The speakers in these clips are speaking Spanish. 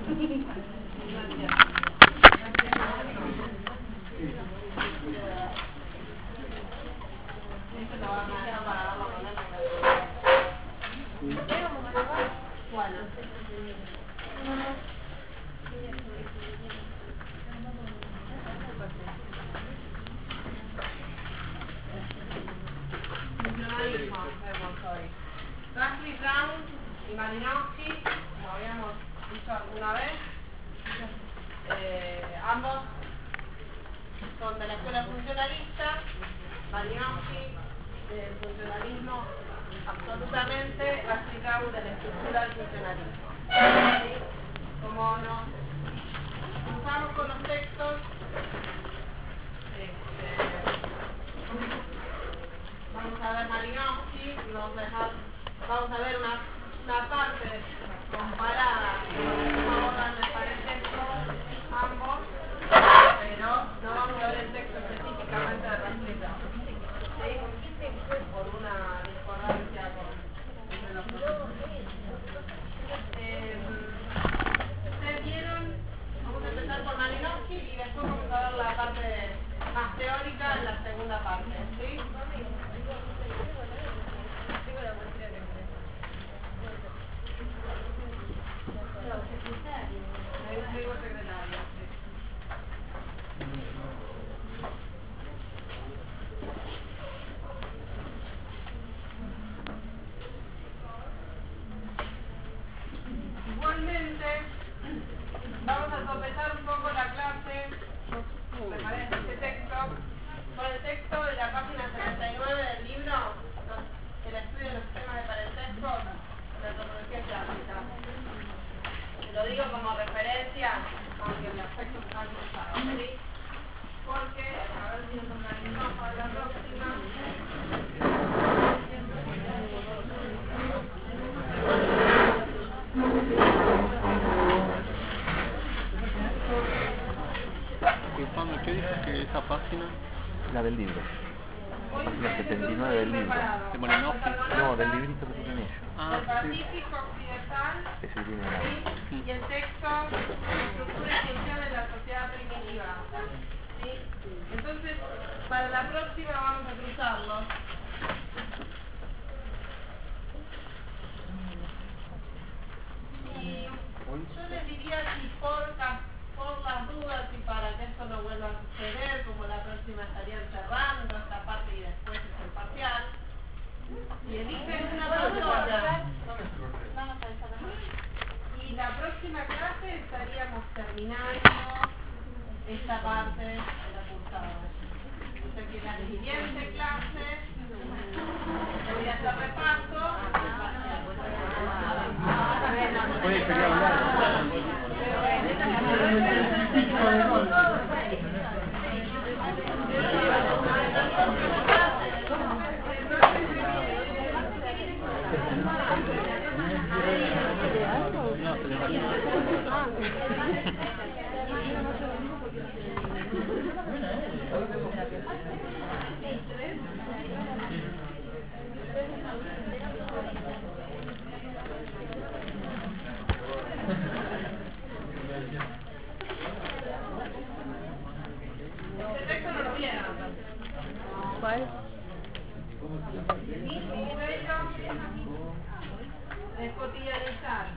Funcionalismo, vemos hoy. Raspberry Brown y Malinowski, como habíamos dicho alguna vez, ambos son de la escuela funcionalista. Malinowski del funcionalismo absolutamente, Raspberry Brown de la estructura del funcionalismo. ¿Sí? Como nos cruzamos con los textos, vamos a ver Malinowski y vamos a ver una parte comparada con cómo abordan el parentesco ambos, pero no vamos a ver el texto específicamente de Raspberry Brown, ¿sí? Por una discordancia entre los dos. Ustedes vieron, vamos a empezar por Malinowski y después vamos a ver la parte más teórica en la segunda parte, ¿sí? Igualmente, vamos a sopesar un poco la clase, me parece, este texto, con el texto de la página 79 del libro, el estudio de los sistemas de parentesco de topología clásica. Lo digo como referencia, aunque mi aspecto está cruzado, ¿sí? Porque, a ver si nos organizamos para la próxima. Disculpame, ¿qué dices que esa página? La del libro. Página 79 del libro. ¿De Malinowski? No, del librito que tienen ellos. El Pacífico Occidental, Ese tiene la... ¿sí? Y el texto Estructura y función de la sociedad primitiva, ¿sí? Entonces, para la próxima vamos a cruzarlos. Y yo les diría, si por las dudas y para que esto no vuelva a suceder, como la próxima estarían cerrando esta parte y después es el parcial, y eligen una persona. Y la próxima clase estaríamos terminando esta parte de la cursada. O sea que la siguiente clase voy a hacer repaso. Puede ser hablar. Este texto no lo vieron. ¿Cuál? Es cotidianizar.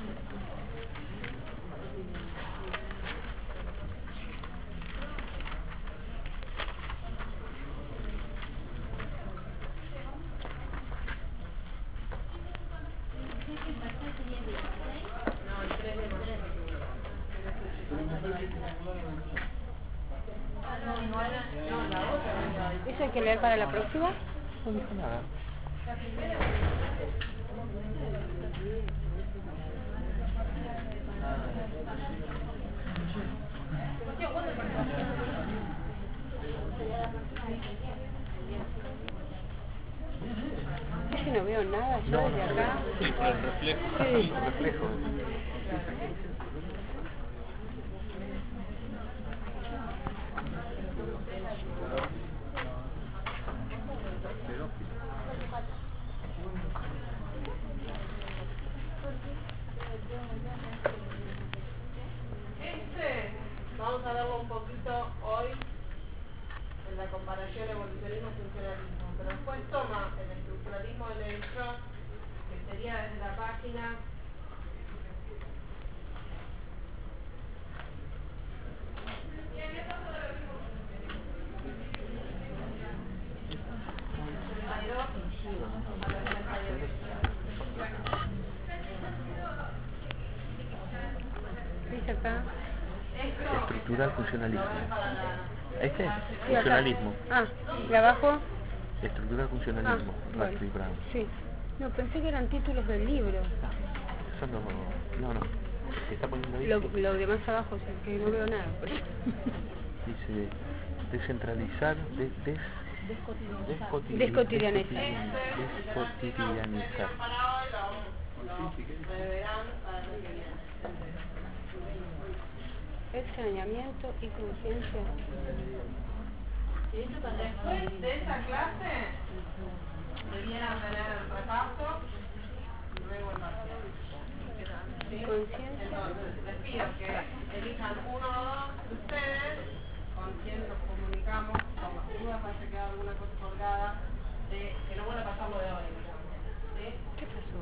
No, el 3 de mayo. No, la otra. ¿Eso hay que leer para la próxima? No dijo nada. Es que no veo nada yo desde acá. Sí, por el reflejo. Sí. Reflejo. comparación evolucionismo-funcionalismo, pero después toma el estructuralismo de Levi-Strauss, que sería desde la página 62 a la 68. ¿Dice acá? Estructural funcionalismo. ¿Este? Sí, acá. Funcionalismo. Ah, ¿y abajo? Estructural funcionalismo. bueno. Raspberry Brown. Sí. No, pensé que eran títulos del libro. Eso no. ¿Qué está poniendo ahí? Lo de más abajo, sí, que no veo nada. Dice descentralizar, Descotidianizar. Descotidianizar. Para hoy lo reverán para el que viene. Extrañamiento y conciencia. Después de esa clase, debieran tener el repaso y luego el parcial. ¿Sí? Conciencia. Entonces, les pido que elijan uno o dos de ustedes con quien nos comunicamos, con las dudas, vaya a quedar alguna cosa colgada, que no vuelva a pasar lo de hoy, digamos. ¿Sí? ¿Qué pasó?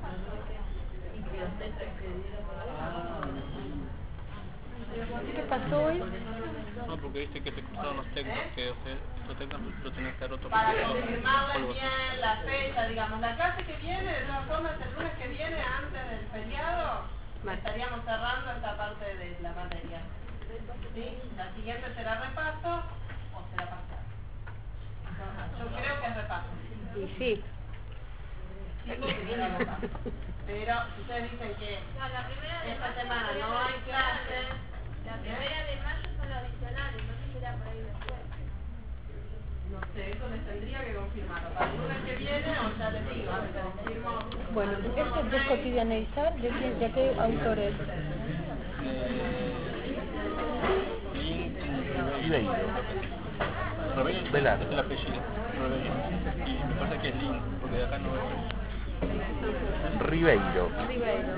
¿Qué pasó hoy? No, porque viste que se cruzaron los textos, que estos textos lo tenés que dar otro Para profesor, confirmarles algo así. bien la fecha, digamos, la clase que viene, de todas formas, el lunes que viene, antes del feriado, estaríamos cerrando esta parte de la materia. ¿Sí? La siguiente será repaso o será parcial. Yo creo que es repaso. Y sí. Sí, porque viene repaso. Pero si ustedes dicen que esta semana no hay clase, La primera de mayo son los adicionales, no sé si será por ahí después. no sé, eso les tendría que confirmarlo. Para el lunes que viene o ya les digo, les confirmo. Bueno, ¿esto es descotidianizar? ¿De qué autor es? Ribeiro. Rebellion Velar. es el apellido. Rebellion. Y me parece que es Link, porque de acá no es. Ribeiro. Ribeiro.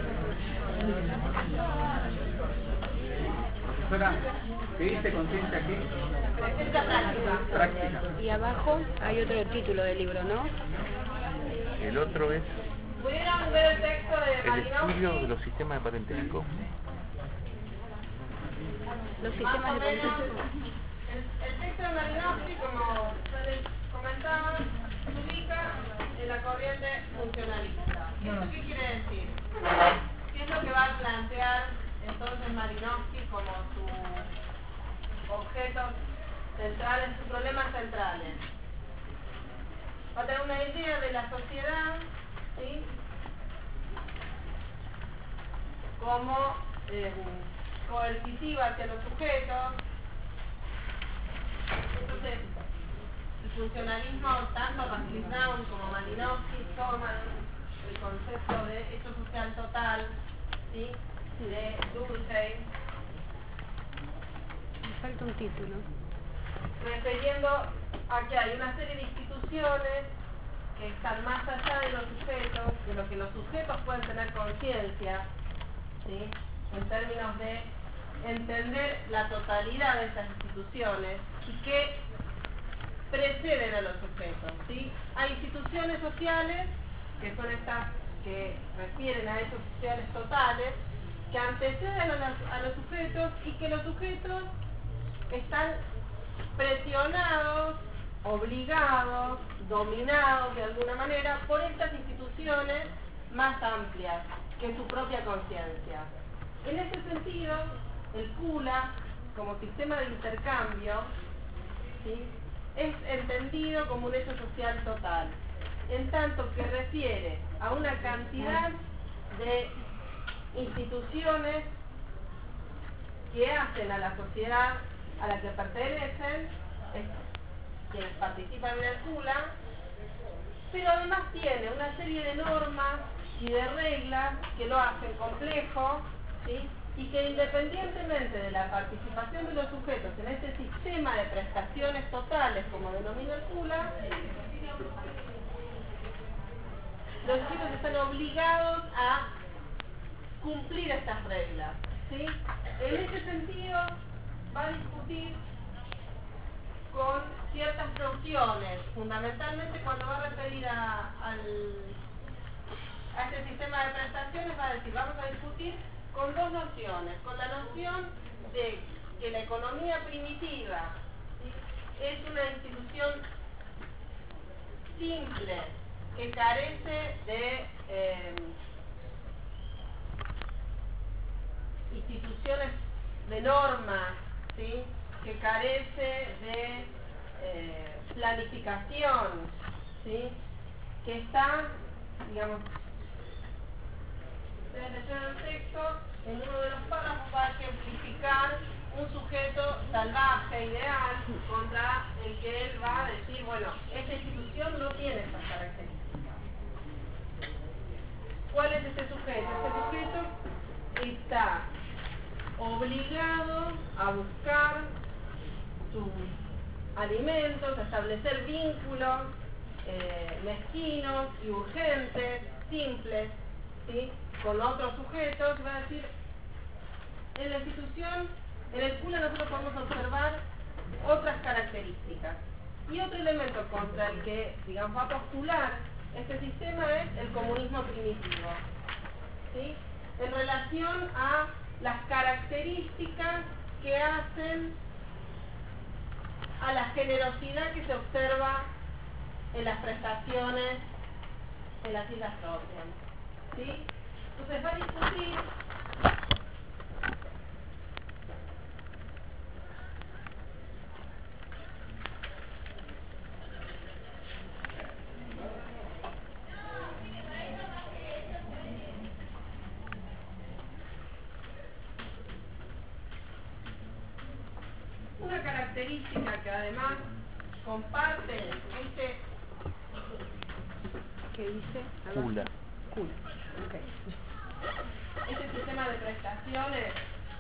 Profesora, ¿qué dice conciencia aquí? Esta práctica. Práctica. Y abajo hay otro título del libro, ¿no? El otro es ¿Pudieron ver el texto de el estudio de Malinowski? los sistemas de parentesco. Los Más sistemas o de menos, parentesco. el texto de Malinowski, como ya les comentaba, se ubica en la corriente funcionalista. ¿Esto qué quiere decir? ¿Qué es lo que va a plantear entonces Malinowski como sus objetos centrales, sus problemas centrales? Va a tener una idea de la sociedad, ¿sí?, como coercitiva hacia los sujetos. Entonces, el funcionalismo, tanto Raskin Brown como Malinowski, toman el concepto de hecho social total, ¿sí?, de Durkheim, Me falta un título. refiriendo a que hay una serie de instituciones que están más allá de los sujetos, de lo que los sujetos pueden tener conciencia, ¿sí?, en términos de entender la totalidad de estas instituciones y que preceden a los sujetos, ¿sí? Hay instituciones sociales que son estas que refieren a hechos sociales totales que anteceden a los sujetos y que los sujetos están presionados, obligados, dominados de alguna manera por estas instituciones más amplias que su propia conciencia. En ese sentido, el CULA, como sistema de intercambio, ¿sí?, es entendido como un hecho social total, en tanto que refiere a una cantidad de instituciones que hacen a la sociedad a la que pertenecen quienes participan en el CULA, pero además tiene una serie de normas y de reglas que lo hacen complejo, ¿sí?, y que independientemente de la participación de los sujetos en este sistema de prestaciones totales, como denomina el CULA, los sujetos están obligados a cumplir estas reglas, ¿sí? En ese sentido va a discutir con ciertas nociones, fundamentalmente cuando va a referir a este sistema de prestaciones, va a decir, vamos a discutir con dos nociones, con la noción de que la economía primitiva, ¿sí?, es una institución simple, que carece de instituciones de normas, ¿sí?, que carece de planificación, ¿sí?, que está, digamos, ustedes leyeron el texto, en uno de los párrafos va a ejemplificar un sujeto salvaje, ideal, contra el que él va a decir, bueno, esta institución no tiene estas características. ¿Cuál es este sujeto? Este sujeto está obligado a buscar sus alimentos, a establecer vínculos mezquinos y urgentes, simples, ¿sí?, con otros sujetos. Va a decir, en la institución, en el CULA nosotros podemos observar otras características. Y otro elemento contra el que, digamos, va a postular este sistema es el comunismo primitivo, ¿sí?, en relación a las características que hacen a la generosidad que se observa en las prestaciones en las islas propias, ¿sí? Entonces va a discutir una característica que además comparte este... ¿Qué dice? Cula. Cula. Okay. Este sistema de prestaciones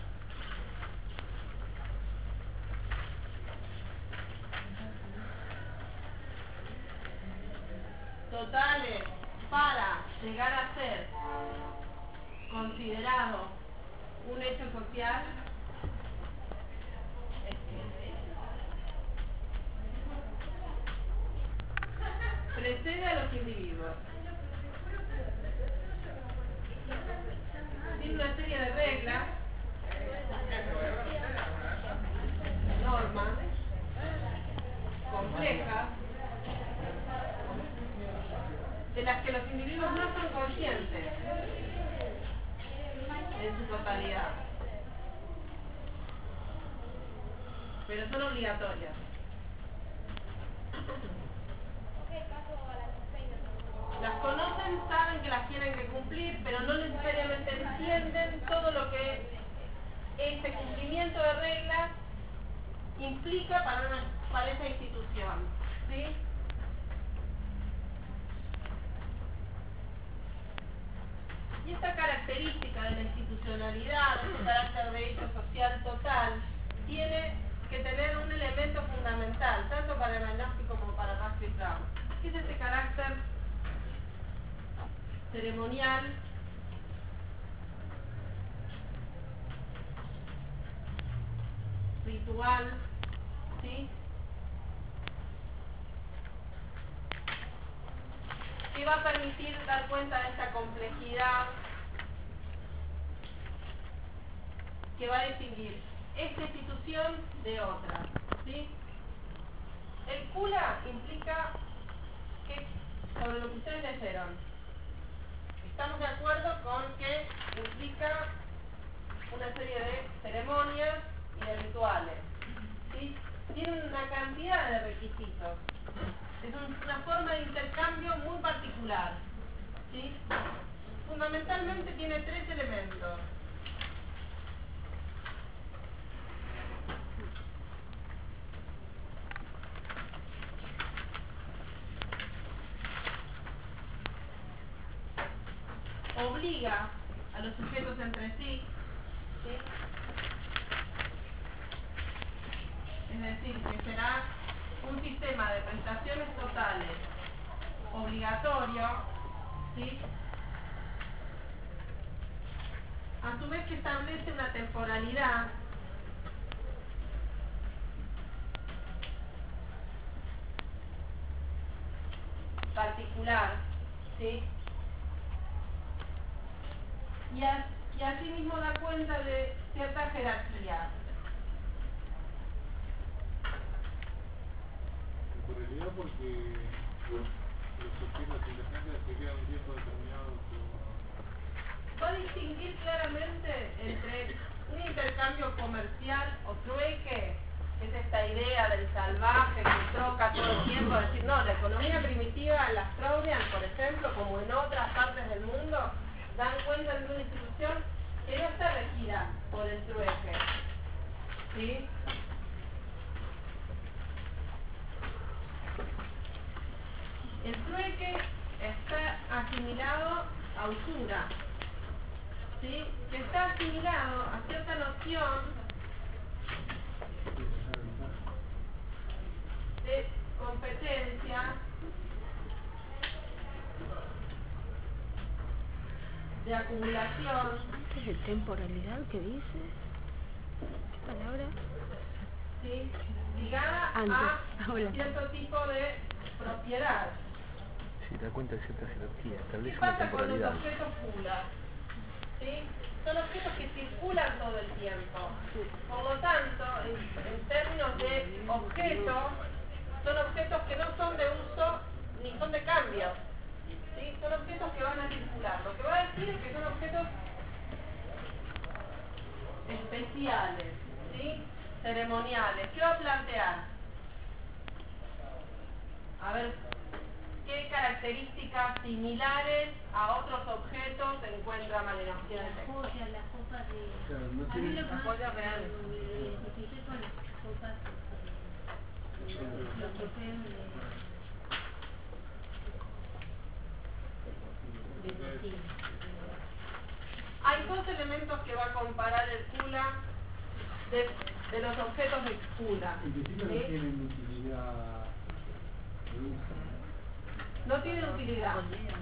totales para llegar a ser considerado un hecho social precede a los individuos. Tiene una serie de reglas, normas complejas, de las que los individuos no son conscientes en su totalidad, pero son obligatorias. Las conocen, saben que las tienen que cumplir, pero no necesariamente entienden todo lo que este cumplimiento de reglas implica para esa institución, ¿sí? Y esta característica de la institucionalidad, este carácter de hecho social total, tiene que tener un elemento fundamental, tanto para Malinowski como para Raffo y Brown, que es este carácter ceremonial, ritual, ¿sí?, que va a permitir dar cuenta de esta complejidad, que va a distinguir esta institución de otra, ¿sí? El CULA implica que, sobre lo que ustedes leyeron, estamos de acuerdo con que implica una serie de ceremonias y de rituales, ¿sí? Tiene una cantidad de requisitos. Es una forma de intercambio muy particular, ¿sí? Fundamentalmente tiene tres elementos. Obliga a los sujetos entre sí, ¿sí? Es decir, que será un sistema de prestaciones totales obligatorio, ¿sí?, a su vez que establece una temporalidad particular, ¿sí? Y asimismo da cuenta de cierta jerarquía. En realidad porque los objetos independientes se quedan un tiempo determinado. Va a distinguir claramente entre un intercambio comercial o trueque, que es esta idea del salvaje que troca todo el tiempo, es decir, no, la economía primitiva en las Trobriand, por ejemplo, como en otras partes del mundo, dan cuenta de una institución que no está regida por el trueque, ¿sí? El trueque está asimilado a usura, ¿sí? Que está asimilado a cierta noción de competencia, de acumulación, ¿Qué es de temporalidad que dice? ¿Qué palabra? ¿sí? Ligada Antes, a ahora. cierto tipo de propiedad. Si da cuenta de cierta jerarquía, ¿Qué establece una pasa con los temporalidad. objetos Kula? ¿Sí? Son objetos que circulan todo el tiempo. Por lo tanto, en términos de objetos, son objetos que no son de uso ni son de cambio. ¿Sí? Son objetos que van a circular. Lo que va a decir es que son objetos especiales, ¿sí? Ceremoniales. ¿Qué va a plantear? A ver, ¿qué características similares a otros objetos se encuentra Malinowski en el texto? Las copas de... Claro, no A mí tiene- lo que más Joyas reales. lo identifiqué con las copas, los trofeos de cocina. Hay dos elementos que va a comparar el Kula de los objetos de Kula. En principio no ¿Sí? tienen utilidad de uso. No tienen utilidad.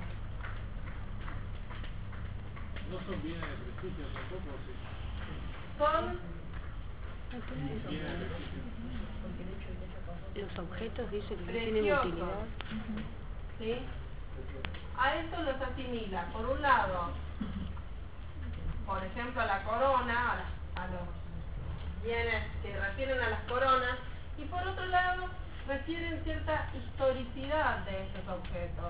No son bienes de prestigio tampoco, sí. Son Bienes de prestigio. Los objetos dice que no tienen preciosos. utilidad. ¿Sí? A esto los asimila, por un lado, por ejemplo, a la corona, a los bienes que refieren a las coronas, y por otro lado, refieren cierta historicidad de estos objetos.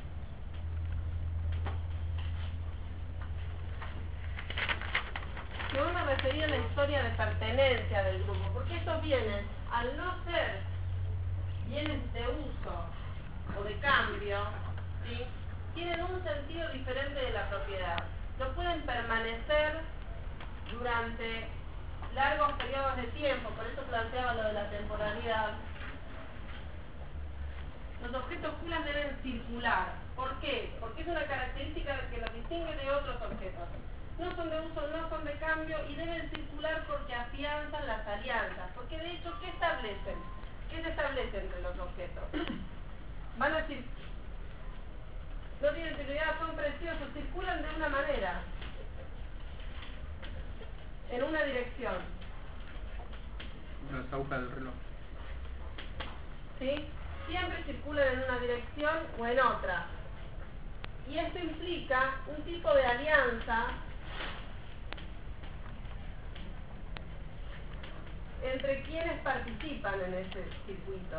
Se van a referir a la historia de pertenencia del grupo, porque estos bienes, al no ser bienes de uso o de cambio, ¿sí? Tienen un sentido diferente de la propiedad. No pueden permanecer durante largos periodos de tiempo, por eso planteaba lo de la temporalidad. Los objetos Kula deben circular. ¿Por qué? Porque es una característica que los distingue de otros objetos. No son de uso, no son de cambio y deben circular porque afianzan las alianzas. Porque de hecho, ¿qué establecen? ¿Qué se establece entre los objetos? Van a decir, no tienen utilidad, son preciosos, circulan de una manera, en una dirección, Las agujas del reloj. ¿sí? Siempre circulan en una dirección o en otra. Y esto implica un tipo de alianza entre quienes participan en ese circuito.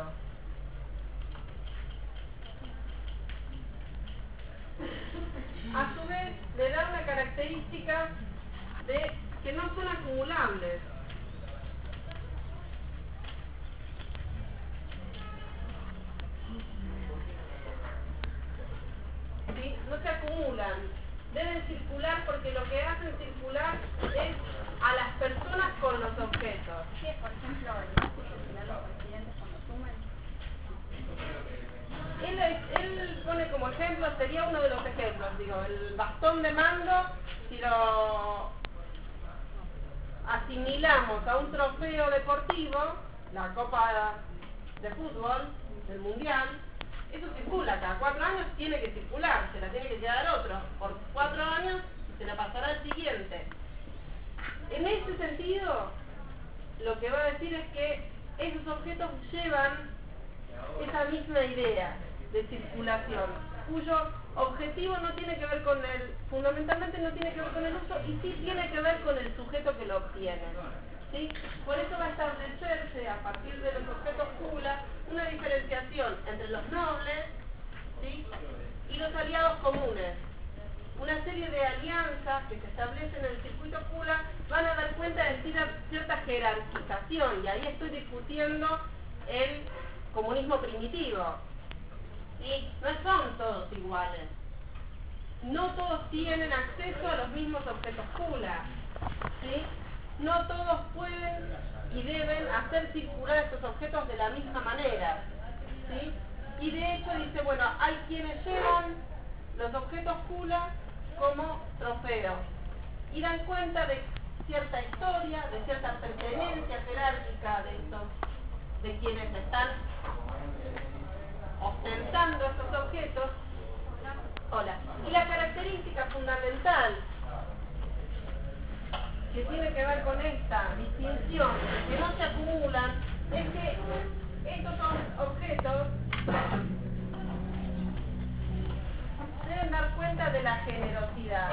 A su vez, le da una característica de que no son acumulables. ¿Sí? No se acumulan. Deben circular porque lo que hacen circular es a las personas con los objetos. ¿Qué, por ejemplo, el más circular los presidentes cuando suman? Él pone como ejemplo, sería uno de los ejemplos, digo, el bastón de mando, si lo asimilamos a un trofeo deportivo, la Copa de Fútbol del Mundial, eso circula, cada 4 años tiene que circular, se la tiene que quedar otro, por 4 años se la pasará al siguiente. En ese sentido, lo que va a decir es que esos objetos llevan esa misma idea. de circulación, cuyo objetivo no tiene que ver con el, fundamentalmente no tiene que ver con el uso, y sí tiene que ver con el sujeto que lo obtiene. ¿Sí? Por eso va a establecerse, a partir de los objetos Kula, una diferenciación entre los nobles, ¿sí?, y los aliados comunes. Una serie de alianzas que se establecen en el circuito Kula van a dar cuenta de cierta jerarquización, y ahí estoy discutiendo el comunismo primitivo. ¿Sí? No son todos iguales. No todos tienen acceso a los mismos objetos Kula. ¿Sí? No todos pueden y deben hacer circular estos objetos de la misma manera. ¿Sí? Y de hecho dice, bueno, hay quienes llevan los objetos Kula como trofeos y dan cuenta de cierta historia, de cierta pertenencia jerárquica de quienes están ostentando estos objetos. Hola. Y la característica fundamental que tiene que ver con esta distinción, que no se acumulan, es que estos son objetos deben dar cuenta de la generosidad.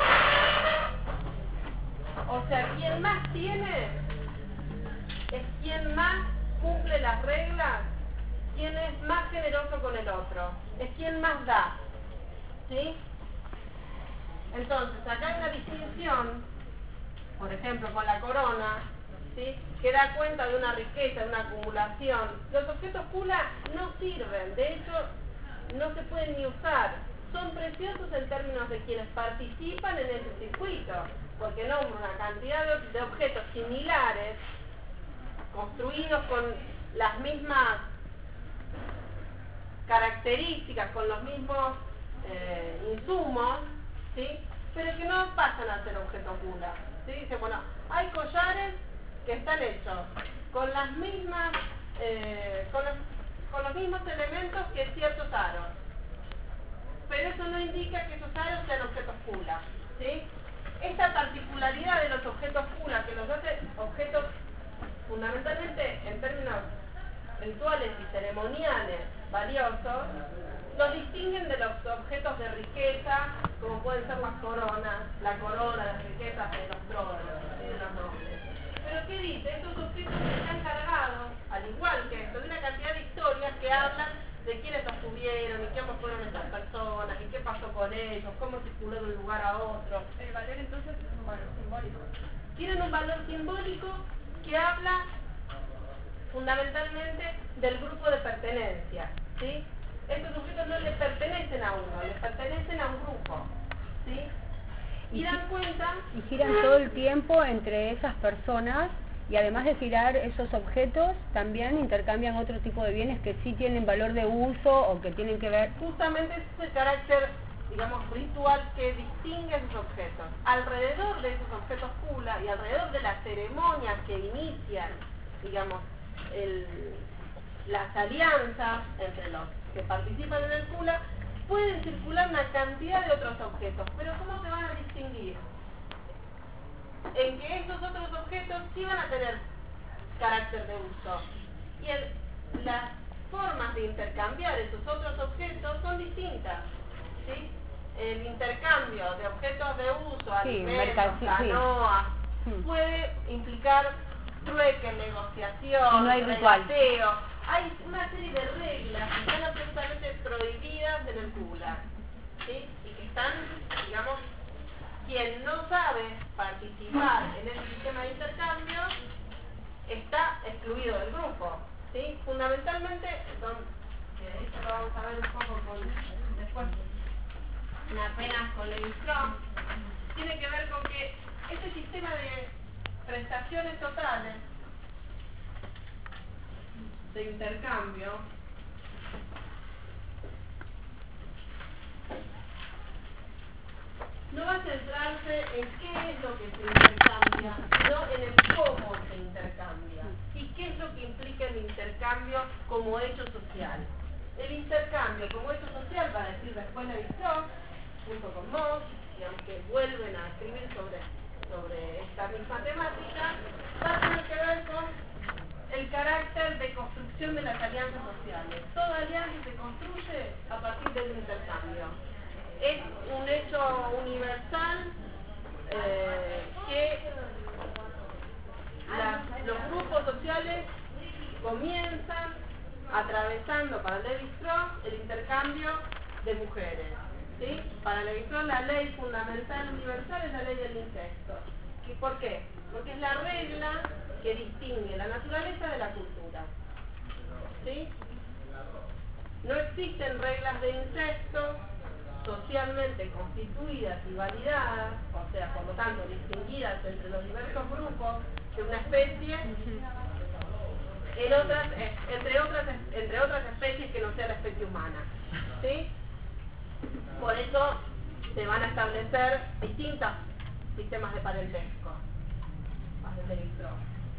O sea, quien más tiene es quien más cumple las reglas, quien es más generoso con el otro, es quien más da. ¿Sí? Entonces, acá hay una distinción, por ejemplo, con la corona, ¿sí?, que da cuenta de una riqueza, de una acumulación. Los objetos Kula no sirven, de hecho, no se pueden ni usar. Son preciosos en términos de quienes participan en ese circuito, porque nombran una cantidad de objetos similares, construidos con las mismas características, con los mismos insumos, ¿sí?, pero que no pasan a ser objetos Kula. ¿Sí? Dice, bueno, hay collares que están hechos con las mismas, con los mismos elementos que ciertos aros, pero eso no indica que esos aros sean objetos Kula. ¿Sí? Esta particularidad de los objetos Kula, que los hace objetos fundamentalmente en términos rituales y ceremoniales valiosos, los distinguen de los objetos de riqueza, como pueden ser las coronas, la corona, las riquezas de los tronos, ¿sí?, de los nobles. Pero ¿qué dice? Estos objetos están cargados, al igual que esto, de una cantidad de historias que hablan de quiénes los tuvieron y cómo fueron estas personas y qué pasó con ellos, cómo circuló de un lugar a otro. El valor entonces es un valor simbólico. Tienen un valor simbólico que habla fundamentalmente del grupo de pertenencia. ¿Sí? Estos objetos no le pertenecen a uno, le pertenecen a un grupo. ¿Sí? Y dan cuenta... Y giran todo el tiempo entre esas personas, y además de girar esos objetos, también intercambian otro tipo de bienes que sí tienen valor de uso o que tienen que ver... Justamente ese es el carácter, digamos, ritual que distingue esos objetos. Alrededor de esos objetos Kula y alrededor de las ceremonias que inician, digamos, las alianzas entre los que participan en el Kula, pueden circular una cantidad de otros objetos. Pero ¿cómo se van a distinguir? En que estos otros objetos sí van a tener carácter de uso. Y las formas de intercambiar esos otros objetos son distintas. ¿Sí? El intercambio de objetos de uso, alimentos, canoas, puede implicar trueque, negociación, y no hay ritual. regateo. Hay una serie de reglas que están absolutamente prohibidas en el Kula, ¿sí? Y que están, digamos, quien no sabe participar en el sistema de intercambio está excluido del grupo. ¿Sí? Fundamentalmente, esto lo vamos a ver un poco después, apenas con Levi-Strauss, tiene que ver con que este sistema de prestaciones totales de intercambio no va a centrarse en qué es lo que se intercambia, sino en el cómo se intercambia y qué es lo que implica el intercambio como hecho social. El intercambio como hecho social, va a decir después Levi-Strauss, junto con Moss, digamos, que vuelven a escribir sobre esta misma temática, va a tener que ver con el carácter de construcción construcción de las alianzas sociales. Toda alianza se construye a partir de un intercambio. Es un hecho universal que los grupos sociales comienzan atravesando para Levi-Strauss el intercambio de mujeres. ¿Sí? Para Levi-Strauss la ley fundamental universal es la ley del incesto. ¿Por qué? Porque es la regla que distingue la naturaleza de la cultura. ¿Sí? No existen reglas de incesto socialmente constituidas y validadas, o sea, por lo tanto, distinguidas entre los diversos grupos de una especie, entre otras especies que no sea la especie humana. ¿Sí? Por eso se van a establecer distintos sistemas de parentesco. Más de Levi-Strauss.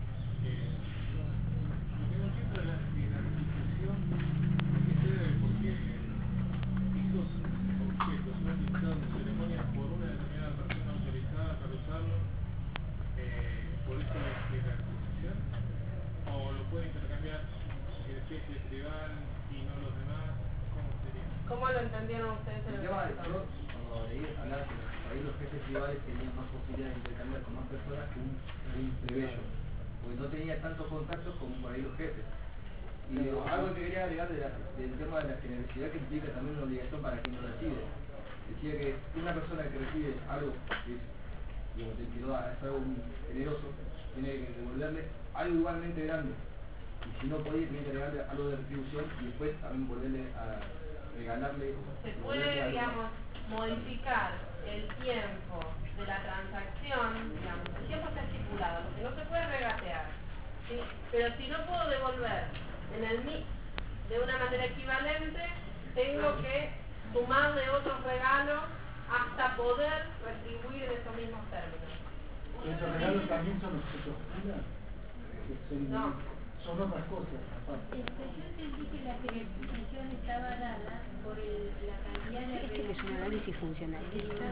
Tengo siempre la explicación que se debe porque esos objetos son utilizados en ceremonias por una determinada persona autorizada para usarlo, por eso la adquisición, o lo puede intercambiar en especie tribal y no los demás. ¿Cómo sería? ¿Cómo lo entendieron ustedes en el tema de texto? cuando leí hablar que por ahí los jefes tribales tenían más posibilidad de intercambiar con más personas que un plebeyo, porque no tenía tantos contactos como por ahí los jefes. Y algo que quería agregar del tema de la generosidad que implica también una obligación para quien lo recibe. Decía que una persona que recibe algo que es, digamos, que lo da, es algo muy generoso, tiene que devolverle algo igualmente grande. Y si no podía, tiene que regalarle algo de retribución y después también volverle a regalarle. Se puede, digamos, modificar el tiempo de la transacción, digamos, el tiempo está estipulado, porque no se puede regatear, ¿sí? Pero si no puedo devolver de una manera equivalente, tengo que sumarle otros regalos hasta poder retribuir en esos mismos términos. ¿Esos regalos también son objetos puras? No. Son otras cosas, aparte. Yo sentí que la jerarquización estaba dada por la cantidad de Este es un análisis funcionalista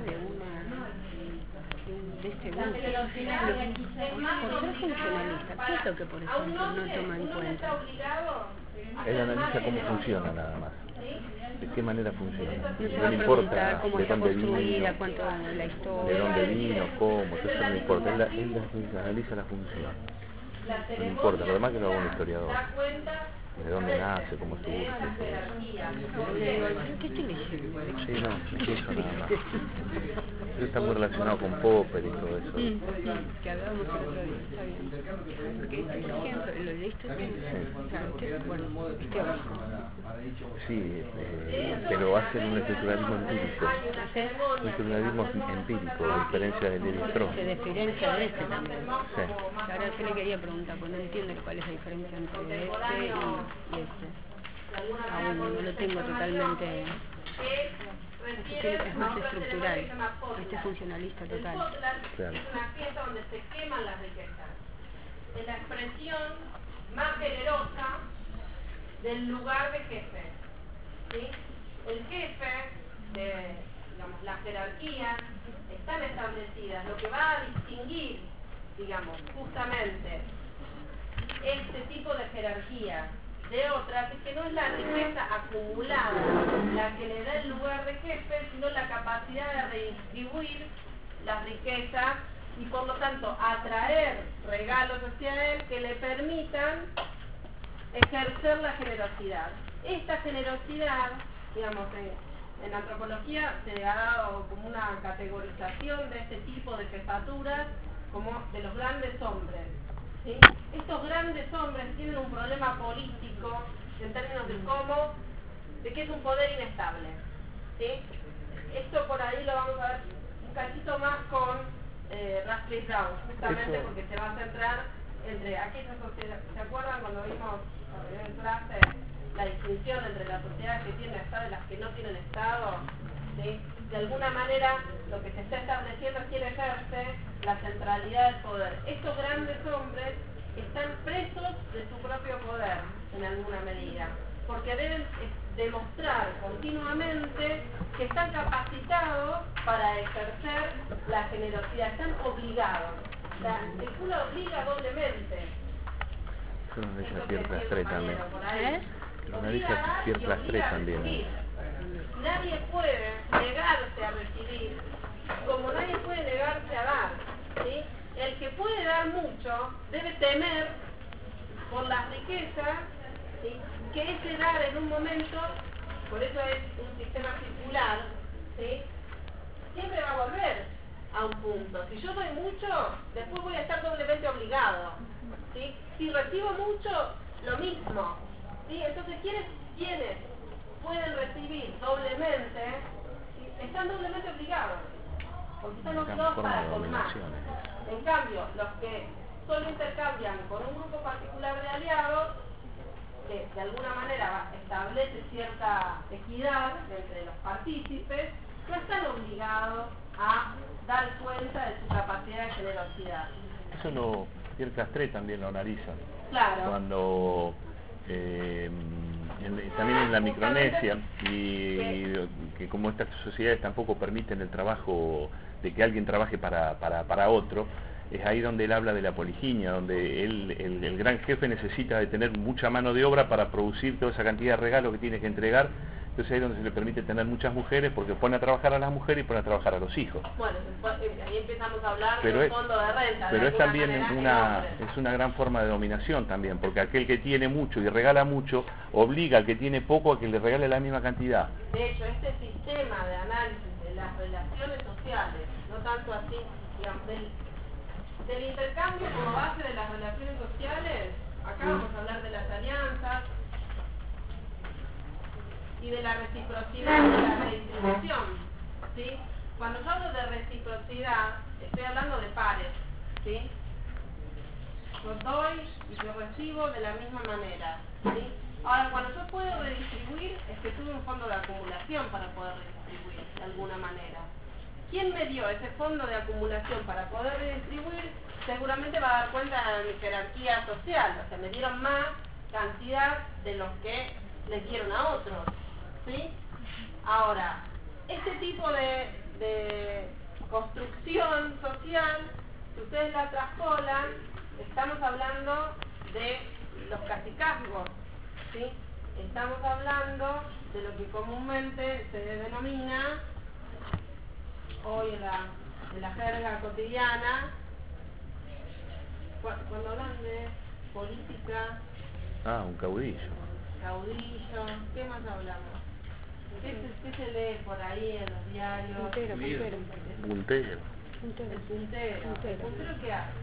de este La grupo. generosidad es más Por ser funcionalista, ¿qué es lo que por a un ejemplo no hombre, toma en uno no cuenta? está obligado a Él ser analiza más cómo generoso. funciona nada más. ¿Sí? De qué manera funciona. No No se le va a importa preguntar cómo de está dónde construida, vino, cuánto la de historia. dónde vino, cómo, todo eso no le importa. Él analiza la función. La No ceremonia importa, lo demás que lo haga un historiador. da cuenta De dónde nace, cómo de surge, esa todo eso. jerarquía. ¿Qué estoy leyendo? Sí, no, eso nada más. Eso está muy relacionado con Popper y todo eso. Que hablábamos el otro día, está bien. Porque este, por ejemplo, lo leíste tú. Claro, que, bueno, es teórico. Sí, pero hacen un estructuralismo empírico. Un estructuralismo empírico, a diferencia de Levi-Strauss. Se diferencia de este también. Sí. Ahora yo le quería preguntar, pues no entiendo cuál es la diferencia entre este y este. Aún no lo tengo totalmente. Este es más estructural. Este es funcionalista total. El potlatch Claro. es una fiesta donde se queman las riquezas. Es la expresión más generosa del lugar de jefe. ¿Sí? El jefe de, digamos, las jerarquías están establecidas. Lo que va a distinguir, digamos, justamente este tipo de jerarquía de otras es que no es la riqueza acumulada la que le da el lugar de jefe, sino la capacidad de redistribuir las riquezas y por lo tanto atraer regalos hacia él que le permitan ejercer la generosidad. Esta generosidad, digamos, en antropología se ha dado como una categorización de este tipo de jefaturas como de los grandes hombres. ¿Sí? Estos grandes hombres tienen un problema político en términos de que es un poder inestable. ¿Sí? Esto por ahí lo vamos a ver un cachito más con Radcliffe Brown, justamente Eso. porque se va a centrar entre aquellas sociedades. ¿Se acuerdan cuando vimos en clase la distinción entre las sociedades que tienen Estado y las que no tienen Estado? ¿Sí? De alguna manera lo que se está estableciendo es quién ejerce la centralidad del poder. Estos grandes hombres están presos de su propio poder en alguna medida, porque deben demostrar continuamente que están capacitados para ejercer la generosidad, están obligados. La cultura obliga doblemente. Pero una ella Pierre Lastre también. ¿Eh? Pero una ella Pierre Lastre también. Nadie puede negarse a recibir, como nadie puede negarse a dar, ¿sí? El que puede dar mucho debe temer por las riquezas, ¿sí? Que ese dar en un momento, por eso es un sistema circular, ¿sí? Siempre va a volver a un punto. Si yo doy mucho, después voy a estar doblemente obligado, ¿sí? Si recibo mucho, lo mismo, ¿sí? Entonces, ¿quiénes pueden recibir doblemente? ¿Sí? Están doblemente obligados, porque están obligados para colmar. En cambio, los que solo intercambian con un grupo particular de aliados, que de alguna manera establece cierta equidad entre los partícipes, no están obligados a dar cuenta de su capacidad de generosidad. Eso Pierre Lastre también lo analiza. Claro. Cuando también en la Micronesia, y que como estas sociedades tampoco permiten el trabajo, de que alguien trabaje para otro, es ahí donde él habla de la poliginia, donde el gran jefe necesita de tener mucha mano de obra para producir toda esa cantidad de regalos que tiene que entregar. Entonces ahí es donde se le permite tener muchas mujeres, porque pone a trabajar a las mujeres y pone a trabajar a los hijos. Bueno, ahí empezamos a hablar pero del fondo de renta. Pero es también una gran forma de dominación también, porque aquel que tiene mucho y regala mucho, obliga al que tiene poco a que le regale la misma cantidad. De hecho, este sistema de análisis de las relaciones sociales, no tanto así, digamos, del intercambio como base de las relaciones sociales, acá vamos a hablar de las alianzas y de la reciprocidad y de la redistribución, ¿sí? Cuando yo hablo de reciprocidad, estoy hablando de pares, ¿sí? Yo doy y yo recibo de la misma manera, ¿sí? Ahora, cuando yo puedo redistribuir, es que tuve un fondo de acumulación para poder redistribuir de alguna manera. ¿Quién me dio ese fondo de acumulación para poder redistribuir? Seguramente va a dar cuenta de mi jerarquía social, o sea, me dieron más cantidad de los que les dieron a otros, ¿sí? Ahora, este tipo de construcción social, si ustedes la traspolan, estamos hablando de los cacicazgos, ¿sí? Estamos hablando de lo que comúnmente se denomina hoy en la jerga cotidiana, cuando hablan de política. Un caudillo. Caudillo, ¿qué más hablamos? ¿Qué se lee por ahí en los diarios? Puntero. Puntero. El puntero. ¿El puntero qué hace?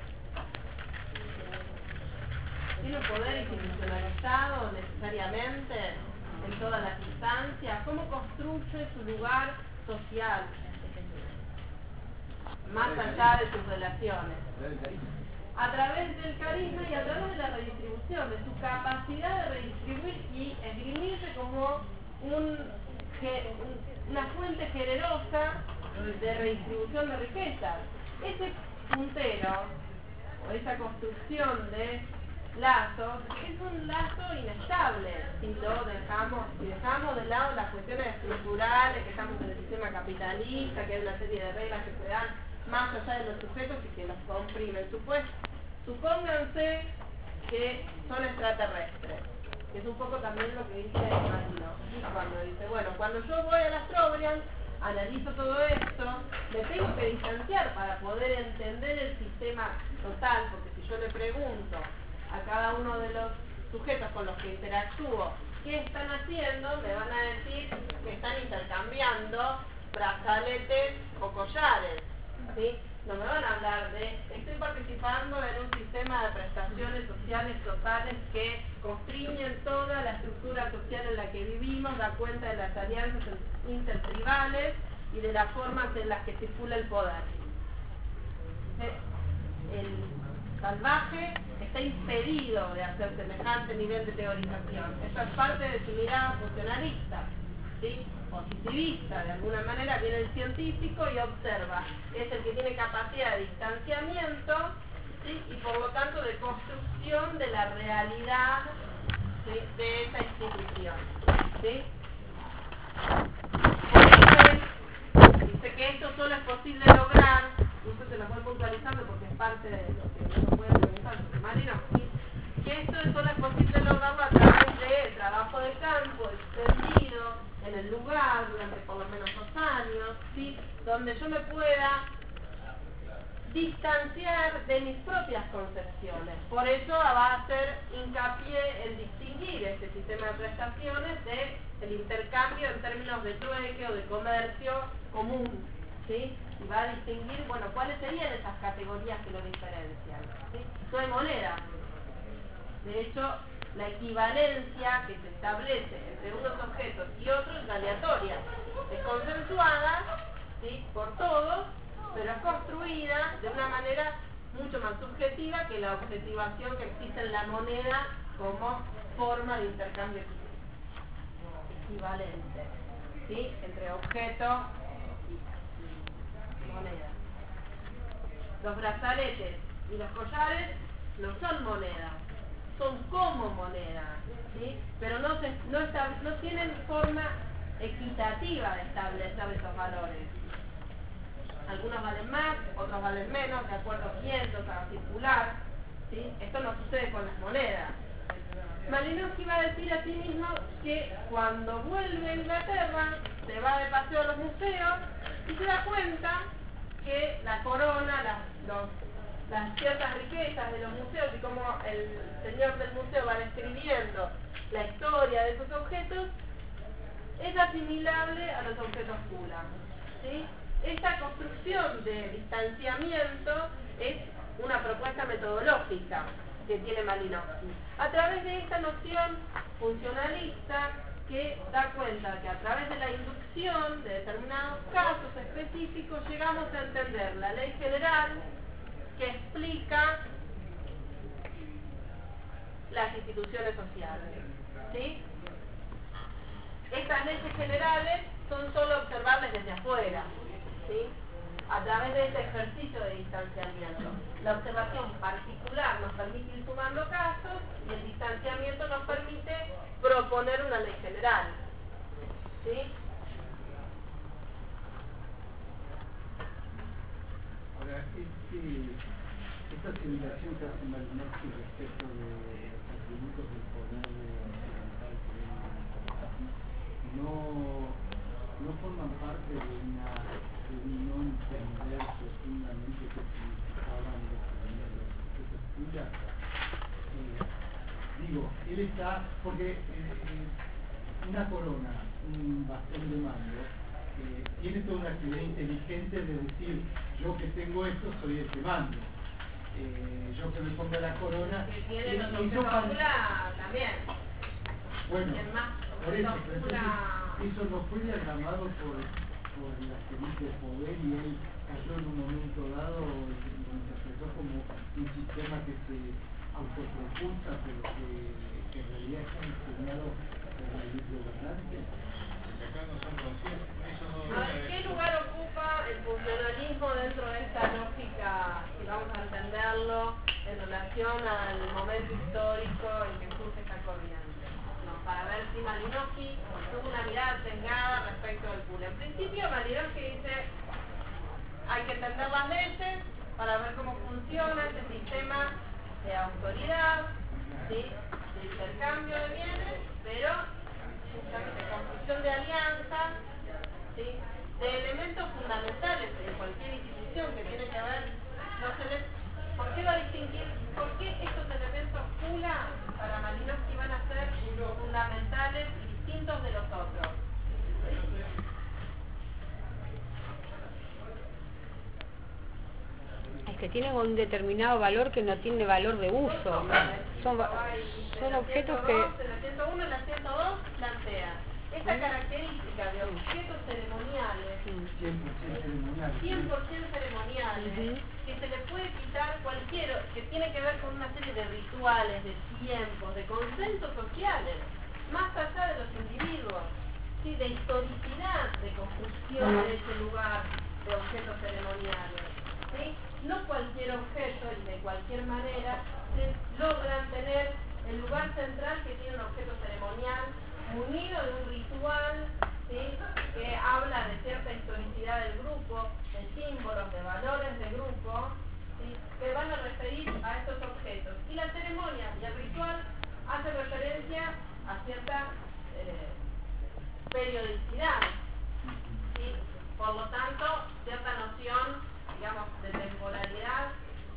¿Tiene un poder institucionalizado necesariamente en todas las instancias? ¿Cómo construye su lugar social? Más allá de sus relaciones. A través del carisma y a través de la redistribución, de su capacidad de redistribuir y esgrimirse como una fuente generosa de redistribución de riquezas. Ese puntero, o esa construcción de lazos, es un lazo inestable si dejamos de lado las cuestiones estructurales, que estamos en el sistema capitalista, que hay una serie de reglas que se dan más allá de los sujetos y que los comprimen. Supónganse que son extraterrestres, que es un poco también lo que dice Marino, cuando dice, bueno, cuando yo voy a las Trobriand, analizo todo esto, me tengo que distanciar para poder entender el sistema total, porque si yo le pregunto a cada uno de los sujetos con los que interactúo qué están haciendo, me van a decir que están intercambiando brazaletes o collares, ¿sí? No me van a hablar de estoy participando en un sistema de prestaciones sociales totales que constriñen toda la estructura social en la que vivimos, da cuenta de las alianzas intertribales y de las formas en las que circula el poder. El salvaje está impedido de hacer semejante nivel de teorización. Esto es parte de su mirada funcionalista, ¿sí? Positivista, de alguna manera viene el científico y observa, es el que tiene capacidad de distanciamiento, ¿sí? Y por lo tanto de construcción de la realidad, ¿sí? De esa institución, ¿sí? Dice que esto solo es posible lograr, y esto se lo voy puntualizando porque es parte de lo que uno puede preguntar sobre Malinowski, que el lugar durante por lo menos 2 años, ¿sí? Donde yo me pueda distanciar de mis propias concepciones. Por eso va a hacer hincapié en distinguir este sistema de prestaciones del intercambio en términos de trueque o de comercio común, ¿sí? Y va a distinguir, bueno, cuáles serían esas categorías que lo diferencian, ¿sí? No hay moneda. De hecho, la equivalencia que se establece entre unos objetos y otros es aleatoria, es consensuada, ¿sí? Por todos, pero es construida de una manera mucho más subjetiva que la objetivación que existe en la moneda como forma de intercambio equivalente, ¿sí? Entre objeto y moneda. Los brazaletes y los collares no son moneda, son como moneda, ¿sí? Pero no tienen forma equitativa de establecer esos valores. Algunos valen más, otros valen menos, de acuerdo a cientos, a circular, ¿sí? Esto no sucede con las monedas. Malinowski va a decir a sí mismo que cuando vuelve a Inglaterra se va de paseo a los museos y se da cuenta que la corona, las ciertas riquezas de los museos y cómo el señor del museo va describiendo la historia de esos objetos es asimilable a los objetos Kula, ¿sí? Esta construcción de distanciamiento es una propuesta metodológica que tiene Malinowski, a través de esta noción funcionalista que da cuenta que a través de la inducción de determinados casos específicos llegamos a entender la ley general que explica las instituciones sociales, ¿sí? Estas leyes generales son solo observables desde afuera, ¿sí? A través de este ejercicio de distanciamiento. La observación particular nos permite ir sumando casos y el distanciamiento nos permite proponer una ley general, ¿sí? Ahora, esta asimilación que hace Malinowski respecto de los atributos del poder occidental no forman parte de un no entender profundamente qué significaban los objetos Kula. Digo, él está, porque una corona, un bastón de mando, tiene toda una actividad inteligente de decir, yo que tengo esto soy el que mando. Yo que me pongo la corona. Que tiene los objetos Kula también. Bueno, por eso, pero entonces, eso no fue diagramado por la élite de poder y él cayó en un momento dado y lo interpretó como un sistema que se autopropulsa pero que en realidad está diseñado por la élite gobernante. Acá no son conscientes, eso no. A ver, ¿qué lugar ocupa el funcionalismo dentro de esta lógica, si vamos a entenderlo, en relación al momento histórico en que surge esta corriente? Para ver si Malinowski tuvo una mirada sesgada respecto del Kula. En principio, Malinowski dice hay que entender las leyes para ver cómo funciona este sistema de autoridad, ¿sí? De intercambio de bienes, pero justamente construcción de alianzas, ¿sí? De elementos fundamentales de cualquier institución que tiene que ver, ¿por qué va a distinguir? ¿Por qué estos elementos Kula para Malinowski van a ser fundamentales y distintos de los otros? Es que tienen un determinado valor que no tiene valor de uso. Son objetos que... En la 101 y la 102 plantea esta característica de objetos ceremoniales, 100% ceremoniales, que se le puede quitar cualquier, que tiene que ver con una serie de rituales, de tiempos, de consensos sociales, más allá de los individuos, ¿sí? De historicidad de construcción de ese lugar de objetos ceremoniales, ¿sí? No cualquier objeto y de cualquier manera se logran tener el lugar central que tiene un objeto ceremonial munido de un ritual, ¿sí? Que habla de cierta historicidad del grupo, de símbolos, de valores del grupo, ¿sí? Que van a referir a estos objetos. Y la ceremonia y el ritual hace referencia a cierta periodicidad, ¿sí? Por lo tanto, cierta noción, digamos, de temporalidad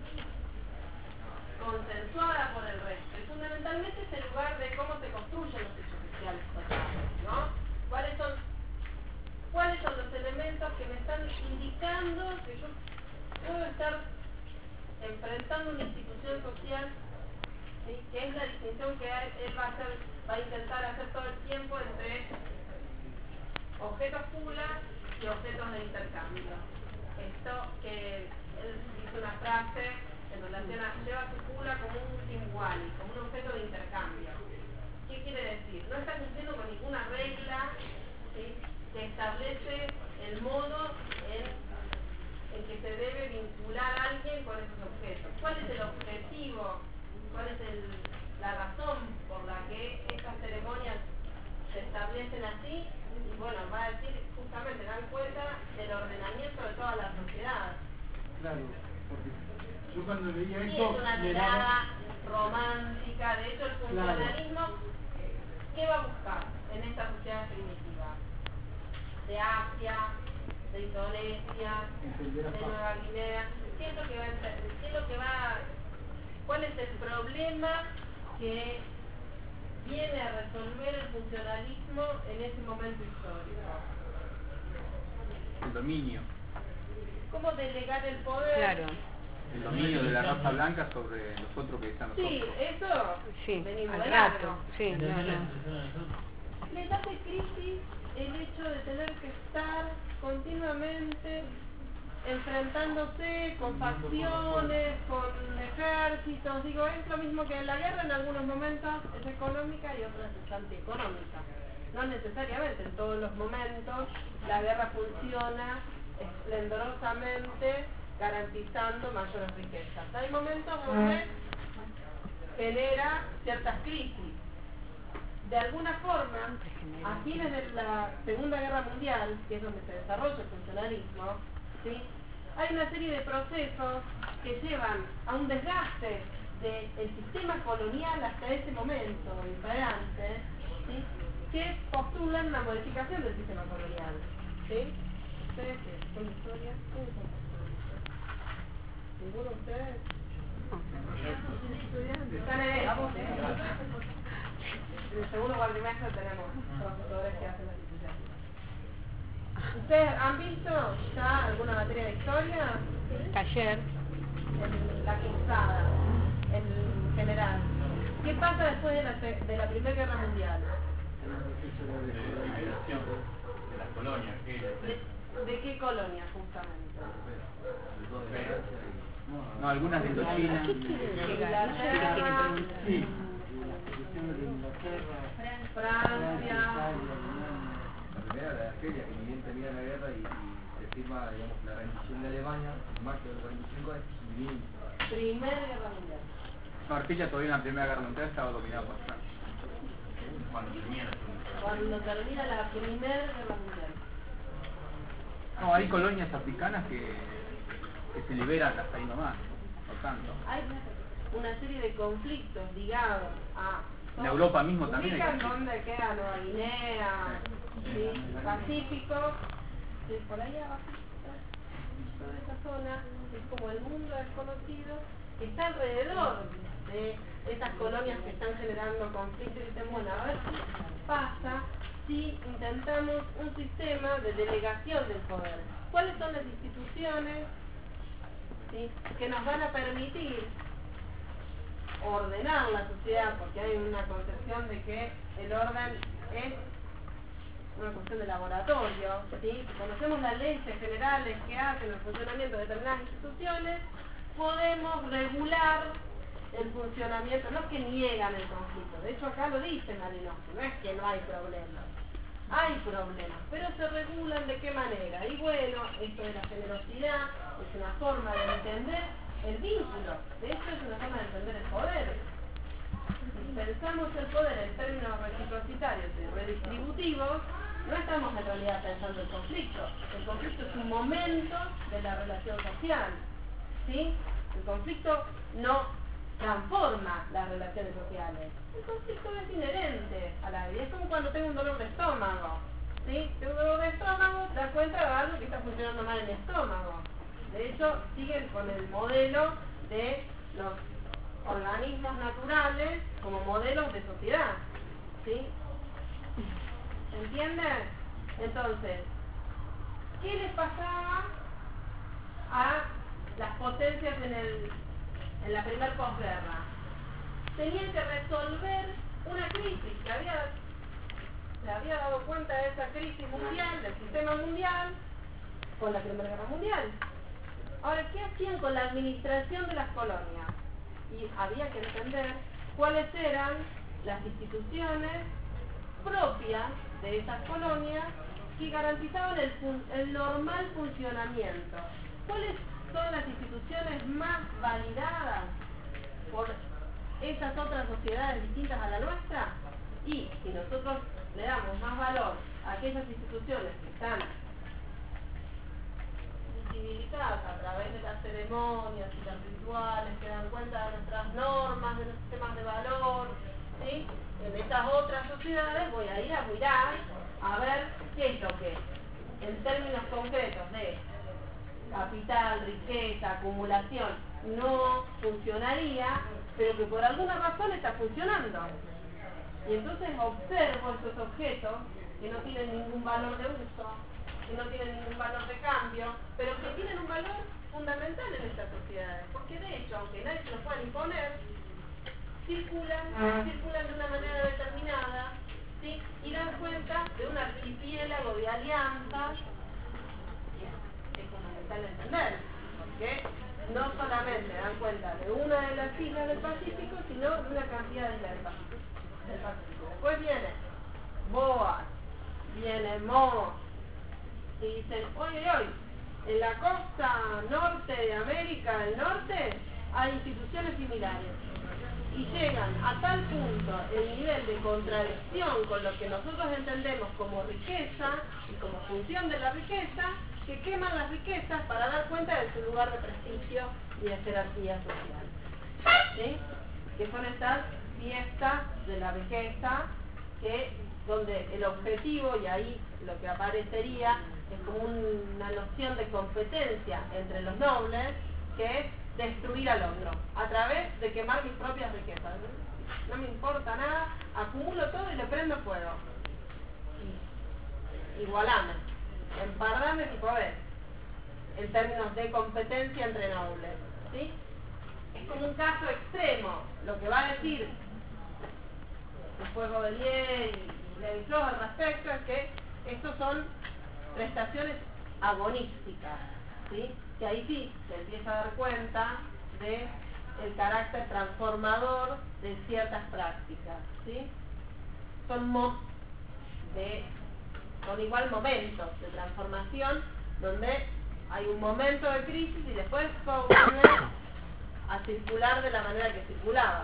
consensuada por el resto. Y fundamentalmente es el lugar de cómo se construyen los hechos sociales totales, ¿no? ¿Cuáles son los elementos que me están indicando que yo puedo estar enfrentando una institución social, ¿sí? Que es la distinción que él va a intentar hacer todo el tiempo entre objetos pula y objetos de intercambio. Esto que él dice una frase en relación a lleva su pula como un singuali, como un objeto de intercambio. ¿Qué quiere decir? No está cumpliendo con ninguna regla, ¿sí? Que establece el modo en que se debe vincular a alguien con esos objetos. ¿Cuál es el objetivo? ¿Cuál es la razón por la que estas ceremonias se establecen así? Y bueno, va a decir, justamente dan cuenta del ordenamiento de toda la sociedad. Claro, porque yo cuando leía Sí, esto... es una mirada romántica. De hecho, el funcionalismo, ¿qué va a buscar en esta sociedad primitiva? De Asia, de Indonesia, de Nueva Guinea. ¿Qué es lo que va a entender? ¿Qué es lo que va? ¿Cuál es el problema que viene a resolver el funcionalismo en ese momento histórico? El dominio. ¿Cómo delegar el poder? Claro. El dominio de la raza blanca sobre los otros que están nosotros. Sí, eso Sí, venimos al de rato. largo. Sí, no. Les hace crisis el hecho de tener que estar continuamente enfrentándose con facciones, con ejércitos. Digo, es lo mismo que la guerra en algunos momentos es económica y otras es antieconómica. No necesariamente en todos los momentos la guerra funciona esplendorosamente garantizando mayores riquezas. Hay momentos donde genera ciertas crisis. De alguna forma, a fines de la Segunda Guerra Mundial, que es donde se desarrolla el funcionalismo, ¿sí? Hay una serie de procesos que llevan a un desgaste del sistema colonial hasta ese momento imperante, ¿sí? Que postulan una modificación del sistema colonial. ¿Sí? ¿Ustedes qué? ¿Son historias? ¿Quiénes son historias? ¿Ninguno de ustedes? Están en eso. En el segundo cuatrimestre tenemos profesores que hacen las licenciaturas. ¿Ustedes han visto ya alguna materia de historia? Taller. La cruzada, en general. ¿Qué pasa después de la Primera Guerra Mundial? De las colonias. ¿De qué colonia, justamente? No, algunas de Indochina. Inglaterra, Sí, la posición de Inglaterra, Francia. La primera, la de Argelia, que ni bien termina la guerra y se firma, digamos, la rendición de Alemania en marzo del 45, es divino. Primera Guerra Mundial. No, Argelia todavía en la Primera Guerra Mundial estaba dominada por Francia. Cuando termina la segunda. Cuando termina la Primera Guerra Mundial. No, hay colonias africanas que se liberan hasta ahí nomás, no tanto. Hay una serie de conflictos ligados a... En Europa mismo también hay ubican conflictos. donde queda Nueva Guinea, ¿sí? Pacífico, ¿sí? Por ahí abajo, toda esa zona es como el mundo desconocido que está alrededor de estas colonias que están generando conflictos y dicen, bueno, a ver qué pasa si intentamos un sistema de delegación del poder. ¿Cuáles son las instituciones, ¿sí? que nos van a permitir ordenar la sociedad? Porque hay una concepción de que el orden es una cuestión de laboratorio, ¿sí? Si conocemos las leyes generales que hacen el funcionamiento de determinadas instituciones, podemos regular el funcionamiento, no es que niegan el conflicto, de hecho acá lo dice Malinowski, no es que no hay problemas, hay problemas, pero se regulan de qué manera. Y bueno, esto de la generosidad es una forma de entender el vínculo, de hecho es una forma de entender el poder. Si pensamos el poder en términos reciprocitarios y redistributivos, no estamos en realidad pensando el conflicto es un momento de la relación social, ¿sí? El conflicto no transforma las relaciones sociales. El conflicto es inherente a la vida. Es como cuando tengo un dolor de estómago. ¿sí? Si uno de estómago, da cuenta de algo que está funcionando mal en el estómago. De hecho, siguen con el modelo de los organismos naturales como modelos de sociedad, ¿sí? ¿Se entiende? Entonces, ¿qué les pasaba a las potencias en la primera posguerra? Tenían que resolver una crisis que se había dado cuenta de esa crisis mundial, del sistema mundial, con la Primera Guerra Mundial. Ahora, ¿qué hacían con la administración de las colonias? Y había que entender cuáles eran las instituciones propias de esas colonias que garantizaban el normal funcionamiento. ¿Cuáles son las instituciones más validadas por esas otras sociedades distintas a la nuestra? Y si nosotros le damos más valor a aquellas instituciones que están visibilizadas a través de las ceremonias y los rituales que dan cuenta de nuestras normas, de los sistemas de valor, ¿sí? En estas otras sociedades voy a ir a mirar a ver qué es lo que en términos concretos de capital, riqueza, acumulación no funcionaría, pero que por alguna razón está funcionando. Y entonces observo esos objetos que no tienen ningún valor de uso, que no tienen ningún valor de cambio, pero que tienen un valor fundamental en estas sociedades, porque de hecho, aunque nadie se los pueda imponer, circulan de una manera determinada, ¿sí? Y dan cuenta de un archipiélago de alianzas que es fundamental entender, porque no solamente dan cuenta de una de las islas del Pacífico, sino de una cantidad de islas del Pacífico. Después viene Boas, viene Moss, y dicen, oye, en la costa norte de América del Norte hay instituciones similares. Y llegan a tal punto el nivel de contradicción con lo que nosotros entendemos como riqueza y como función de la riqueza, que queman las riquezas para dar cuenta de su lugar de prestigio y de jerarquía social. ¿Sí? Que son estas fiestas de la riqueza, donde el objetivo, y ahí lo que aparecería, es como una noción de competencia entre los nobles, que es destruir al otro, a través de quemar mis propias riquezas. No me importa nada, acumulo todo y le prendo fuego. Igualame, empardame mi poder, en términos de competencia entre nobles. ¿Sí? Es como un caso extremo, lo que va a decir después Baudelaire y Levi-Strauss al respecto es que estos son prestaciones agonísticas, ¿sí? Que ahí sí se empieza a dar cuenta de el carácter transformador de ciertas prácticas, ¿sí? Son igual momentos de transformación donde hay un momento de crisis y después todo vuelve a circular de la manera que circulaba.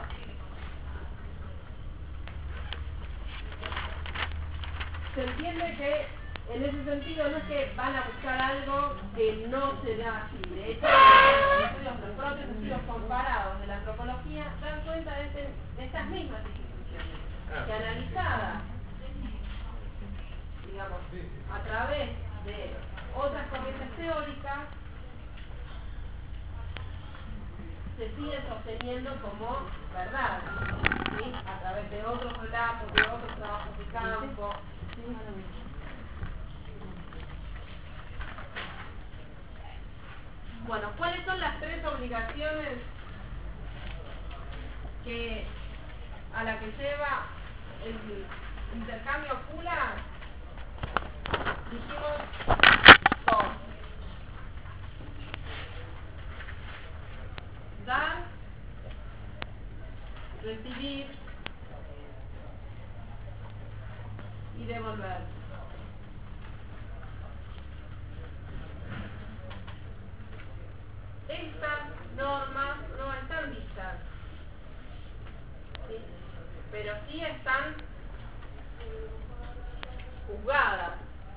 Se entiende que en ese sentido no es que van a buscar algo que no se da así. De hecho, los propios estudios comparados de la antropología dan cuenta de estas mismas instituciones, que analizadas, digamos, a través de otras corrientes teóricas, se sigue sosteniendo como verdad, ¿sí? A través de otros relatos, de otros trabajos de campo. ¿Sí? Bueno, ¿cuáles son las tres obligaciones a la que lleva el intercambio Kula? Dijimos dos. Dar, recibir y devolver. Estas normas no están vistas, ¿sí? Pero sí están juzgadas.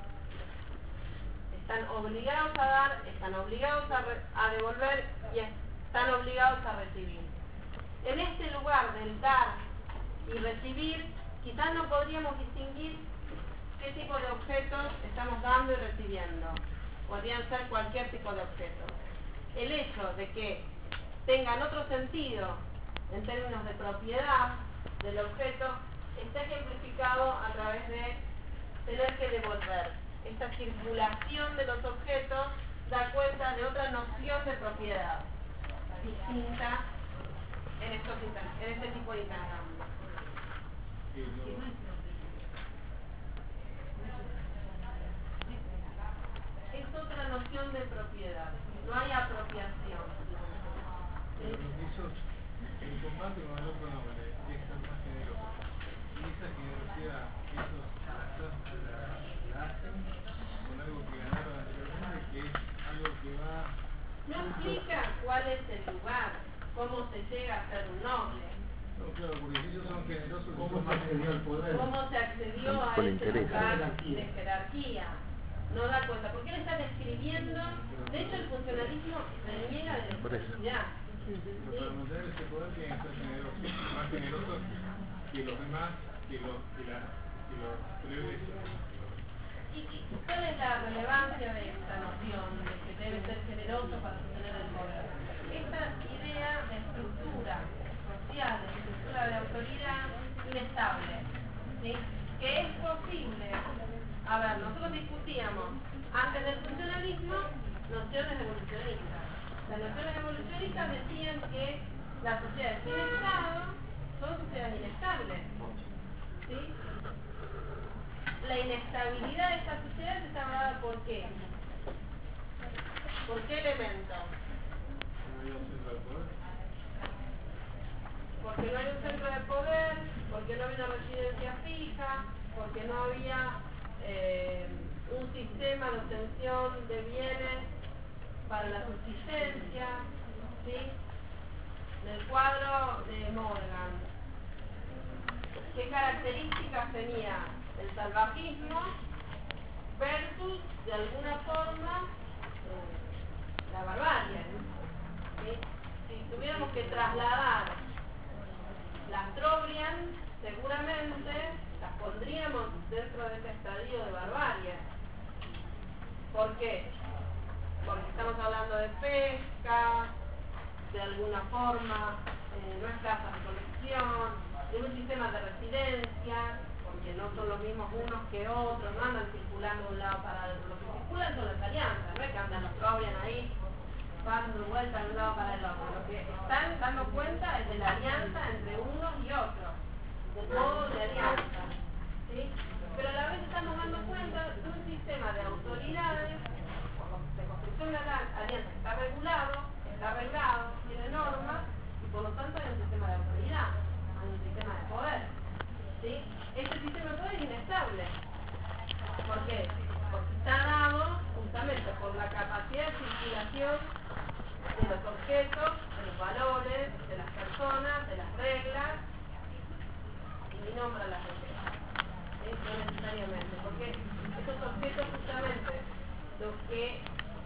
Están obligados a dar, están obligados a devolver y están obligados a recibir. En este lugar del dar y recibir, quizás no podríamos distinguir qué tipo de objetos estamos dando y recibiendo. Podrían ser cualquier tipo de objetos. El hecho de que tengan otro sentido en términos de propiedad del objeto está ejemplificado a través de tener que devolver. Esta circulación de los objetos da cuenta de otra noción de propiedad distinta en este tipo de intercambio. Es otra noción de propiedad, no hay apropiación. Esos, en combate con el otro nombre, es ser más generoso. Y esa generosidad, esos la hacen con algo que ganaron anteriormente, que es algo que va... No explica cuál es el lugar, cómo se llega a ser un noble. No, claro, porque si ellos son generosos, ¿Cómo se accedió al poder? Cómo se accedió a Con ese interés. lugar de jerarquía. No da cuenta, porque él está describiendo, de hecho el funcionalismo se niega de la necesidad. pero para mantener ese poder tienen que ser generosos, más generosos que los demás, que los plebes. ¿Y cuál es la relevancia de esta noción de que debe ser generoso para sostener el poder? Esta idea de estructura social, de estructura de autoridad inestable, ¿sí? Que es posible. A ver, nosotros discutíamos antes del funcionalismo nociones evolucionistas. Las nociones evolucionistas decían que las sociedades sin Estado son sociedades inestables, ¿sí? La inestabilidad de estas sociedades está dada ¿por qué? ¿Por qué elemento? Porque no hay un centro de poder, porque no había una residencia fija, porque no había un sistema de obtención de bienes para la subsistencia, ¿sí? Del cuadro de Morgan. ¿Qué características tenía el salvajismo versus, de alguna forma, la barbarie? ¿Sí? Si tuviéramos que trasladar las Trobriand, seguramente las pondríamos dentro de este estadio de barbarie. ¿Por qué? Porque estamos hablando de pesca, de alguna forma, no es casas de colección, de un sistema de residencia, porque no son los mismos unos que otros, no andan circulando de un lado para el otro. Lo que circulan son las alianzas, no es que andan los Trobriand ahí, dando vueltas de un lado para el otro. Lo que están dando cuenta es de la alianza entre unos y otros, de modo de alianza, ¿sí? Pero a la vez estamos dando cuenta de un sistema de autoridades, de construcción de la alianza que está regulado, está arreglado, tiene normas, y por lo tanto hay un sistema de autoridad, hay un sistema de poder, ¿sí? Este sistema de poder es inestable. ¿Por qué? Porque está dado justamente por la capacidad de circulación de los objetos, de los valores, de las personas, de las reglas, y ni nombra las reglas, ¿sí? No necesariamente, porque estos objetos justamente lo que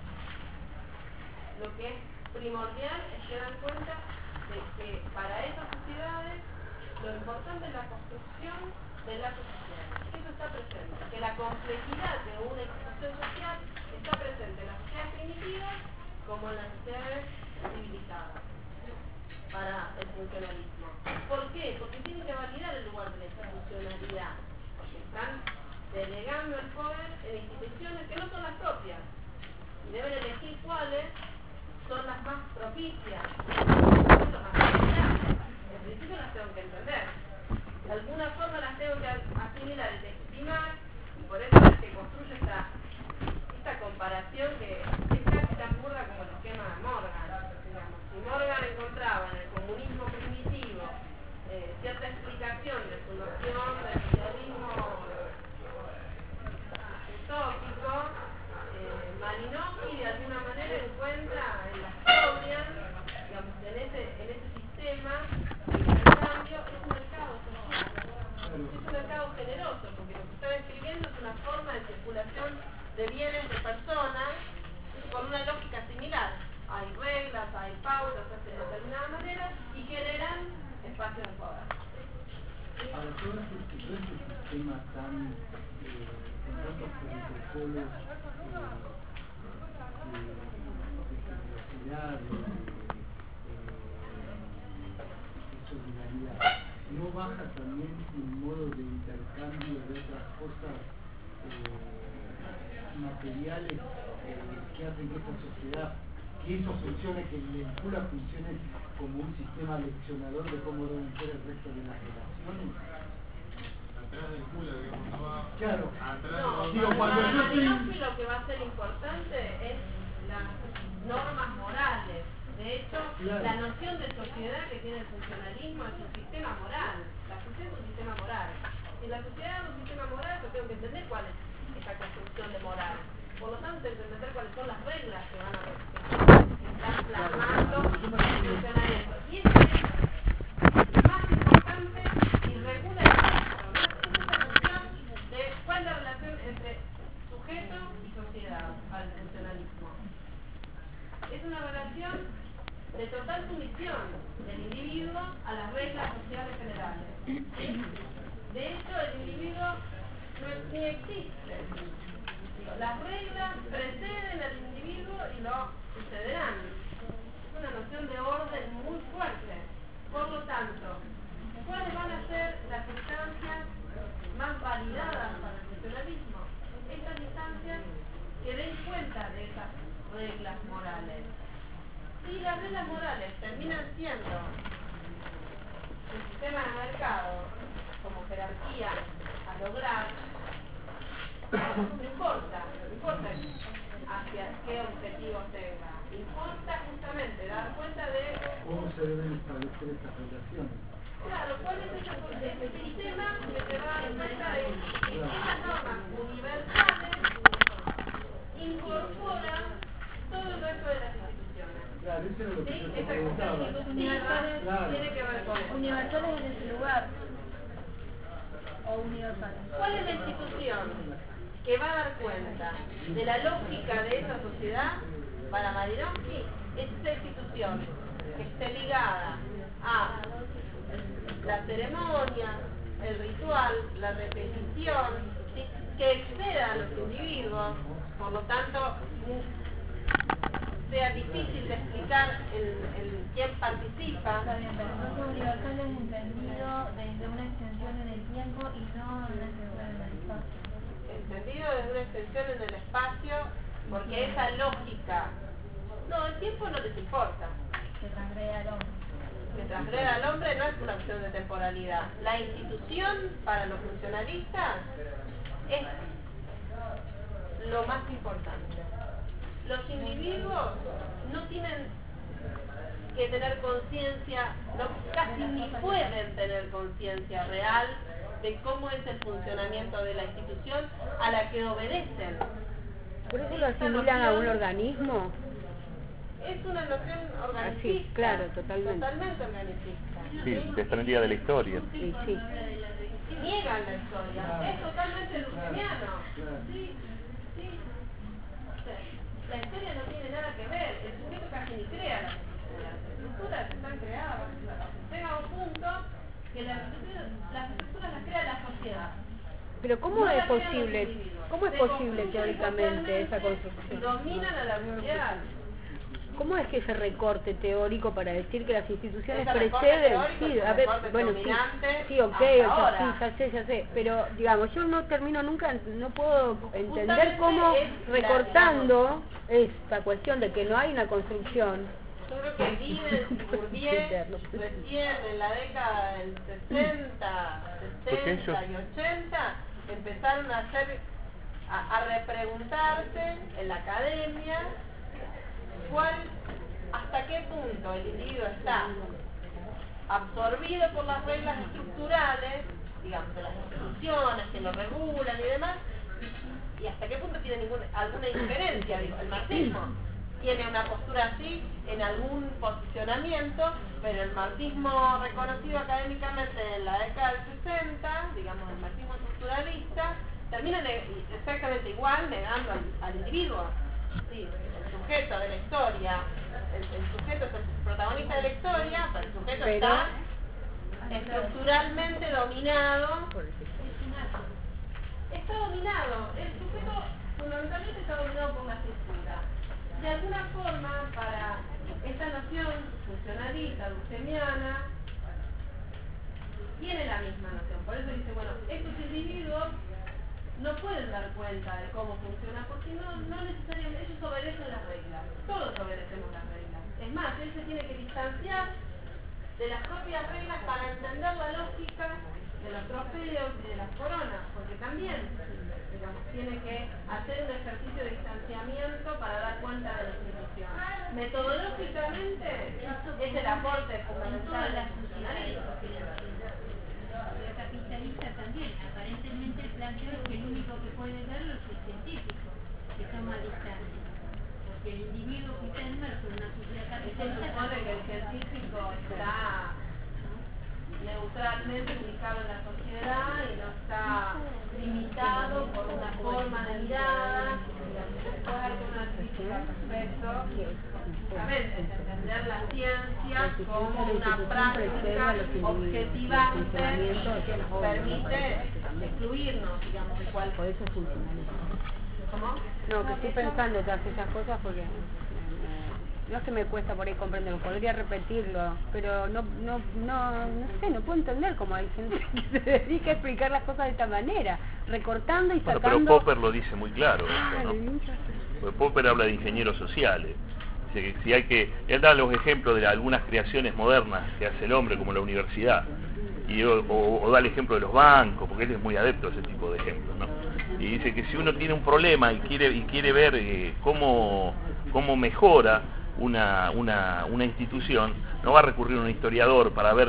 es primordial es que dan cuenta de que para esas sociedades lo importante es la construcción de la sociedad. Eso está presente, que la complejidad de una institución social está presente en las sociedades primitivas como en las sociedades civilizadas para el funcionalismo. ¿Por qué? Porque tienen que validar el lugar de la institucionalidad, porque están delegando el poder en instituciones que no son las propias y deben elegir cuáles son las más propicias, son las más similares. En principio las tengo que entender, de alguna forma las tengo que asimilar y legitimar, y por eso es que construye esta comparación que es casi tan burda como el esquema de Morgan, digamos. Si Morgan encontraba en el comunismo primitivo cierta explicación de su noción del socialismo utópico, Malinowski de alguna manera encuentra en las Trobriand, digamos, en ese sistema de intercambio, es un mercado social, es un mercado generoso, porque lo que está describiendo es una forma de circulación de bienes de personas con una lógica similar. Hay reglas, hay pautas, de determinada manera, y generan espacios de poder. Ahora, todo este sistema tan, con tantos protocolos de generosidad, de solidaridad, ¿no baja también un modo de intercambio de otras cosas materiales que hacen que esta sociedad, que eso funcione, que la escuela funcione como un sistema leccionador de cómo deben ser el resto de las relaciones? Atrás del culo, digamos, no va... Claro. Atrás No, digo, cuando yo estoy... lo que va a ser importante es las normas morales. De hecho, claro, la noción de sociedad que tiene el funcionalismo es un sistema moral. La sociedad es un sistema moral. Si la sociedad es un sistema moral, yo tengo que entender cuál es esa construcción de moral. Por lo tanto, tengo que entender cuáles son las reglas que van a estar plasmando el funcionamiento. Y eso es más importante y regula el resto, ¿no? Es esa noción de cuál es la relación entre sujeto y sociedad al funcionalismo. Es una relación de total sumisión del individuo a las reglas sociales generales. De hecho, el individuo ni existe. Las reglas preceden al individuo y lo sucederán. Es una noción de orden muy fuerte. Por lo tanto, ¿cuáles van a ser las instancias más validadas para el funcionalismo? Estas instancias que den cuenta de esas reglas morales. Si las reglas morales terminan siendo un sistema de mercado como jerarquía a lograr, no importa hacia qué objetivos tenga, importa justamente dar cuenta de cómo se deben establecer estas relaciones. claro, cuál es ese sistema que te va a dar cuenta de que esas normas universales incorporan todo el resto de las instituciones. Claro, eso es lo que ¿Sí? yo te Esa preguntaba. cuestión universales Claro. tiene que ver con eso. Universales en ese lugar. O universales. ¿Cuál es la institución que va a dar cuenta de la lógica de esa sociedad? Para Malinowski, es esa institución que esté ligada a la ceremonia, el ritual, la repetición, ¿sí? Que exceda a los individuos, por lo tanto sea difícil de explicar el quién participa. Está bien, pero entonces universal es entendido desde una extensión en el tiempo y no una extensión en el espacio. Entendido desde una extensión en el espacio, porque esa lógica, no, el tiempo no les importa. Que transgreda al hombre. Que transgreda al hombre no es una cuestión de temporalidad. La institución para los funcionalistas es lo más importante. Los individuos no tienen que tener conciencia, casi ni pueden tener conciencia real de cómo es el funcionamiento de la institución a la que obedecen. ¿Por eso lo asimilan a un organismo? Es una noción organicista. Así, claro, totalmente. Totalmente organicista. Sí, desprendida de la historia. Sí, sí. Niegan la historia. Es totalmente luceniano. Sí, sí. La historia no tiene nada que ver. El sujeto casi ni crea las estructuras. Las estructuras están creadas. Llega a un punto que las estructuras las crea la sociedad. Pero ¿cómo es posible? ¿Cómo es posible teóricamente esa Y construcción? dominan a la sociedad. ¿Cómo es que ese recorte teórico para decir que las instituciones Ese recorte preceden? teórico Sí, es un a ver, recorte bueno, dominante sí, ok, hasta o sea, ahora. sí, ya sé, pero digamos, yo no termino nunca, no puedo entender Justamente cómo es recortando esta cuestión de que no hay una construcción. Yo creo que Giddens y Bourdieu recién en la década del 60, 70 y 80 empezaron a repreguntarse en la academia hasta qué punto el individuo está absorbido por las reglas estructurales, digamos, de las instituciones que lo regulan y demás, y hasta qué punto tiene alguna injerencia. Digo, el marxismo tiene una postura así en algún posicionamiento, pero el marxismo reconocido académicamente en la década del 60, digamos el marxismo estructuralista, termina exactamente igual negando al individuo. Sí, el sujeto de la historia, el sujeto es el protagonista de la historia, pero el sujeto está estructuralmente dominado. Está dominado, el sujeto fundamentalmente está dominado por una estructura. De alguna forma, para esta noción funcionalista, durkheimiana, tiene la misma noción. Por eso dice, bueno, estos individuos no pueden dar cuenta de cómo funciona, porque no necesariamente, ellos obedecen las reglas. Todos obedecemos las reglas. Es más, él se tiene que distanciar de las propias reglas para entender la lógica de los trofeos y de las coronas, porque también, digamos, tiene que hacer un ejercicio de distanciamiento para dar cuenta de la institución. Metodológicamente, es el aporte fundamental de la funcionalidad. La capitalista también, aparentemente el planteo es que el único que puede verlo es el científico, que toma distancia. Porque el individuo que está inmerso en una sociedad capitalista... Se supone que el científico está neutralmente ubicado en la sociedad y no está limitado por una forma de mirada. Se puede dar una crítica respecto justamente es entender la ciencia como una práctica objetivante que nos permite excluirnos, digamos, de cuál. Por eso es funcionalismo. ¿Cómo? No, que estoy pensando todas esas cosas porque no es que me cuesta por ahí comprenderlo, podría repetirlo, pero no sé, no puedo entender cómo hay gente que se dedica a explicar las cosas de esta manera, recortando y Bueno, sacando... pero Popper lo dice muy claro, eso, ¿no? Porque Popper habla de ingenieros sociales. Dice que si hay que... Él da los ejemplos de algunas creaciones modernas que hace el hombre, como la universidad, o da el ejemplo de los bancos, porque él es muy adepto a ese tipo de ejemplos, ¿no? Y dice que si uno tiene un problema y quiere ver cómo mejora una institución, no va a recurrir a un historiador para ver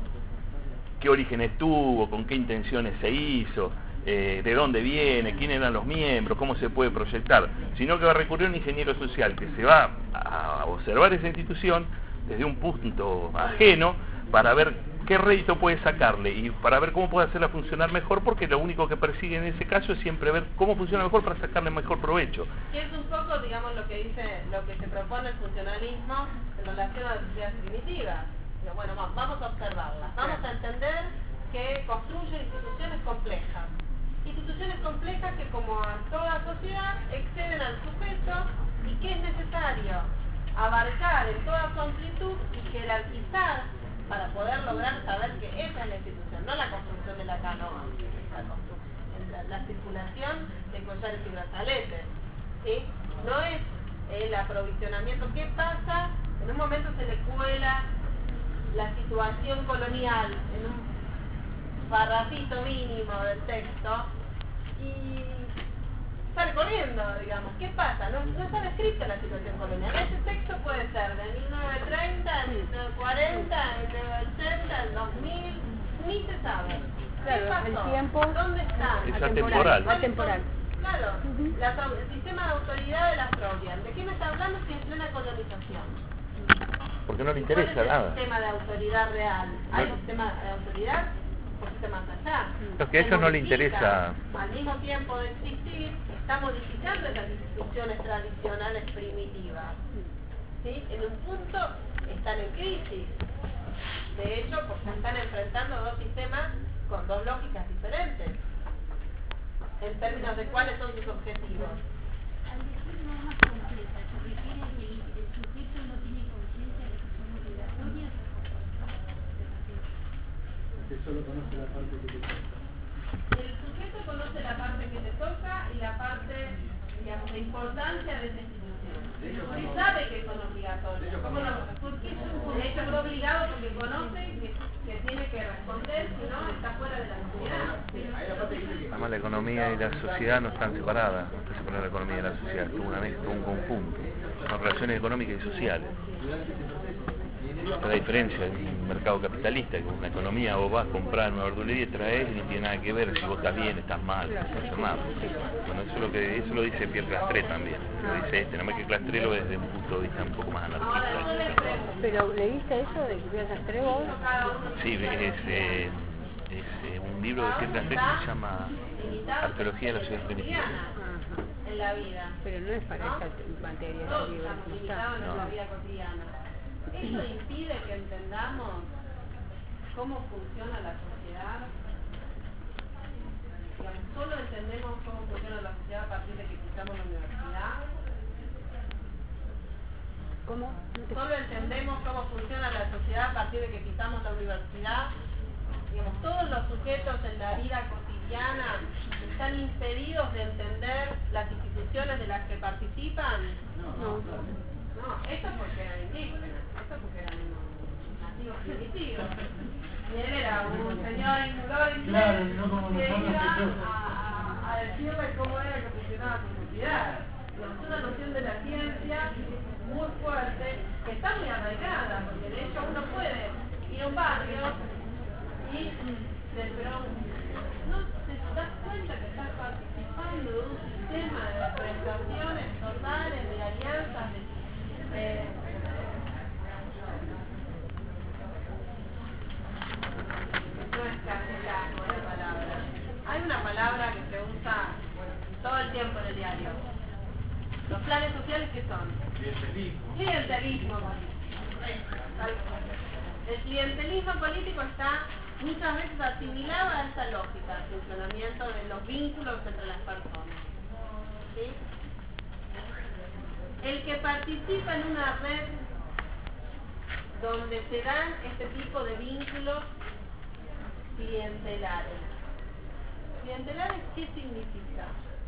qué orígenes tuvo, con qué intenciones se hizo, de dónde viene, quiénes eran los miembros, cómo se puede proyectar, sino que va a recurrir a un ingeniero social que se va a observar esa institución desde un punto ajeno para ver qué rédito puede sacarle y para ver cómo puede hacerla funcionar mejor, porque lo único que persigue en ese caso es siempre ver cómo funciona mejor para sacarle mejor provecho. Y es un poco, digamos, lo que se propone el funcionalismo en relación a las sociedades primitivas. Pero bueno, vamos a observarlas, vamos a entender que construyen instituciones complejas. Instituciones complejas que, como a toda sociedad, exceden al sujeto y que es necesario abarcar en toda su amplitud y jerarquizar para poder lograr saber que esa es la institución, no la construcción de la canoa, la circulación de collares y brazaletes, ¿sí? No es el aprovisionamiento. ¿Qué pasa? En un momento se le cuela la situación colonial en un parrafito mínimo del texto y sale corriendo, digamos. ¿Qué pasa? No está descrita la situación colonial. Ese texto puede ser de 1930, de 1940, de 1980, del 2000, ni se sabe. ¿Qué pasó? El tiempo ¿Dónde está? Es atemporal. Atemporal. Claro, el sistema de autoridad de la Freudian. ¿De qué me está hablando? Si es de una colonización. Porque no le ¿Cuál interesa es nada. el sistema de autoridad real? ¿Hay un sistema de autoridad? Un poquito más allá. Lo que a ellos no le interesa. Al mismo tiempo de existir, está modificando esas instituciones tradicionales primitivas. ¿Sí? En un punto están en crisis. De hecho, porque están enfrentando dos sistemas con dos lógicas diferentes en términos de cuáles son sus objetivos. Al decir normas completas, ¿se refiere a que el sujeto no tiene conciencia de que son obligatorias? Que solo conoce la parte que le toca. El sujeto conoce la parte que le toca y la parte, digamos, de importancia de esa institución. Él sabe que son obligatorios. ¿Cómo no? De hecho, es obligado porque conoce que tiene que responder, si no, está fuera de la sociedad. Además, la economía y la sociedad no están separadas. No está separada la economía y la sociedad, es una mezcla, un conjunto. Son relaciones económicas y sociales. La diferencia en un mercado capitalista, que una economía vos vas a comprar una verdulería y traes y no tiene nada que ver si vos estás bien, estás mal, no hacer nada. Bueno, eso lo dice Pierre Clastres también, lo dice nada más que Clastres lo ve desde un punto de vista un poco más anarquista. ¿Pero leíste eso de Pierre Clastres vos? Sí, es un libro de Pierre Clastres que se llama Arqueología de la Sociedad Primitiva. En la vida. Pero no es para esa materia Todos del libro. estamos limitados en nuestra vida cotidiana. Eso impide que entendamos cómo funciona la sociedad, digamos, solo entendemos cómo funciona la sociedad a partir de que pisamos la universidad. ¿Cómo? Solo entendemos cómo funciona la sociedad a partir de que pisamos la universidad. Digamos, todos los sujetos en la vida cotidiana están impedidos de entender las instituciones de las que participan. No, esto porque eran indígenas, esto porque eran nativos primitivos. Y él era un señor inculor inglés que iba a decirle cómo era que funcionaba su sociedad. Es una noción de la ciencia muy fuerte, que está muy arraigada, porque de hecho uno puede ir a un barrio pero no te das cuenta que estás participando de un sistema de prestaciones totales, de alianzas, no es castellano la palabra. Hay una palabra que se usa todo el tiempo en el diario. Los planes sociales, ¿qué son? Clientelismo político. El clientelismo político está muchas veces asimilado a esta lógica de funcionamiento de los vínculos entre las personas. ¿Sí? El que participa en una red donde se dan este tipo de vínculos clientelares. ¿Clientelares qué significa?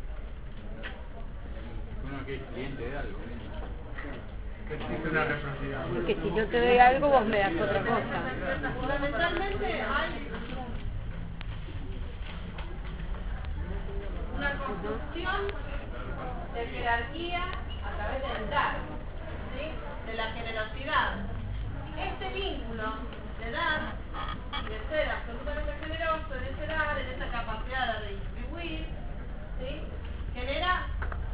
Uno que es cliente de algo. Que existe una reciprocidad. Que si yo te doy algo, vos me das otra cosa. Fundamentalmente hay una construcción de jerarquía a través del dar, ¿sí? De la generosidad. Este vínculo de dar, de ser absolutamente generoso, en ese dar, en esa capacidad de distribuir, ¿sí? Genera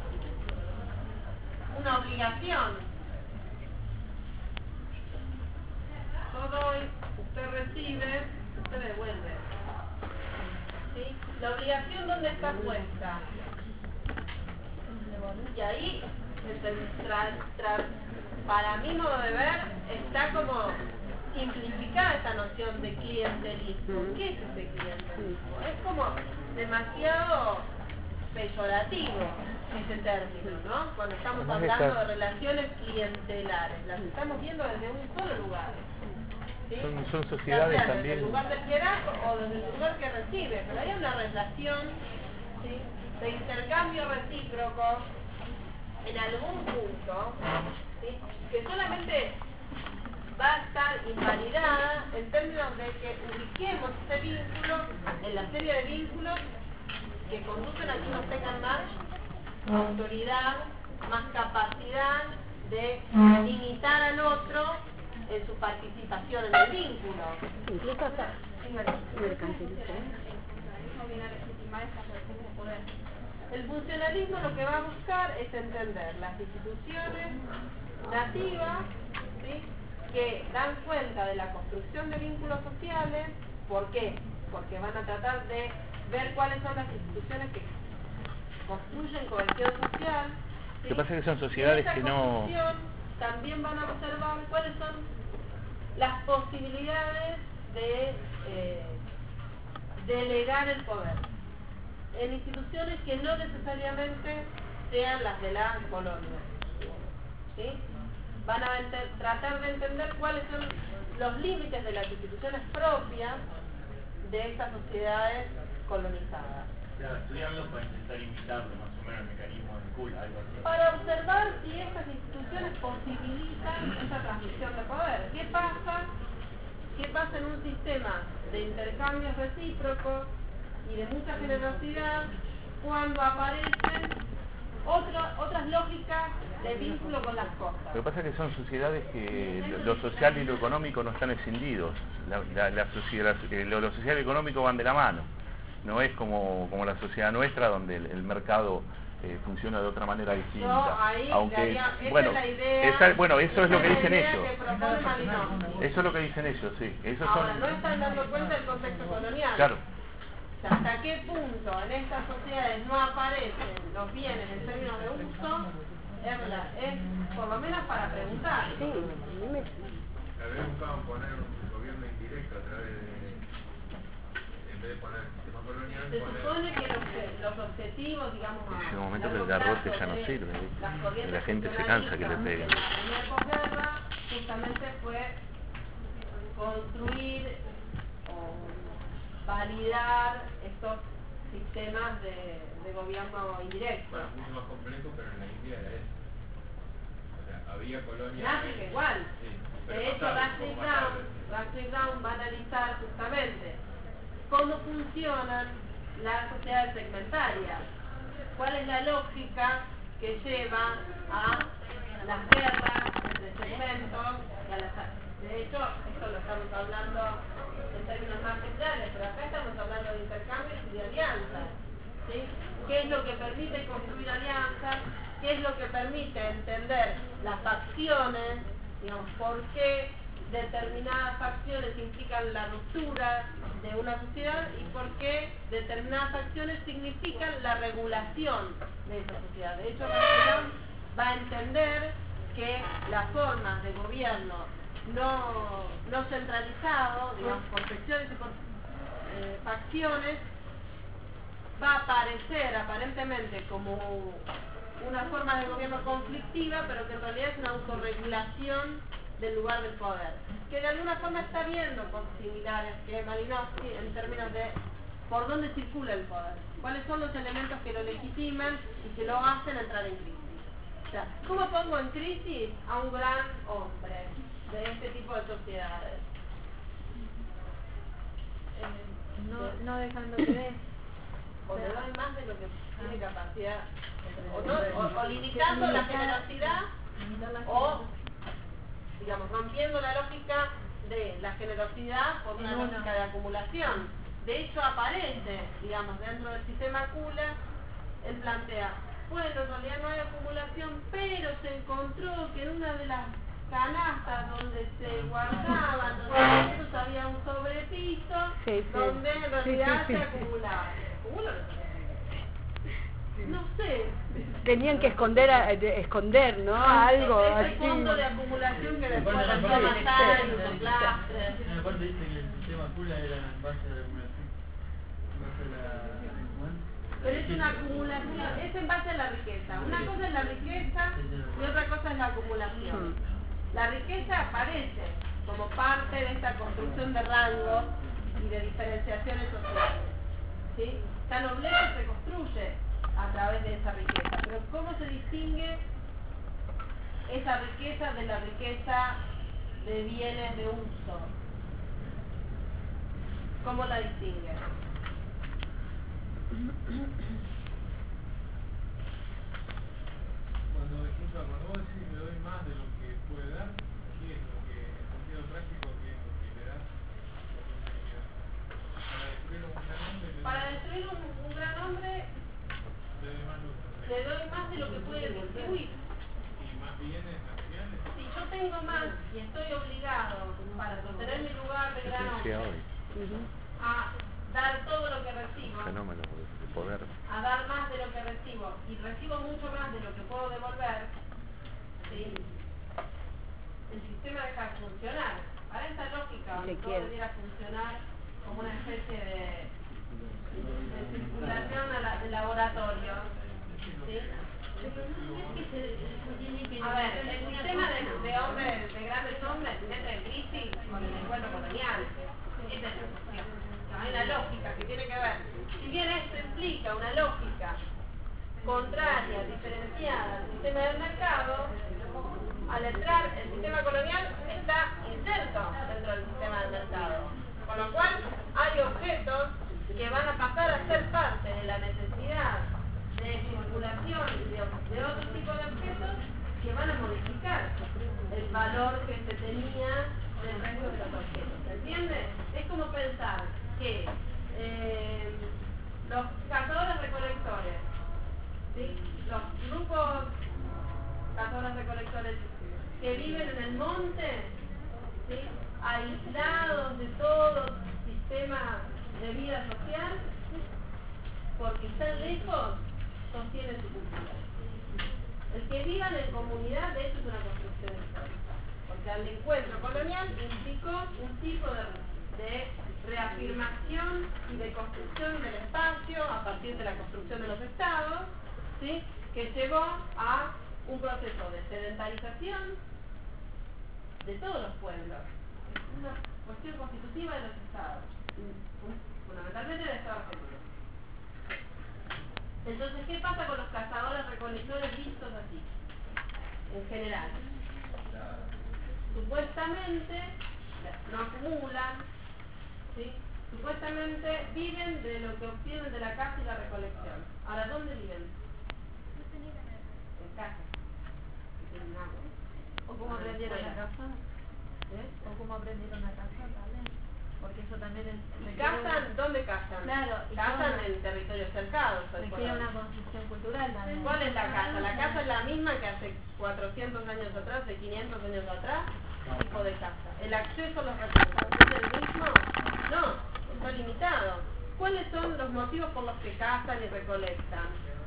una obligación. Yo doy, usted recibe, usted devuelve. ¿Sí? La obligación, ¿dónde está puesta? Y ahí, para mi modo de ver, está como simplificada esta noción de clientelismo. ¿Qué es ese clientelismo? Es como demasiado peyorativo ese término, ¿no? Cuando estamos hablando de relaciones clientelares, las estamos viendo desde un solo lugar. ¿Sí? Son sociedades ya sea también. desde el lugar del que da o desde el lugar que recibe, pero hay una relación, ¿sí?, de intercambio recíproco en algún punto, ¿sí?, que solamente va a estar invalidada en términos de que ubiquemos ese vínculo en la serie de vínculos que conducen a que unos tengan más autoridad, más capacidad de limitar al otro en su participación en el vínculo. Incluso hasta mercantilista. El funcionalismo lo que va a buscar es entender las instituciones nativas, ¿sí?, que dan cuenta de la construcción de vínculos sociales. ¿Por qué? Porque van a tratar de ver cuáles son las instituciones que construyen cohesión social. ¿Sí? Lo que pasa es que son sociedades que no... También van a observar cuáles son las posibilidades de delegar el poder en instituciones que no necesariamente sean las de la colonia. ¿Sí? Van a tratar de entender cuáles son los límites de las instituciones propias de estas sociedades colonizadas. Estudiarlo para intentar imitarlo, más o menos el mecanismo del cool, algo así. Para observar si estas instituciones posibilitan esa transmisión de poder. ¿Qué pasa en un sistema de intercambios recíprocos y de mucha generosidad cuando aparecen otras lógicas de vínculo con las cosas? Lo que pasa es que son sociedades que lo social y lo económico no están escindidos. Lo social y lo económico van de la mano. No es como la sociedad nuestra, donde el mercado funciona de otra manera distinta. No, ahí, aunque esa bueno, es la idea, eso es lo que dicen ellos. Que eso es lo que dicen ellos, sí. Esos ahora, son... no están dando cuenta del contexto colonial. Claro. O sea, ¿hasta qué punto en estas sociedades no aparecen los bienes en términos de uso? Es por lo menos para preguntar. Tal vez buscaban poner un gobierno indirecto directo a través de, en vez de poner el sistema colonial, se supone que los objetivos, digamos, Llega un momento que el largo garrote plazo ya no de sirve, ¿viste? las corrientes La gente se cansa que le nacionalistas peguen. en la primera posguerra justamente fue construir o validar estos sistemas de gobierno indirecto. bueno, mucho más complejo, pero en la India era eso. O sea, había colonias. En África igual. Sí, De pero hecho, Rusty Brown va a analizar justamente cómo funcionan las sociedades segmentarias, cuál es la lógica que lleva a las guerras entre segmentos y a las... De hecho, esto lo estamos hablando en términos más generales, pero acá estamos hablando de intercambios y de alianzas, ¿sí? ¿Qué es lo que permite construir alianzas? ¿Qué es lo que permite entender las facciones? Digamos, ¿por qué determinadas facciones implican la ruptura de una sociedad y por qué determinadas facciones significan la regulación de esa sociedad? De hecho, va a entender que las formas de gobierno no centralizado, digamos, por secciones y por facciones, va a aparecer aparentemente como una forma de gobierno conflictiva, pero que en realidad es una autorregulación del lugar del poder, que de alguna forma está viendo cosas similares que Malinowski en términos de por dónde circula el poder, cuáles son los elementos que lo legitiman y que lo hacen entrar en crisis. O sea, ¿cómo pongo en crisis a un gran hombre de este tipo de sociedades? No dejando que O le doy más de lo que tiene capacidad, o limitando la generosidad, o, digamos, rompiendo la lógica de la generosidad por una lógica de acumulación. De hecho, aparece, digamos, dentro del sistema Kula, él plantea, bueno, en realidad no hay acumulación, pero se encontró que en una de las canastas donde se guardaban los alimentos había un sobrepiso donde en realidad se acumulaba. No sé. Tenían que esconder, ¿no? Algo Ese así. fondo de acumulación que después hacía matar y desastres. Aparte dice que el sistema Kula era en base a la acumulación. En base a la... Pero es una acumulación, es en base a la riqueza. Una cosa es la riqueza y otra cosa es la acumulación. La riqueza aparece como parte de esta construcción de rangos y de diferenciaciones sociales, ¿sí? La nobleza se construye a través de esa riqueza, pero ¿cómo se distingue esa riqueza de la riqueza de bienes de uso? ¿Cómo la distingue? Cuando vos decís le doy más de lo que puede dar, ¿qué es lo que, en sentido práctico, qué es lo que le das? Para destruir un gran hombre, Para destruir un gran hombre, le doy más le doy más de lo que puede distribuir. y más bienes materiales. Si yo tengo más y estoy obligado para sostener mi lugar de gran hombre a dar todo lo que recibo, Fenómeno de poder. a dar más de lo que recibo y recibo mucho más de lo que puedo devolver, ¿sí? El sistema deja de funcionar. Para esta lógica, todo debiera funcionar como una especie de circulación de laboratorio, ¿sí? A ver, el sistema de hombres, de grandes hombres, entra en crisis con el encuentro colonial. Esa es la cuestión. Hay una lógica que tiene que ver. Si bien esto implica una lógica contraria, diferenciada al sistema del mercado, al entrar el sistema colonial está inserto dentro del sistema del mercado. Con lo cual hay objetos que van a pasar a ser parte de la necesidad de circulación de otro tipo de objetos que van a modificar el valor que se tenía del resto de los objetos. ¿Se entiende? Es como pensar que los cazadores-recolectores, ¿sí? Los grupos cazadores-recolectores que viven en el monte, ¿sí? Aislados de todo sistema de vida social, porque están lejos, sostienen su cultura. El que vivan en comunidad, de hecho, es una construcción histórica, porque al encuentro colonial implicó un tipo de de reafirmación y de construcción del espacio a partir de la construcción de los estados, ¿sí? Que llevó a un proceso de sedentarización de todos los pueblos. Es una cuestión constitutiva de los estados, fundamentalmente del estado argentino. Entonces, ¿qué pasa con los cazadores recolectores vistos así? En general, supuestamente no acumulan, ¿sí? Supuestamente viven de lo que obtienen de la caza y la recolección. Ahora, ¿dónde viven? En casa. ¿Tienen agua? ¿O cómo aprendieron a cazar? ¿O cómo aprendieron a cazar también? Porque eso también es... ¿Cazan? ¿Dónde cazan? Claro. Cazan en territorios cercados. Requiere una construcción cultural también. ¿Cuál es la casa? ¿La casa es la misma que hace 400 años atrás, de 500 años atrás? ¿Qué tipo de casa? ¿El acceso a los recursos es el mismo? No, está limitado. ¿Cuáles son los motivos por los que cazan y recolectan?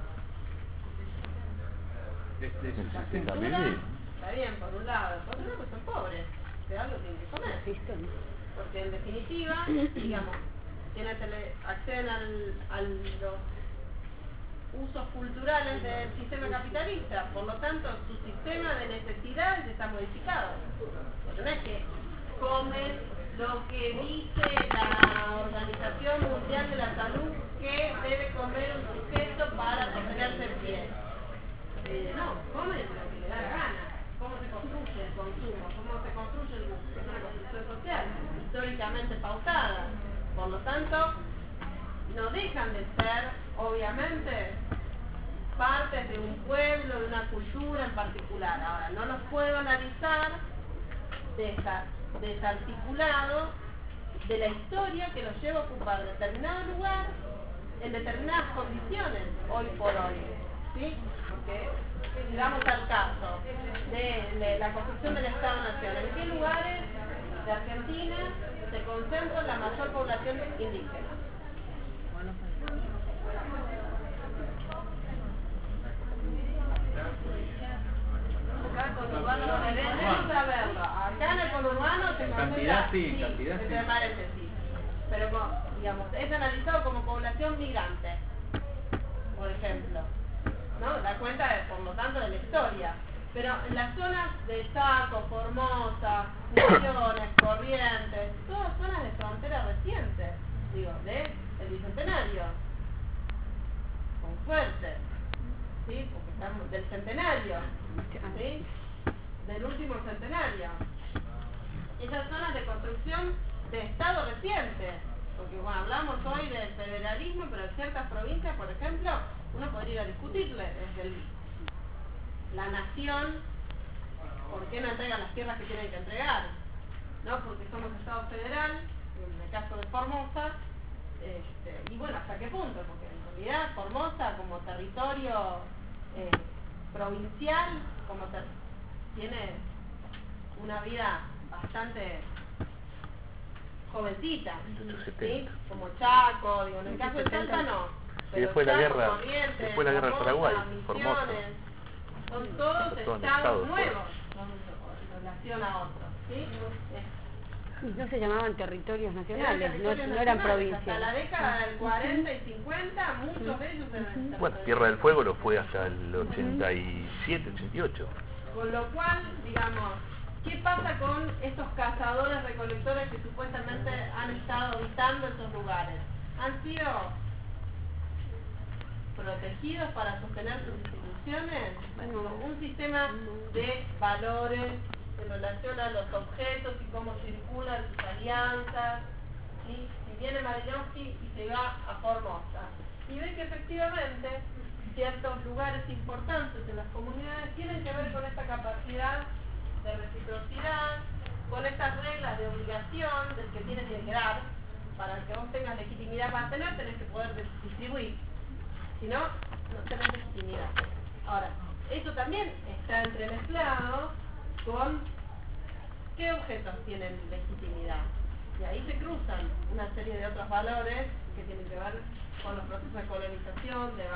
Necesitan Cultura, vivir. está bien, por un lado. Por otro lado, pues son pobres. De algo tienen que comer. Porque en definitiva, digamos, quienes acceden a los usos culturales del sistema capitalista, por lo tanto su sistema de necesidades está modificado. Porque no es que comen lo que dice la Organización Mundial de la Salud que debe comer un sujeto para sostenerse en pie. No, comen lo que le da la gana. ¿Cómo se construye el consumo? ¿Cómo se construye el gusto? Es una construcción social, históricamente pautada. Por lo tanto, no dejan de ser, obviamente, partes de un pueblo, de una cultura en particular. Ahora, no los puedo analizar desarticulado de la historia que los lleva a ocupar determinado lugar en determinadas condiciones, hoy por hoy. ¿Sí? Porque, si vamos al caso de la construcción del Estado-Nación, ¿en qué lugares de Argentina se concentra la mayor población indígena? Acá en el conurbano debemos saberlo. Acá en el conurbano se concentra, cantidad sí, cantidad sí. entre paréntesis. Pero digamos, es analizado como población migrante, por ejemplo. ¿No? Da cuenta, por lo tanto, de la historia. Pero en las zonas de Chaco, Formosa, Misiones, Corrientes, todas zonas de frontera reciente, digo, del Bicentenario, con suerte, ¿sí? Porque estamos del centenario, ¿sí? Del último centenario. Esas zonas de construcción de Estado reciente, porque bueno, hablamos hoy del federalismo, pero en ciertas provincias, por ejemplo, uno podría ir a discutirle desde la nación, ¿por qué no entregan las tierras que tienen que entregar? ¿No? Porque somos Estado federal, en el caso de Formosa, y bueno, ¿hasta qué punto? Porque en realidad Formosa como territorio provincial, tiene una vida bastante jovencita, ¿sí? Como Chaco, digo, en el caso de Salta no. Y después la guerra, después la guerra del Paraguay, Formosa. Son todos estados nuevos en relación a otros, ¿sí? No se llamaban territorios nacionales, territorios no eran nacionales. provincias. Hasta la década del 40 y 50, muchos de ellos eran Bueno, Tierra del Fuego lo fue hasta el 87, 88. Con lo cual, digamos, ¿qué pasa con estos cazadores recolectores que supuestamente han estado habitando esos lugares? Han sido protegidos para sostener sus instituciones, un sistema de valores en relación a los objetos y cómo circulan sus alianzas, ¿sí? Si viene Malinowski y se va a Formosa y ve que efectivamente ciertos lugares importantes en las comunidades tienen que ver con esta capacidad de reciprocidad, con estas reglas de obligación del que tienes que dar. Para que vos tengas legitimidad para tener, tenés que poder distribuir. Si no, no tenés legitimidad. Ahora, eso también está entremezclado con qué objetos tienen legitimidad. Y ahí se cruzan una serie de otros valores que tienen que ver con los procesos de colonización, de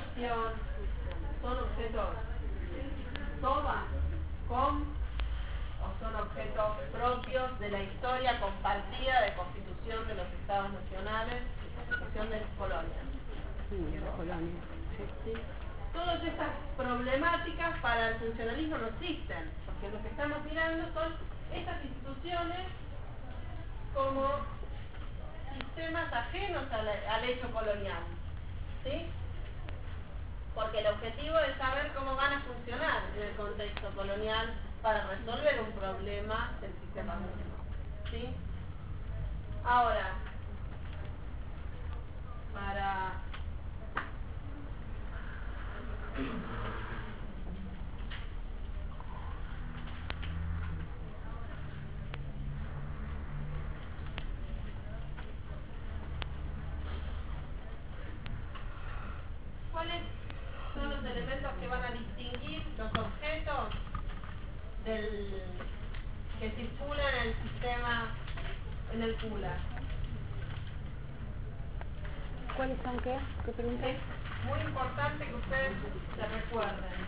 evangelización. Son objetos toba, con o son objetos propios de la historia compartida de constitución de los estados nacionales, de constitución de las colonias. ¿Sí? Todas estas problemáticas para el funcionalismo no existen, porque lo que estamos mirando son estas instituciones como sistemas ajenos al hecho colonial, ¿sí? Porque el objetivo es saber cómo van a funcionar en el contexto colonial para resolver un problema del sistema mismo, ¿sí? Ahora, para ¿cuáles son los elementos que van a distinguir los objetos que circulan en el sistema, en el CULA? ¿Cuáles son qué? ¿Qué pregunta? Es muy importante que ustedes se recuerden.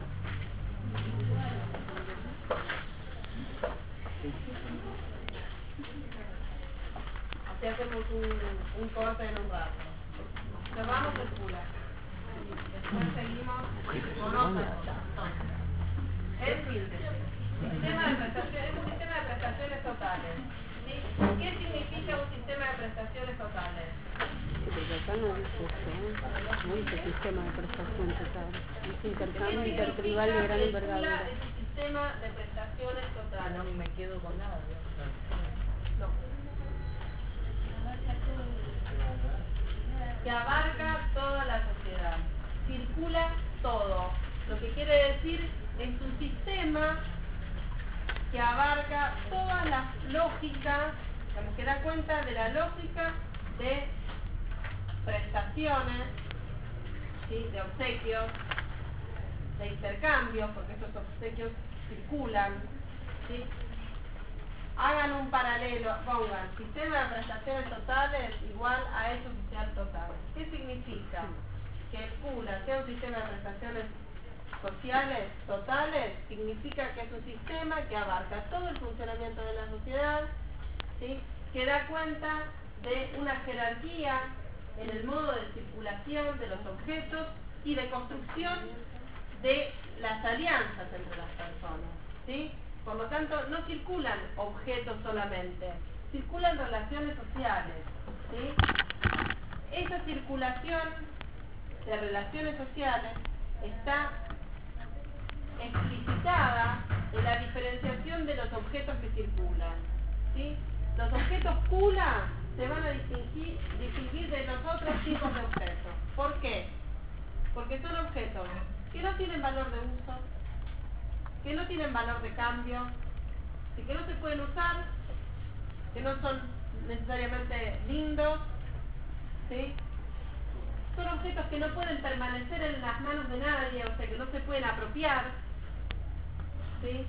Así hacemos un corte en un rato. Cerramos el CULA. Después seguimos con otras cosas. En síntesis, sistema de prestaciones, es un sistema de prestaciones totales. ¿Sí? ¿Qué significa un sistema de prestaciones totales? Porque acá no dice esto, no dice sistema de prestación total, dice intercambio intertribal de gran envergadura. Es un sistema de prestaciones totales. No me quedo con nada. No. Que abarca toda la sociedad, circula todo, lo que quiere decir es un sistema que abarca todas las lógicas, digamos, que da cuenta de la lógica de prestaciones, ¿sí? De obsequios, de intercambios, porque esos obsequios circulan, ¿sí? Hagan un paralelo, pongan sistema de prestaciones totales igual a hecho social total. ¿Qué significa? Que el CULA sea un sistema de prestaciones sociales totales, significa que es un sistema que abarca todo el funcionamiento de la sociedad, ¿sí? Que da cuenta de una jerarquía en el modo de circulación de los objetos y de construcción de las alianzas entre las personas, ¿sí? Por lo tanto, no circulan objetos solamente, circulan relaciones sociales, ¿sí? Esa circulación de relaciones sociales está explicitada en la diferenciación de los objetos que circulan, ¿sí? Los objetos CULA se van a distinguir de los otros tipos de objetos. ¿Por qué? Porque son objetos que no tienen valor de uso, que no tienen valor de cambio, y que no se pueden usar, que no son necesariamente lindos, ¿sí? Son objetos que no pueden permanecer en las manos de nadie, o sea que no se pueden apropiar, ¿sí?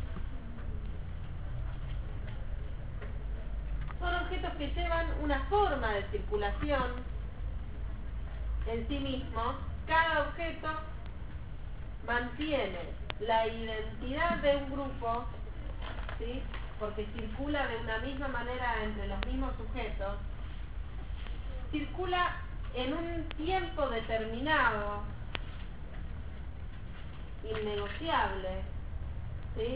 Son objetos que llevan una forma de circulación en sí mismos. Cada objeto mantiene la identidad de un grupo, ¿sí? Porque circula de una misma manera entre los mismos sujetos, circula en un tiempo determinado, innegociable, ¿sí?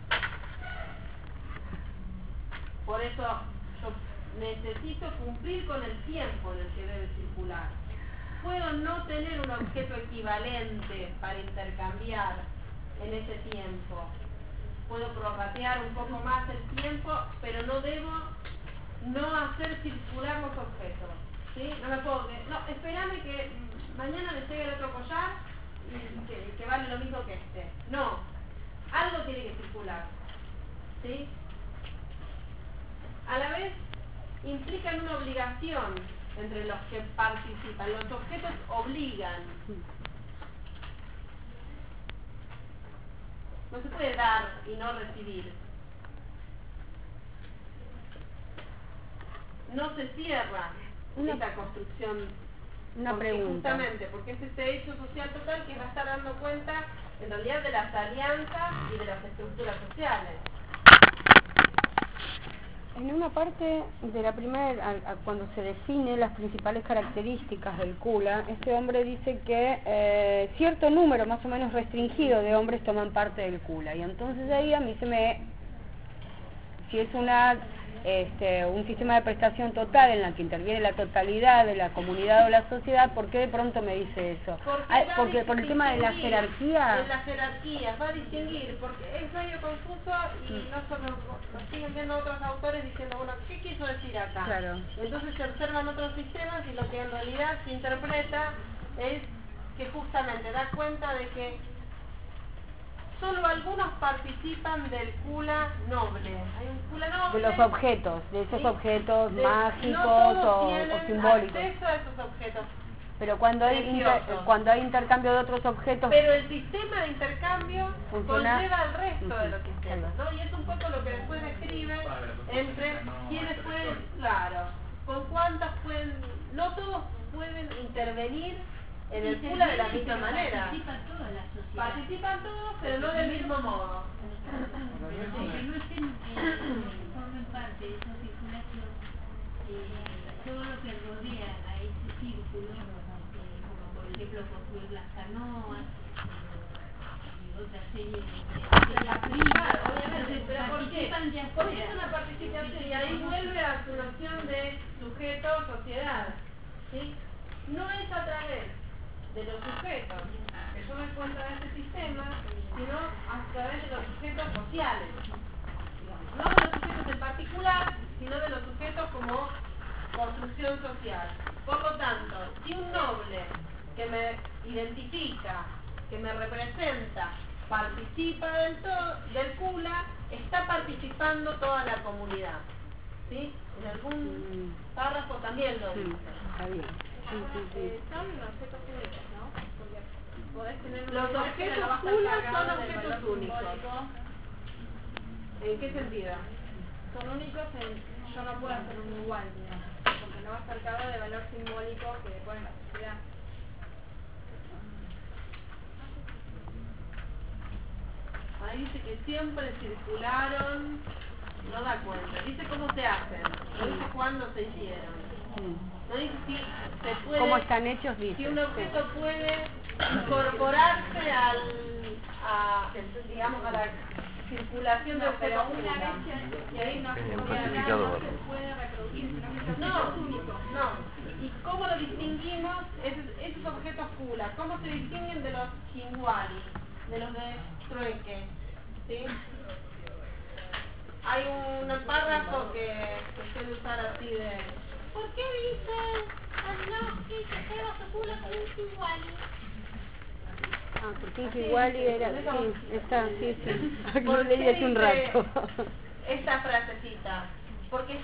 Por eso yo necesito cumplir con el tiempo en el que debe circular. Puedo no tener un objeto equivalente para intercambiar en ese tiempo. Puedo prorratear un poco más el tiempo, pero no debo no hacer circular los objetos, ¿sí? No me puedo no, espérame que mañana le llegue el otro collar y que vale lo mismo que este. No, algo tiene que circular, ¿sí? A la vez implican una obligación entre los que participan. Los objetos obligan. No se puede dar y no recibir. No se cierra esta construcción. Una pregunta. Justamente porque es este hecho social total que va a estar dando cuenta en realidad de las alianzas y de las estructuras sociales. En una parte de la primera, cuando se define las principales características del Kula, este hombre dice que cierto número más o menos restringido de hombres toman parte del Kula, y entonces ahí a mí si es un sistema de prestación total en la que interviene la totalidad de la comunidad o la sociedad, ¿por qué de pronto me dice eso? Porque por el tema de la jerarquía. De las jerarquías, va a distinguir, porque es medio confuso y no solo lo siguen viendo otros autores diciendo, bueno, ¿qué quiso decir acá? Claro. Entonces se observan otros sistemas y lo que en realidad se interpreta es que justamente da cuenta de que solo algunos participan del Kula noble. Hay un Kula noble. De los objetos, de esos objetos mágicos no o simbólicos. acceso a esos objetos. Pero cuando hay intercambio de otros objetos. Pero el sistema de intercambio funciona, conlleva al resto de los sistemas, ¿no? Y es un poco lo que después describe entre quienes pueden, claro, con cuántas pueden, no todos pueden intervenir en el Kula de la misma manera. Participan todos, pero no del mismo modo. Aunque no estén, formen parte de esa circulación, todo lo que rodea a ese círculo, como por ejemplo construir las canoas y otra serie de Claro, obviamente, pero ¿por qué? Porque es una participación y ahí vuelve a su noción de sujeto-sociedad, ¿sí? No es a través de los sujetos que yo me encuentro en este sistema, sino a través de los sujetos sociales, digamos. No de los sujetos en particular, sino de los sujetos como construcción social. Por lo tanto, si un noble que me identifica, que me representa, participa del Kula, está participando toda la comunidad, ¿sí? En algún párrafo también lo dice. Está bien. Son objetos únicos, ¿no? Porque podés tener Los objetos Kula son objetos únicos. ¿En qué sentido? Son únicos yo no puedo hacer uno igual, digamos, porque no va a estar cargado de valor simbólico que pone la sociedad. Ahí dice que siempre circularon, no da cuenta, dice cómo se hacen, no dice cuándo se hicieron, no dice si se puede, ¿cómo están hechos? Dice. Si un objeto puede incorporarse digamos, a la circulación de objetos. Una vez que hay un objeto no se puede reproducir, sino que son objetos únicos. No. ¿Y cómo lo distinguimos? Esos objetos Kula, ¿cómo se distinguen de los Kingwali, de los de trueque? ¿Sí? Hay un párrafo que suele usar así de ¿por qué dice no que se Kula con un Kingwali? Porque Kingwali era, sí. Lo leí hace un rato. Esta frasecita. Porque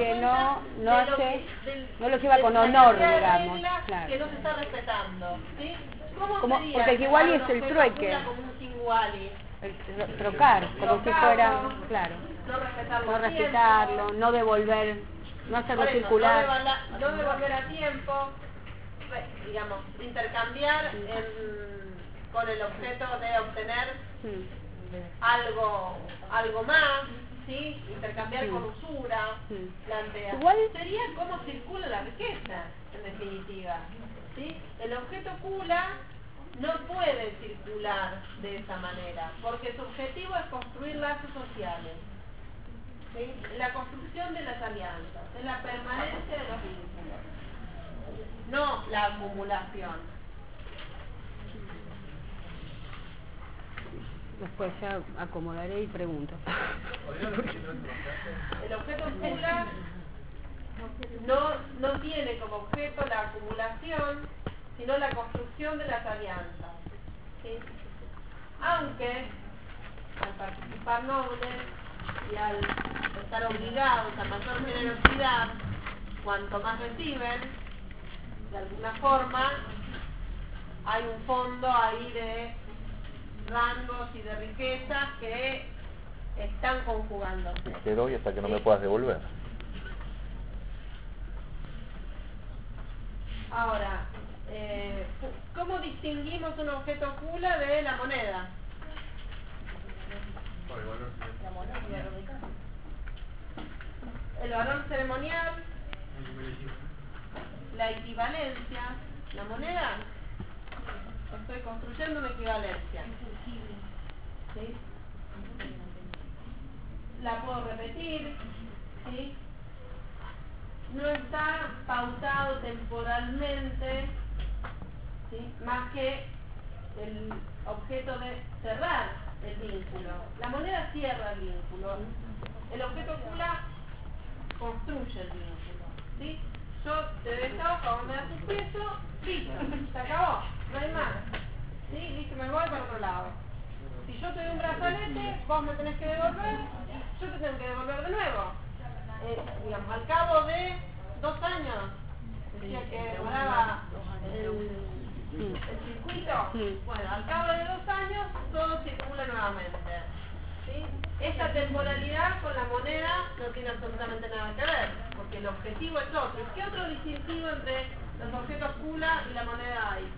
no lo lleva con honor, digamos. Claro. Que no se está respetando, ¿sí? Porque el Kingwali es el trueque. Como un Kingwali. El trocar, como si fuera, claro. No respetarlo, no devolver, no hacerlo circular. No devolver a tiempo, digamos, intercambiar con el objeto de obtener algo más, ¿sí? Intercambiar con usura, plantea. Sería cómo circula la riqueza, en definitiva, ¿sí? El objeto Kula no puede circular de esa manera, porque su objetivo es construir lazos sociales, ¿sí? La construcción de las alianzas, es la permanencia de los vínculos, no la acumulación. Después ya acomodaré y pregunto. El objeto Kula no tiene como objeto la acumulación, sino la construcción de las alianzas, ¿sí? Aunque al participar nobles y al estar obligados a mayor generosidad, cuanto más reciben, de alguna forma hay un fondo ahí de rangos y de riquezas que están conjugándose. Te doy hasta que no me puedas devolver. Ahora, ¿cómo distinguimos un objeto Kula de la moneda? Por el valor. La moneda. el valor ceremonial, la equivalencia, la moneda, estoy construyendo una equivalencia. ¿Sí? La puedo repetir, ¿sí? No está pautado temporalmente, ¿sí? Más que el objeto de cerrar el vínculo. La moneda cierra el vínculo. El objeto cula construye el vínculo, ¿sí? Yo te doy esta hoja, vos me das un peso, listo, se acabó, no hay más. ¿Sí? Listo, me voy para otro lado. Si yo te doy un brazalete, vos me tenés que devolver, yo te tengo que devolver de nuevo. Digamos, al cabo de 2 años, decía que duraba el circuito, bueno, al cabo de 2 años todo circula nuevamente. ¿Sí? Esta temporalidad con la moneda no tiene absolutamente nada que ver, porque el objetivo es otro. ¿Qué otro distintivo entre los objetos Kula y la moneda hay?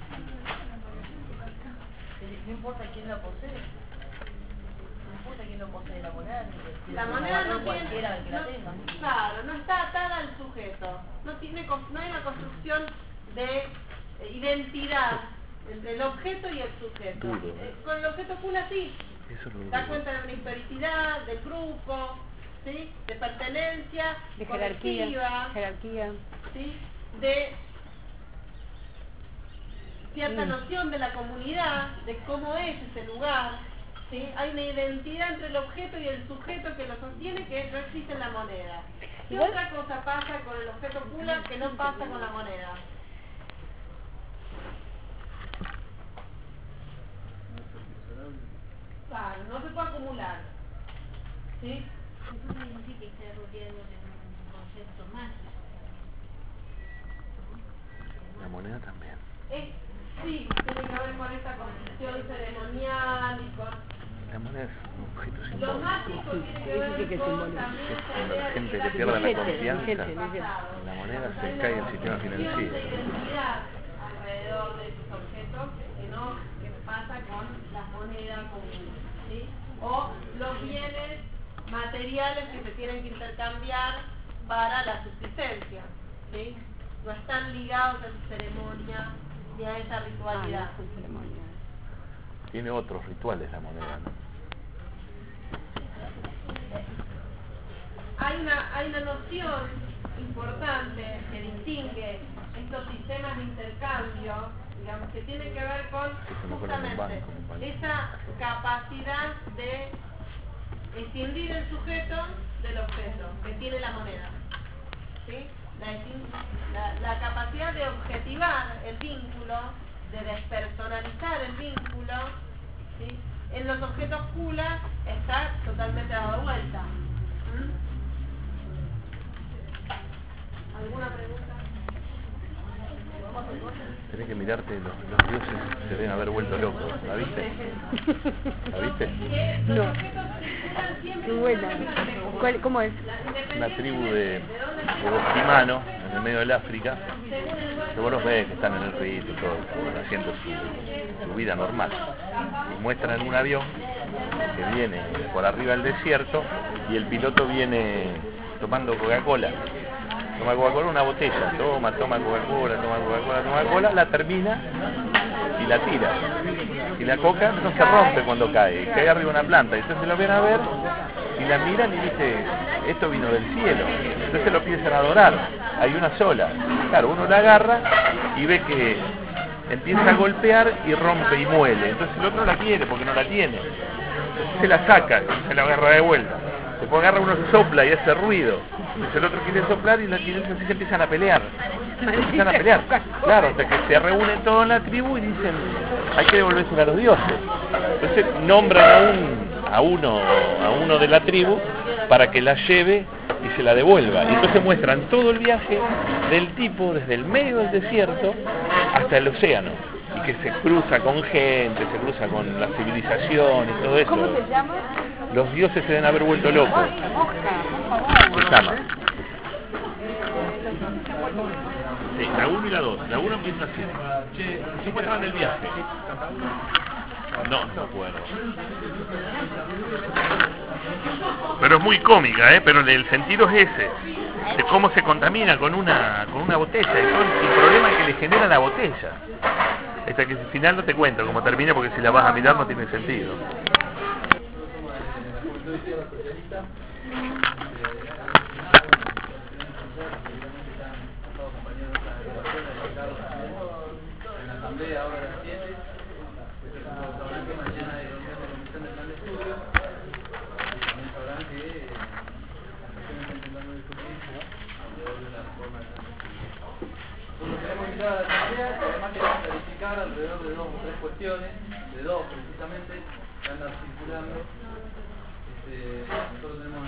No importa quién la posee. No importa quién lo posee, la moneda. La moneda no tiene, cualquiera que la tenga. Claro, no está atada al sujeto. No hay una construcción de identidad entre el objeto y el sujeto. Con el objeto Kula sí. Da cuenta de una historicidad, del grupo, ¿sí? De pertenencia, de jerarquía, ¿sí? De cierta noción de la comunidad, de cómo es ese lugar, ¿sí? Hay una identidad entre el objeto y el sujeto que lo sostiene que no existe en la moneda. ¿Qué otra cosa pasa con el objeto Kula que no pasa con la moneda? Claro, no se puede acumular. ¿Sí? Eso quiere decir que está rodeado de un concepto mágico. La moneda también. Sí, tiene que ver con esta concepción ceremonial y con... La moneda es un objeto Lo simbólico. mágico tiene que ver con también esta Cuando idea la de gente que le pierde la billete, confianza, la moneda se cae el sistema financiero. de identidad alrededor de esos objetos que pasa con las monedas comunes, ¿sí? O los bienes materiales que se tienen que intercambiar para la subsistencia, ¿sí? No están ligados a su ceremonia ni a esa ritualidad. Tiene otros rituales la moneda, ¿no? Hay una noción importante que distingue estos sistemas de intercambio, digamos, que tiene que ver con justamente esa capacidad de escindir el sujeto del objeto que tiene la moneda, ¿sí? La capacidad de objetivar el vínculo, de despersonalizar el vínculo, ¿sí? En los objetos Kula está totalmente dado vuelta. ¿Alguna pregunta? Tenés que mirarte, los dioses se deben haber vuelto locos, ¿la viste? ¿La viste? No. Qué buena. ¿Cómo es? Una tribu de bosquimanos en el medio del África, que vos los ves que están en el río y todo, haciendo su vida normal. Y muestran un avión que viene por arriba del desierto y el piloto viene tomando Coca-Cola. Toma Coca-Cola, una botella, toma Coca-Cola, la termina y la tira. Y la coca no se rompe cuando cae arriba de una planta. Entonces lo vienen a ver y la miran y dice, esto vino del cielo. Entonces lo empiezan a adorar. Hay una sola. Claro, uno la agarra y ve que empieza a golpear y rompe y muele. Entonces el otro la quiere porque no la tiene. Entonces se la saca y se la agarra de vuelta. Después agarra uno, sopla y hace ruido. Entonces el otro quiere soplar y los chinos así se empiezan a pelear. Claro, hasta que se reúnen todos en la tribu y dicen, hay que devolverse a los dioses. Entonces nombran a uno de la tribu para que la lleve y se la devuelva. Y entonces muestran todo el viaje del tipo desde el medio del desierto hasta el océano. Y que se cruza con gente, se cruza con la civilización y todo eso. ¿Cómo se llama? Los dioses se deben haber vuelto locos. Se llama. Sí, la 1 y la 2. La 1 empieza así. Se muestran el viaje. No me acuerdo. Pero es muy cómica, pero el sentido es ese, de cómo se contamina con una botella, y todo el problema que le genera la botella. Hasta que al final no te cuento cómo termina, porque si la vas a mirar no tiene sentido. Alrededor de 2 o 3 cuestiones, de 2 precisamente, que andan circulando. Nosotros tenemos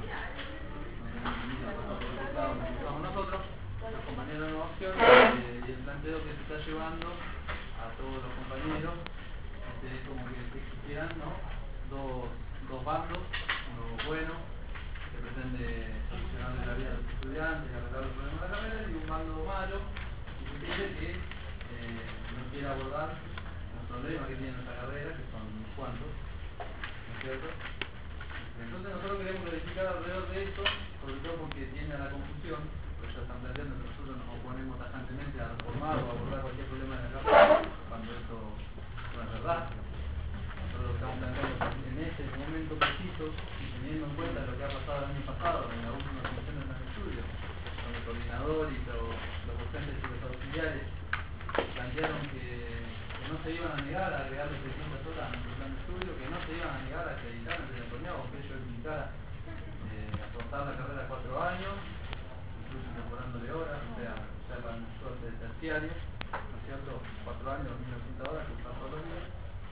nosotros, los compañeros de Nueva Opción, y el planteo que se está llevando a todos los compañeros es como que existieran, ¿no?, dos bandos, uno bueno, que pretende solucionarle la vida a los estudiantes y arreglar los problemas de la carrera, y un bando malo, que no quiere abordar los problemas que tiene nuestra carrera, que son unos cuantos, ¿no es cierto? Entonces nosotros queremos verificar alrededor de esto, sobre todo porque tiene a la confusión, porque ya están planteando que nosotros nos oponemos tajantemente a reformar o a abordar cualquier problema de la carrera, cuando esto no es verdad. Nosotros lo que estamos planteando en este momento preciso, y teniendo en cuenta lo que ha pasado el año pasado, en la última comisión del plan de estudio, con el coordinador y los docentes y los auxiliares, plantearon que no se iban a negar a agregarle 600 horas a nuestro plan de estudio, que no se iban a negar a acreditar ante el torneo, aunque ello implicara acortar la carrera a 4 años, incluso incorporándole horas, o sea, ya para una suerte de terciario, ¿no es cierto? 4 años, 1.900 horas, que usar todos los días.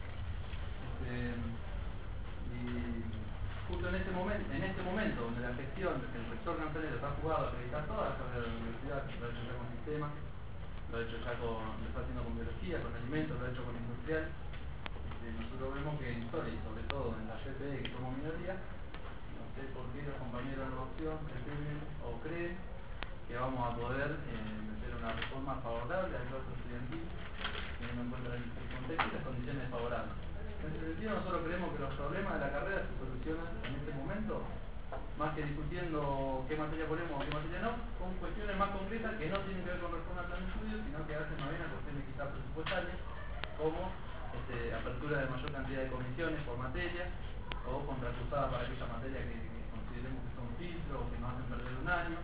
Y justo en este momento, donde la gestión, que el rector Cancelero está jugado a acreditar todas las carreras de la universidad, lo ha hecho ya con sistemas, lo ha hecho ya lo está haciendo con biología, con alimentos, lo ha hecho con industrial. Nosotros vemos que en historia, y sobre todo en la CPE, que somos minoría, no sé por qué los compañeros de la opción pretenden o creen que vamos a poder meter una reforma favorable al claustro estudiantil, teniendo en cuenta el contexto y las condiciones favorables. En ese sentido, nosotros creemos que los problemas de la carrera se solucionan en este momento, más que discutiendo qué materia ponemos o qué materia no, con cuestiones más concretas que no tienen que ver con reforma al plan de estudio, sino que hacen más bien a cuestiones quizás presupuestarias, como apertura de mayor cantidad de comisiones por materia, o contracruzada para aquella materia que consideremos que son filtros o que nos hacen perder un año,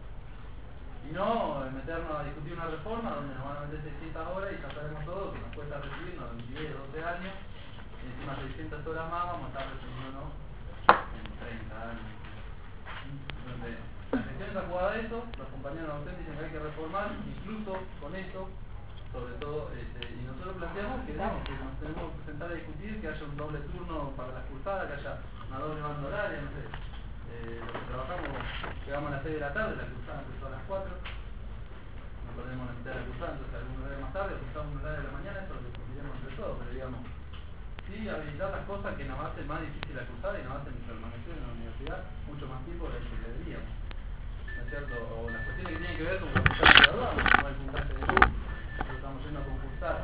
y no meternos a discutir una reforma donde nos van a meter 600 horas y ya sabemos todo que nos cuesta recibirnos en 10, 12 años, y encima 600 horas más vamos a estar recibiéndonos en 30 años. Entonces, la gestión está jugada de eso, los compañeros docentes dicen que hay que reformar, incluso con eso, sobre todo, y nosotros planteamos que nos tenemos que sentar a discutir, que haya un doble turno para las cursadas, que haya una doble banda horaria, no sé. Los que trabajamos, llegamos a las 6 de la tarde, la cursada empezó a las 4, no podemos necesitar la cursada, entonces algún horario más tarde, quizás un horario de la mañana, eso lo discutiremos entre todos, pero digamos, sí habilitar las cosas que nos hacen más difícil la cursada y nos hacen permanecer en la universidad mucho más tiempo de lo que deberíamos, ¿no es cierto? O las cuestiones que tienen que ver con los puntajes de graduados, como el puntaje de luz. Nosotros estamos yendo a concursar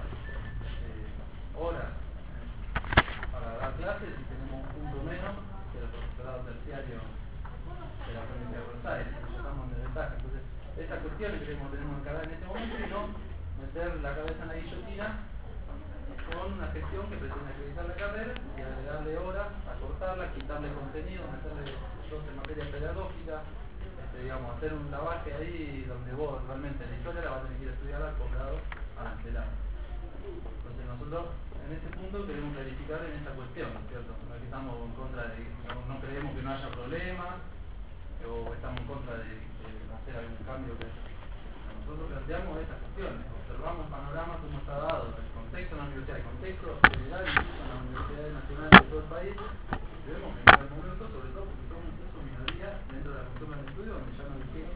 horas para dar clases y tenemos un punto menos que el profesorado terciario de la provincia de Buenos Aires, nosotros estamos en desventaja. Entonces, esas cuestiones que tenemos que encarar en este momento y no meter la cabeza en la guillotina con una gestión que pretende acreditar la carrera y agregarle horas, acortarla, quitarle contenido, meterle 12 materias pedagógicas, digamos, hacer un lavaje ahí donde vos realmente la historia la vas a tener que ir a estudiar al posgrado arancelado. Entonces nosotros en este punto queremos clarificar en esta cuestión, ¿no es cierto? No estamos en contra de, no creemos que no haya problemas, o estamos en contra de hacer algún cambio que nosotros planteamos estas cuestiones, observamos el panorama como está dado, el contexto en la universidad, el contexto general incluso en las universidades nacionales de todo el país, y vemos que en este momento, sobre todo porque somos incluso minoría dentro de la cultura del estudio, donde ya nos dijeron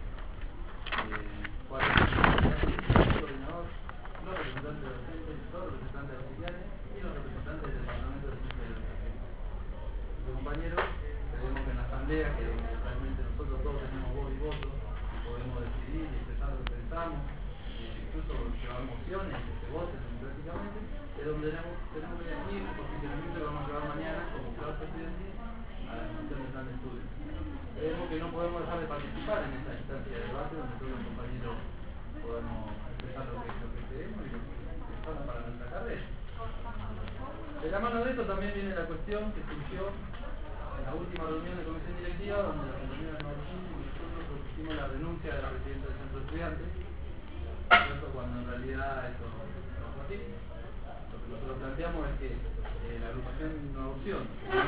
cuáles son los coordinadores, los representantes docentes, los representantes auxiliares y los representantes del Parlamento de Ciencia y Educación. Entonces, compañeros, creemos que en la asamblea, que realmente nosotros todos tenemos voz y voto, y podemos decidir y expresar lo que pensamos, incluso llevar mociones que se voten democráticamente, es donde tenemos que definir el posicionamiento que vamos a llevar mañana como clase estudiantil a la discusión del plan de estudio. Creemos que no podemos dejar de participar en esa instancia de debate donde todos los compañeros podamos expresar lo que queremos y lo que pensamos para nuestra carrera. De la mano de esto también viene la cuestión que surgió en la última reunión de comisión directiva, donde la compañera Martín y nosotros propusimos la renuncia de la presidenta del centro de estudiantes, ¿cierto? Cuando en realidad eso no fue así. Lo que nosotros planteamos es que la agrupación Nueva Opción,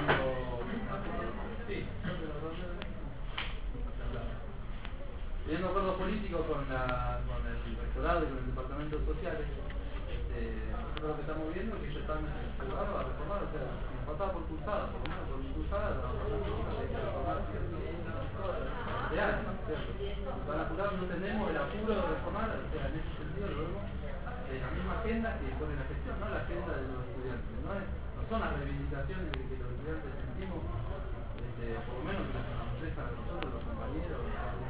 teniendo acuerdos políticos con el rectorado y con el departamento de sociales, nosotros lo que estamos viendo es que ellos están jugados a reformar, o sea, nos faltaba por cursada, por lo menos por cursada, la reformar de años, ¿cierto? Para apurar no tenemos el apuro de reformar, o sea, en ese sentido lo vemos en la misma agenda que pone la gestión, no la agenda de los estudiantes, no son las reivindicaciones de que los estudiantes sentimos, por lo menos que nos dejan a nosotros, los compañeros,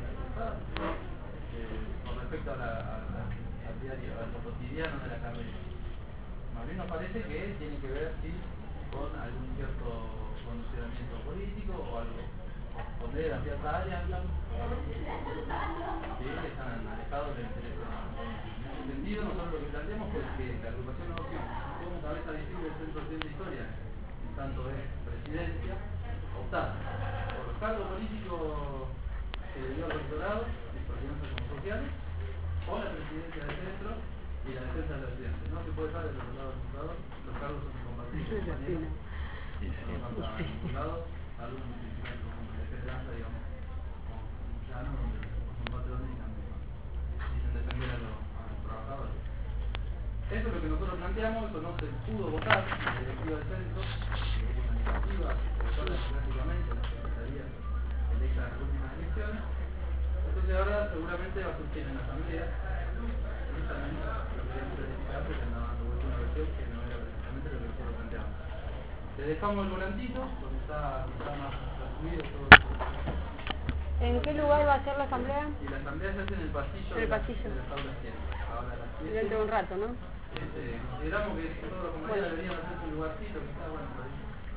con respecto al diario, a lo cotidiano de la carrera. Más bien nos parece que tiene que ver sí, con algún cierto condicionamiento político o algo, poner a cierta alianza que están alejados del interés nacional. En ese sentido, nosotros lo que planteamos fue que la agrupación de opción, como cabeza visible del Centro de Historia, en tanto es presidencia, optar por los cargos políticos que le dio el rectorado, y por alianzas como sociales, o la presidencia del centro y la defensa de los estudiantes. No se puede dejar del otro lado del computador, los cargos son incompatibles. Algo municipal como el de danza, digamos, como llano, donde son patrones y dicen defender a los trabajadores. Eso es lo que nosotros planteamos, eso no se pudo votar en la directiva del centro, que hubo una negativa, se votó democráticamente en la secretaría electa en las últimas elecciones. Entonces ahora seguramente va a surgir en la asamblea, y también lo que queríamos verificar porque andaba dando vuelta una versión que no era precisamente lo que nosotros planteamos. Le dejamos el volantito, donde está más resumido todo esto. ¿En qué lugar va a ser la asamblea? Y la asamblea se hace en el pasillo, de las aulas 100. Ahora a las 7. Dentro de un rato, ¿no? Consideramos que todos los compañeros deberían hacerse un lugarcito que está bueno por ahí.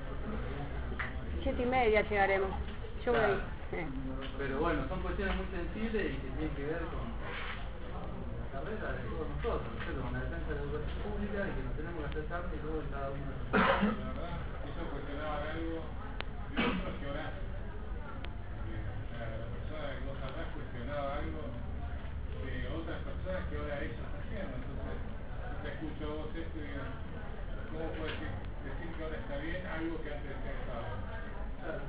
7:30 llegaremos. Yo voy a ir. Pero bueno, son cuestiones muy sensibles y que tienen que ver con la carrera de todos nosotros, ¿no? Con la defensa de la educación pública y que nos tenemos que hacer carne y todo en cada uno de nosotros. Eso cuestionaba algo de otros que ahora la persona que vos hablás cuestionaba algo de otras personas que ahora ella está haciendo. Entonces, te escucho vos esto y digo, ¿cómo puedes decir que ahora está bien algo que antes estaba? Claro.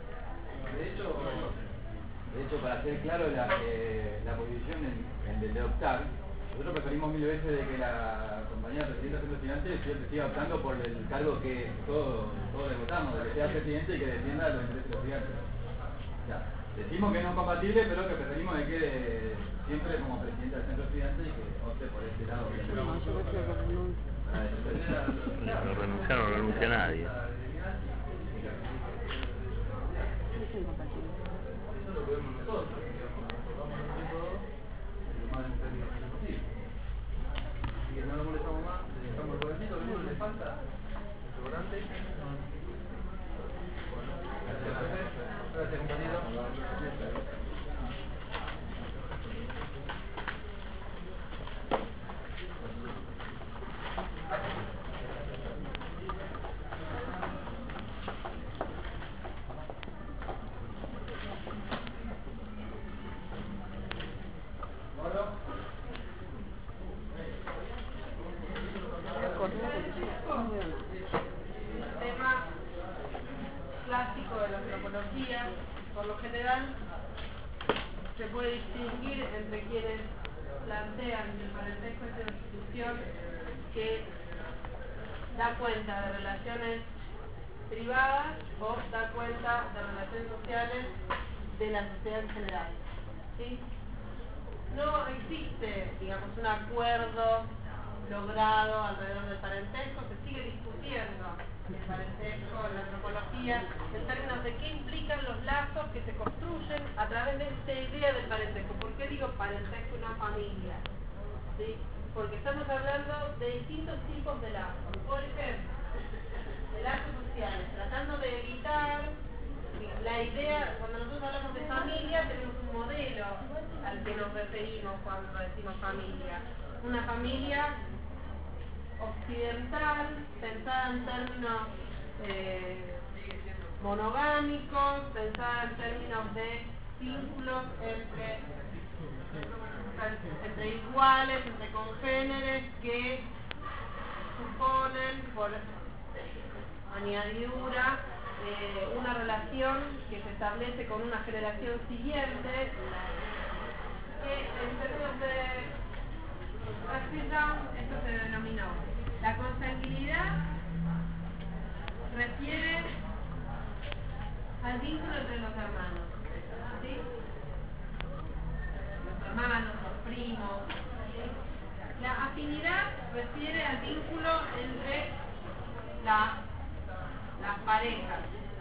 De hecho, para ser claro la posición del de optar, nosotros preferimos mil veces de que la compañera presidenta del estudiante siga optando por el cargo que todos le votamos, de que sea presidente y que defienda los intereses de los estudiantes. O sea, decimos que no es compatible, pero que preferimos de que siempre como presidenta del centro estudiante y que opte por este lado. No renuncia, no renuncia a nadie. Eso lo vemos nosotros, digamos, vamos a hacer todo lo más democráticamente posible. Así que no lo molestamos más, le dejamos el volantito, lo único que le falta, el sobrante. Bueno, gracias compañero. Por lo general, se puede distinguir entre quienes plantean que el parentesco es una institución que da cuenta de relaciones privadas o da cuenta de relaciones sociales de la sociedad en general. ¿Sí? No existe, digamos, un acuerdo logrado alrededor del parentesco, se sigue discutiendo el parentesco, la antropología, en términos de qué implican los lazos que se construyen a través de esta idea del parentesco. ¿Por qué digo parentesco y no familia? ¿Sí? porque estamos hablando de distintos tipos de lazos. Por ejemplo, de lazos sociales, tratando de evitar la idea, cuando nosotros hablamos de familia, tenemos un modelo al que nos referimos cuando decimos familia. Una familia occidental, pensada en términos monogámicos, pensada en términos de vínculos entre iguales, entre congéneres, que suponen, por añadidura, una relación que se establece con una generación siguiente, que en términos de esto se denominó la consanguinidad, refiere al vínculo entre los hermanos, ¿sí? Los hermanos, los primos, ¿sí? La afinidad refiere al vínculo entre las parejas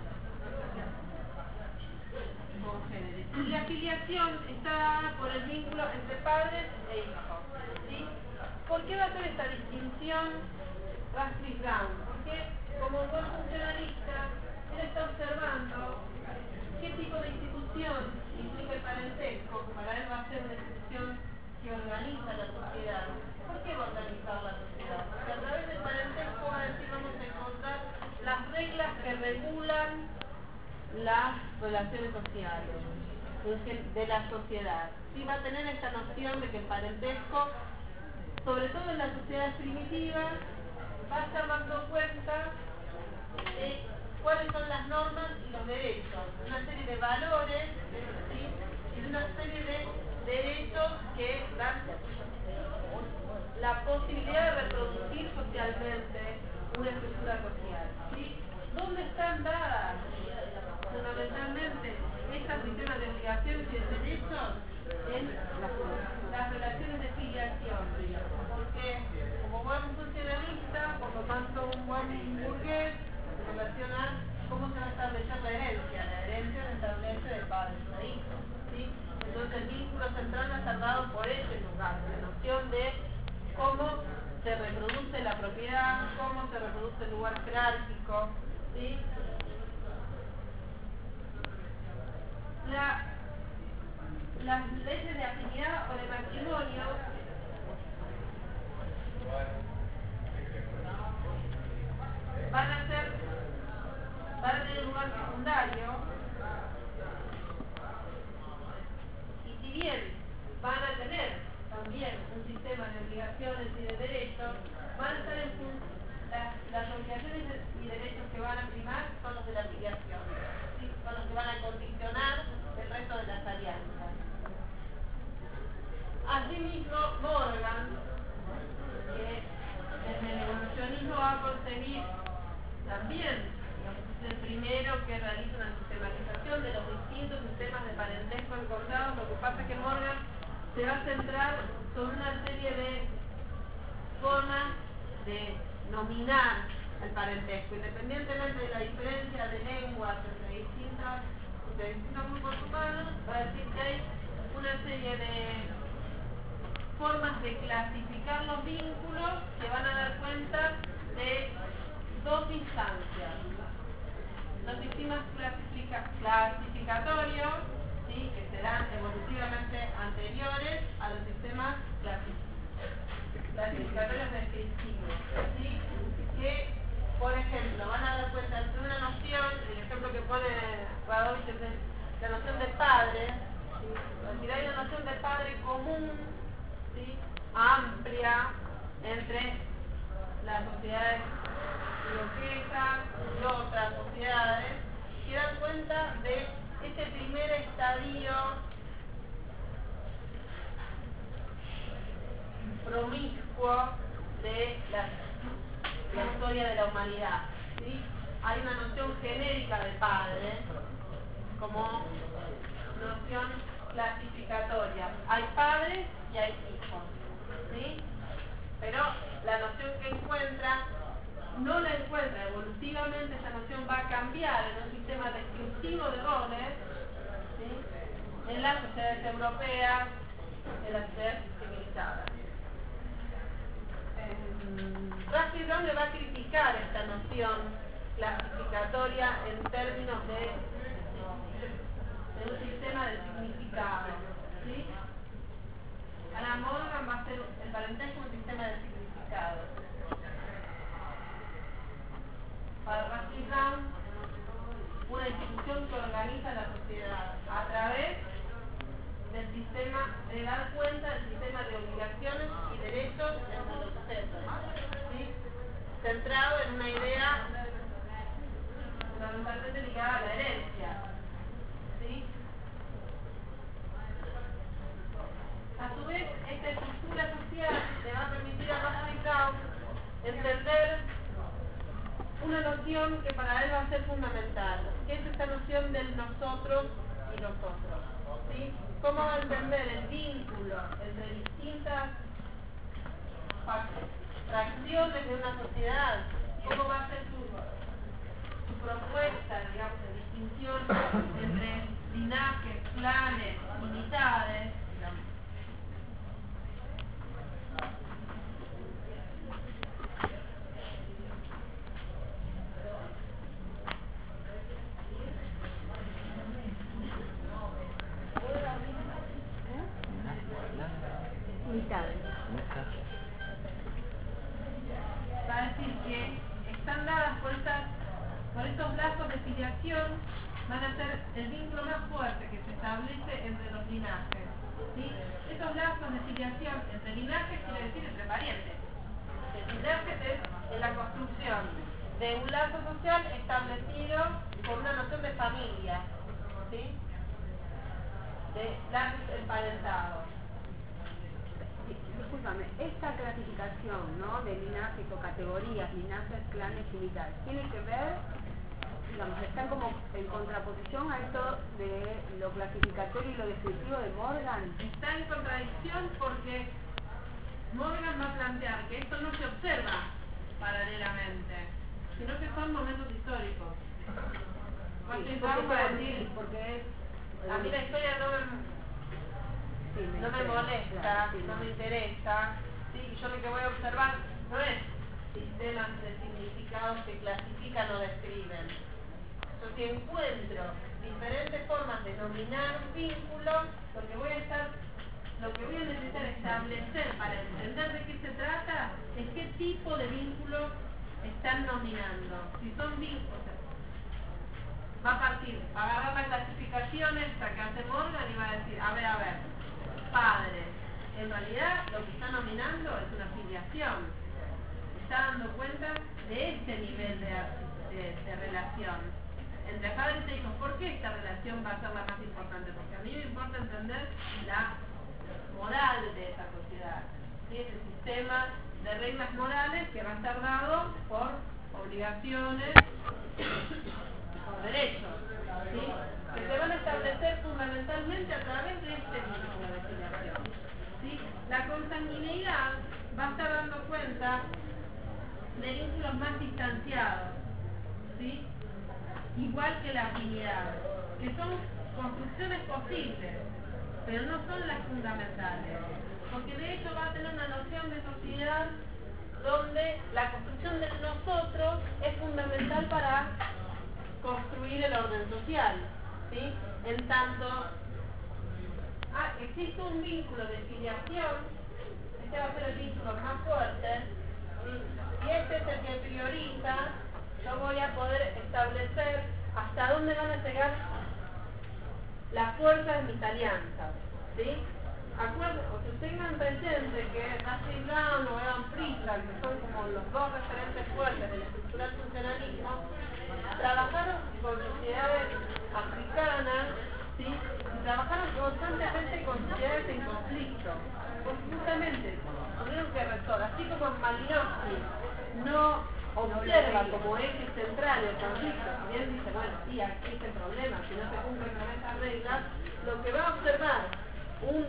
congéneres. Y la filiación está dada por el vínculo entre padres e hijos, ¿sí? ¿Por qué va a hacer esta distinción Radcliffe Brown? Porque como buen funcionalista, él está observando qué tipo de institución implica el parentesco, que para él va a ser una institución que organiza la sociedad. ¿Por qué va a organizar la sociedad? Porque a través del parentesco vamos a encontrar las reglas que regulan las relaciones sociales de la sociedad. ¿Sí? Va a tener esta noción de que el parentesco, sobre todo en las sociedades primitivas, va a estar dando cuenta de cuáles son las normas y los derechos, una serie de valores, ¿sí? Y una serie de derechos que dan la posibilidad de reproducir socialmente una estructura social, ¿sí? ¿Dónde están dadas fundamentalmente estas sistemas de obligaciones y de derechos? En las relaciones de filiación, porque como buen funcionalista, por lo tanto un buen burgués, se relaciona cómo se va a establecer la herencia. La herencia se establece de padres a hijos, ¿sí? Entonces el vínculo central va a estar dado por ese lugar, la noción de cómo se reproduce la propiedad, cómo se reproduce el lugar jerárquico, ¿sí? Las leyes de afinidad o de matrimonio van a tener lugar secundario, y si bien van a tener también un sistema de obligaciones y de derechos, van a estar las obligaciones y derechos que van a primar son los de la filiación, ¿sí? Son los que van a condicionar el resto de las alianzas. Asimismo, Morgan, que desde el evolucionismo va a conseguir también, es el primero que realiza una sistematización de los distintos sistemas de parentesco encontrados. Lo que pasa es que Morgan se va a centrar sobre una serie de formas de nominar el parentesco, independientemente de la diferencia de lenguas entre distintos grupos humanos. Va a decir que hay una serie de formas de clasificar los vínculos que van a dar cuenta de dos instancias: los sistemas clasificatorios, ¿sí? Que serán evolutivamente anteriores a los sistemas clasificatorios descriptivos, ¿sí? Que, por ejemplo, van a dar cuenta de una noción, el ejemplo que pone Radovich es la noción de padre, ¿sí? Es decir, hay una noción de padre común, ¿sí? Amplia entre las sociedades iroquesas y otras sociedades, que dan cuenta de este primer estadio promiscuo de la historia de la humanidad, ¿sí? Hay una noción genérica de padre como noción clasificatoria. Hay padres y hay hijos, ¿sí? Pero la noción que no la encuentra evolutivamente. Esa noción va a cambiar en un sistema descriptivo de roles, ¿sí? En las sociedades europeas, en las sociedades civilizadas. modificar esta noción clasificatoria en términos de un sistema de significado, ¿sí? Para Morgan va a ser el parentesco un sistema de significado. Para Russell Brown, una institución que organiza la sociedad a través del sistema, de dar cuenta del sistema de obligaciones y derechos entre los sujetos, ¿sí? Centrado en una idea fundamentalmente ligada a la herencia, ¿sí? A su vez, esta estructura social le va a permitir a Russell Brown entender una noción que para él va a ser fundamental, que es esta noción del nosotros y nosotros, ¿sí? ¿Cómo va a entender el vínculo entre distintas fracciones de una sociedad? ¿Cómo va a ser su propuesta, digamos, de distinción entre linajes, clanes, unidades? Va a decir que están dadas por estos lazos de filiación, van a ser el vínculo más fuerte que se establece entre los linajes, ¿sí? Estos lazos de filiación entre linajes quiere decir entre parientes. El linaje es la construcción de un lazo social establecido por una noción de familia, ¿sí? De lazos emparentados. Discúlpame, esta clasificación, ¿no?, de linajes o categorías, linajes, clanes y mitades, tiene que ver, digamos, están como en contraposición a esto de lo clasificatorio y lo descriptivo de Morgan. Está en contradicción porque Morgan va a plantear que esto no se observa paralelamente, sino que son momentos históricos. Porque a mí la historia no me molesta, no me interesa, ¿sí? Yo lo que voy a observar no es sistemas de significados que clasifican o describen. Yo si encuentro diferentes formas de nominar un vínculo, lo que voy a necesitar establecer para entender de qué se trata es qué tipo de vínculo están nominando. Si son vínculos, va a partir, va a agarrar la clasificación esta que hace Morgan y va a decir, a ver, padres, en realidad lo que está nominando es una filiación, está dando cuenta de este nivel de relación entre padres e hijos. ¿Por qué esta relación va a ser la más importante? Porque a mí me importa entender la moral de esa sociedad, ¿sí? Ese sistema de reglas morales que va a estar dado por obligaciones, por derechos, ¿sí? Que se van a establecer fundamentalmente a través de este vínculo de filiación, ¿sí? La consanguineidad va a estar dando cuenta de vínculos más distanciados, ¿sí? Igual que la afinidad, que son construcciones posibles, pero no son las fundamentales, porque de hecho va a tener una noción de sociedad donde la construcción del nosotros es fundamental para construir el orden social, ¿sí? En tanto existe un vínculo de filiación, este va a ser el vínculo más fuerte, ¿sí? Y este es el que prioriza, yo voy a poder establecer hasta dónde van a llegar las fuerzas de mis alianzas, ¿sí? Tengan presente que Russell Brown o Evan Friedland, que son como los dos referentes fuertes del estructural funcionalismo, trabajaron con sociedades africanas, ¿sí? Y trabajaron constantemente con sociedades en conflicto, porque justamente tuvieron que resolver, así como Malinowski no observa como eje central el conflicto, si bien dice, bueno, sí, aquí está el problema, si no se cumplen con estas reglas, lo que va a observar un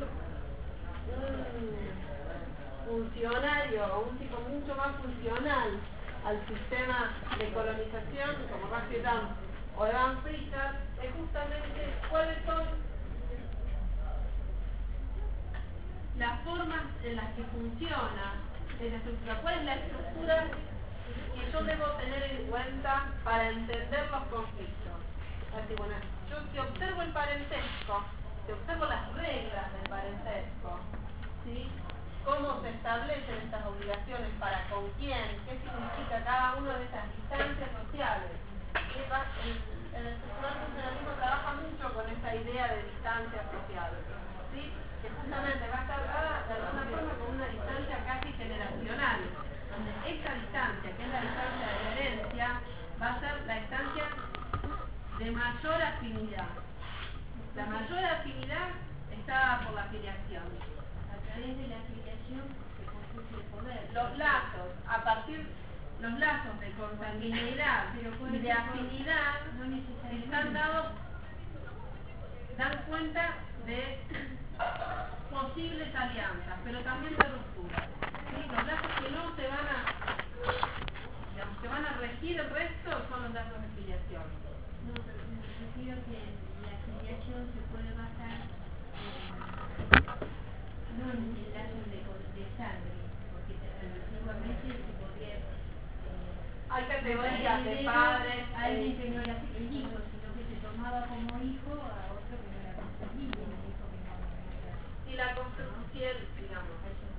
funcionario o un tipo mucho más funcional al sistema de colonización, como Russell Brown o Evan Friedland, es justamente cuáles son las formas en las que funciona esa estructura, cuál es la estructura que yo debo tener en cuenta para entender los conflictos. Así, bueno, yo si observo el parentesco, si observo las reglas del parentesco, ¿sí? Cómo se establecen estas obligaciones, para con quién, qué significa cada una de estas distancias sociales. El estructural funcionalismo trabaja mucho con esta idea de distancia social, ¿sí? Que justamente va a estar dada de alguna forma con una distancia casi generacional, donde esta distancia, que es la distancia de la herencia, va a ser la distancia de mayor afinidad. La mayor afinidad está por la afiliación. A través de la afiliación se construye el poder. Los lazos, a partir los lazos de consanguineidad y de afinidad están dados, dan cuenta de posibles alianzas, pero también de rupturas. ¿Sí? Los lazos que no se van a, digamos, que van a regir el resto son los lazos de afiliación. No, pero me refiero que la afiliación se puede basar no en el lazo de sangre, porque antiguamente se podía... hay categorías de padres. A alguien que no era el hijo, sino que se tomaba como hijo a otro que no era consanguíneo, el hijo que no era... Y la construcción, digamos,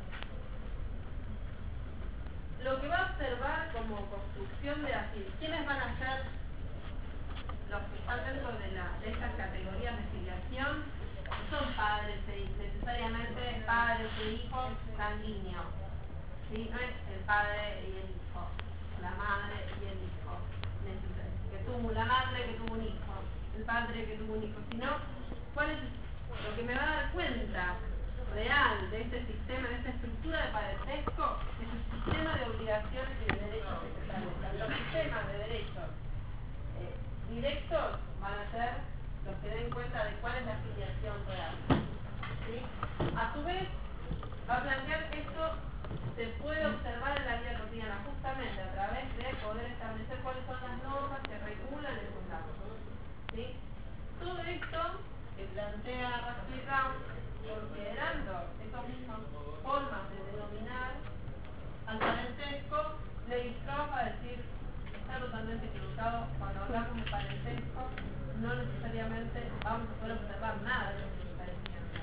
lo que va a observar como construcción de afiliación, ¿quiénes van a ser los que están dentro de estas categorías de filiación? Son padres necesariamente padres e hijos sanguíneos, ¿sí? No es el padre y el hijo, la madre y el hijo, que tuvo la madre que tuvo un hijo, el padre que tuvo un hijo, sino cuál es lo que me va a dar cuenta real de este sistema, de esta estructura de parentesco, es el sistema de obligaciones y de derechos que se establecen. Los sistemas de derechos directos van a ser los que den cuenta de cuál es la afiliación real, ¿sí? A su vez, va a plantear que esto se puede observar en la vida cotidiana justamente a través de poder establecer cuáles son las normas que regulan esos lazos, ¿sí? Todo esto que plantea Raskin Brown, considerando estas mismas formas de denominar al parentesco, Levi-Strauss va a decir está totalmente equivocado. Cuando hablamos de parentesco, no necesariamente vamos a poder observar nada de lo que está diciendo.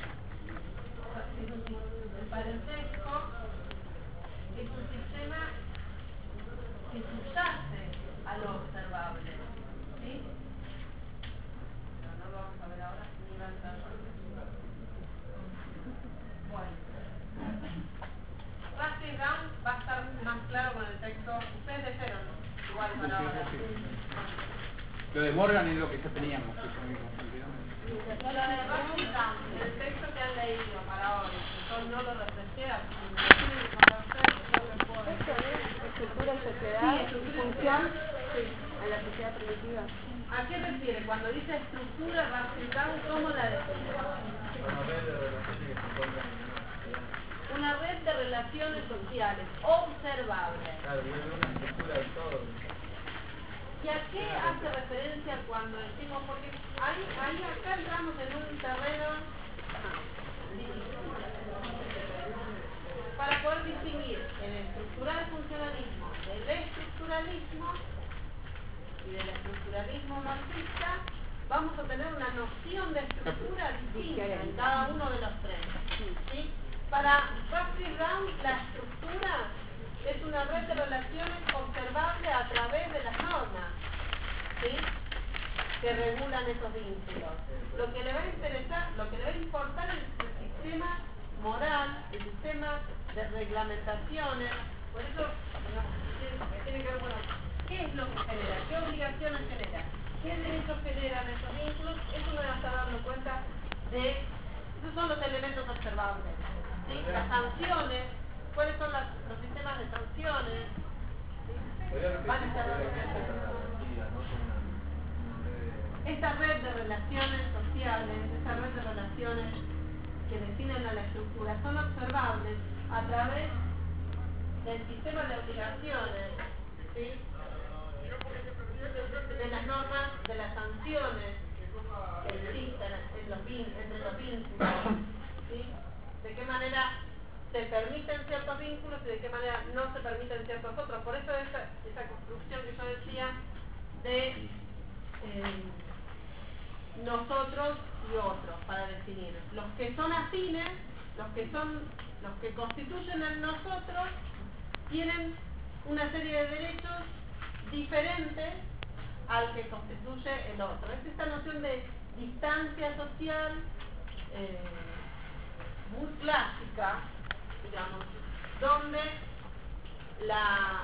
El parentesco es un sistema que subyace a lo observable, ¿sí? Pero no lo vamos a ver ahora ni va a entrar. Bueno, Raskin Brown va a estar más claro con el texto. Ustedes dijeron igual para ahora. Lo de Morgan es lo que ya teníamos. Lo de Raskin Brown, el texto que han leído para hoy, yo no lo refresqué, Estructura en sociedad, función, sí, en la sociedad primitiva. ¿A qué refiere? Cuando dice estructura, Raskin Brown, ¿cómo la define? Una red de relaciones sociales observables. Claro, yo veo una estructura de todo. ¿Y a qué hace referencia cuando decimos? Porque ahí acá entramos en un terreno para poder distinguir el estructural funcionalismo del estructuralismo y del estructuralismo marxista. Vamos a tener una noción de estructura distinta en cada uno de los tres, ¿sí? Para Raskin Brown, la estructura es una red de relaciones observable a través de las normas, ¿sí? Que regulan esos vínculos. Lo que le va a interesar, lo que le va a importar es el sistema moral, el sistema de reglamentaciones. Por eso, tiene que ver, bueno, ¿qué es lo que genera? ¿Qué obligaciones genera? ¿Qué derechos generan esos vínculos? Eso me va a estar dando cuenta de... Esos son los elementos observables, ¿sí? Las sanciones, ¿cuáles son los sistemas de sanciones? ¿Sí? Van a estar esta red de relaciones sociales, esta red de relaciones que definen a la estructura, son observables a través del sistema de obligaciones, ¿sí? De las normas, de las sanciones que existen entre los vínculos, ¿sí? De qué manera se permiten ciertos vínculos y y de qué manera no se permiten ciertos otros. Por eso esa construcción que yo decía de nosotros y otros, para definir. Los que son afines, los que constituyen el nosotros, tienen una serie de derechos diferentes al que constituye el otro. Es esta noción de distancia social muy clásica, digamos, donde la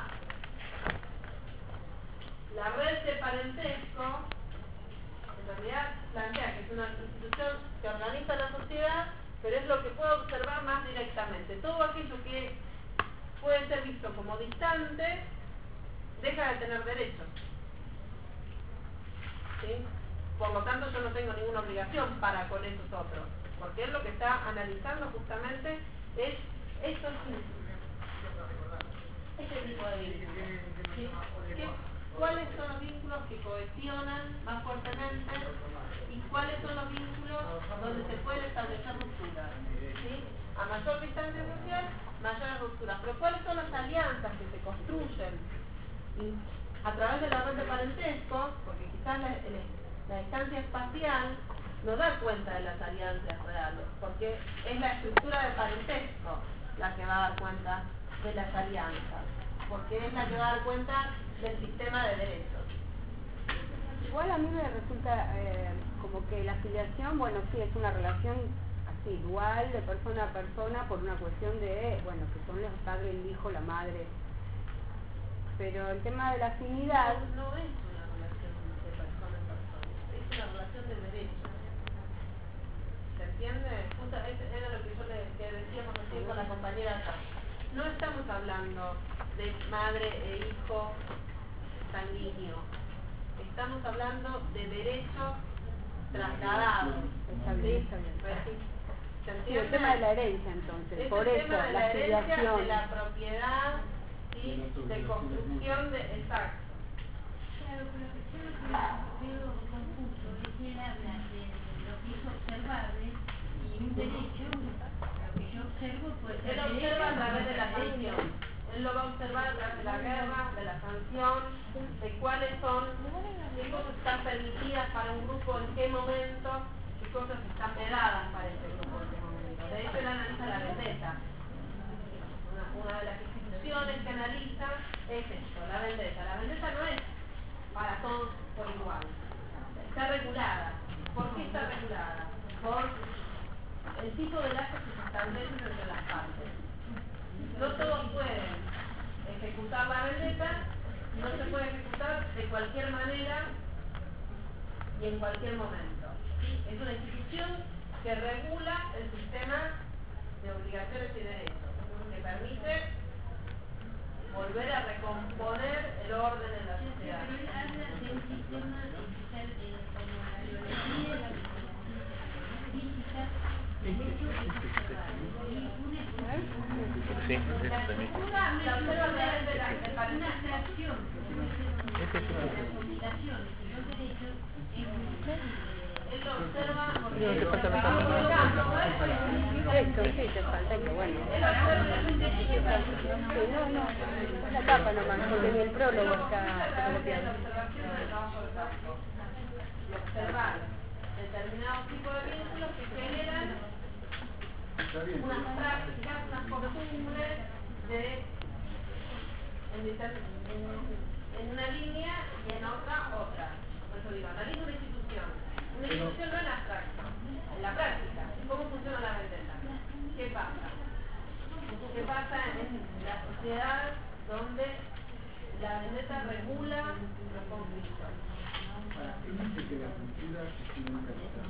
red de parentesco en realidad plantea que es una institución que organiza la sociedad, pero es lo que puedo observar más directamente. Todo aquello que puede ser visto como distante deja de tener derechos, ¿sí? Por lo tanto, yo no tengo ninguna obligación para con esos otros, porque él lo que está analizando justamente es estos este tipo de vínculos, ¿sí? ¿Cuáles son los vínculos que cohesionan más fuertemente y cuáles son los vínculos donde se pueden establecer rupturas? ¿Sí? A mayor distancia social, mayores rupturas. Pero ¿cuáles son las alianzas que se construyen? ¿Sí? A través de la red de parentesco, porque quizás la distancia espacial no da cuenta de las alianzas reales, porque es la estructura de parentesco la que va a dar cuenta de las alianzas, porque es la que va a dar cuenta del sistema de derechos. Igual a mí me resulta como que la afiliación, bueno, sí, es una relación así, dual, de persona a persona, por una cuestión de, bueno, que son los padres, el hijo, la madre. Pero el tema de la afinidad... No es una relación de persona a persona, es una relación de derechos. ¿Se entiende? Justamente era lo que yo que decíamos recién con la compañera acá. No estamos hablando de madre e hijo sanguíneo. Estamos hablando de derechos trasladados. Está bien, está bien. ¿Se entiende? Sí, el tema de la herencia, entonces. Es por el eso, tema de la la herencia, afiliación. de la propiedad, ¿sí? De construcción de... Exacto. Claro, pero yo lo que veo confuso es que él habla de lo que es observable y un derecho, lo que yo observo puede ser. Él observa a través de la sanción. Él lo va a observar a través de la guerra, de la sanción, de cuáles son, qué cosas están permitidas para un grupo en qué momento, qué cosas están vedadas para ese grupo en qué momento. De hecho, él analiza la vendetta. Una de las instituciones que analiza es esto, la vendetta. La vendetta no es para todos por igual. Está regulada. ¿Por qué está regulada? Por el tipo de lazos que se establecen entre las partes. No todos pueden ejecutar la vendetta, no se puede ejecutar de cualquier manera y en cualquier momento. ¿Sí? Es una institución que regula el sistema de obligaciones y derechos, que permite volver a recomponer el orden en la sociedad. Pero él habla de un sistema como la biología, la física, de hecho es observable. Sí, también. Una abstracción de las obligaciones y los derechos es muy difícil. Él lo observa porque No, te pasa esto, sí, te falta que bueno. Sí, no, la tapa nomás, porque ni el prólogo está copiado. Observar determinados tipos de vínculos que generan unas prácticas, unas costumbres en una línea y en otra. Por eso digo, analiza una institución. Una institución no en abstracto, en la práctica. ¿Cómo funciona la vendetta? ¿Qué pasa? ¿Qué pasa en la sociedad donde la vendetta regula los conflictos? Él dice que la cultura es una capital.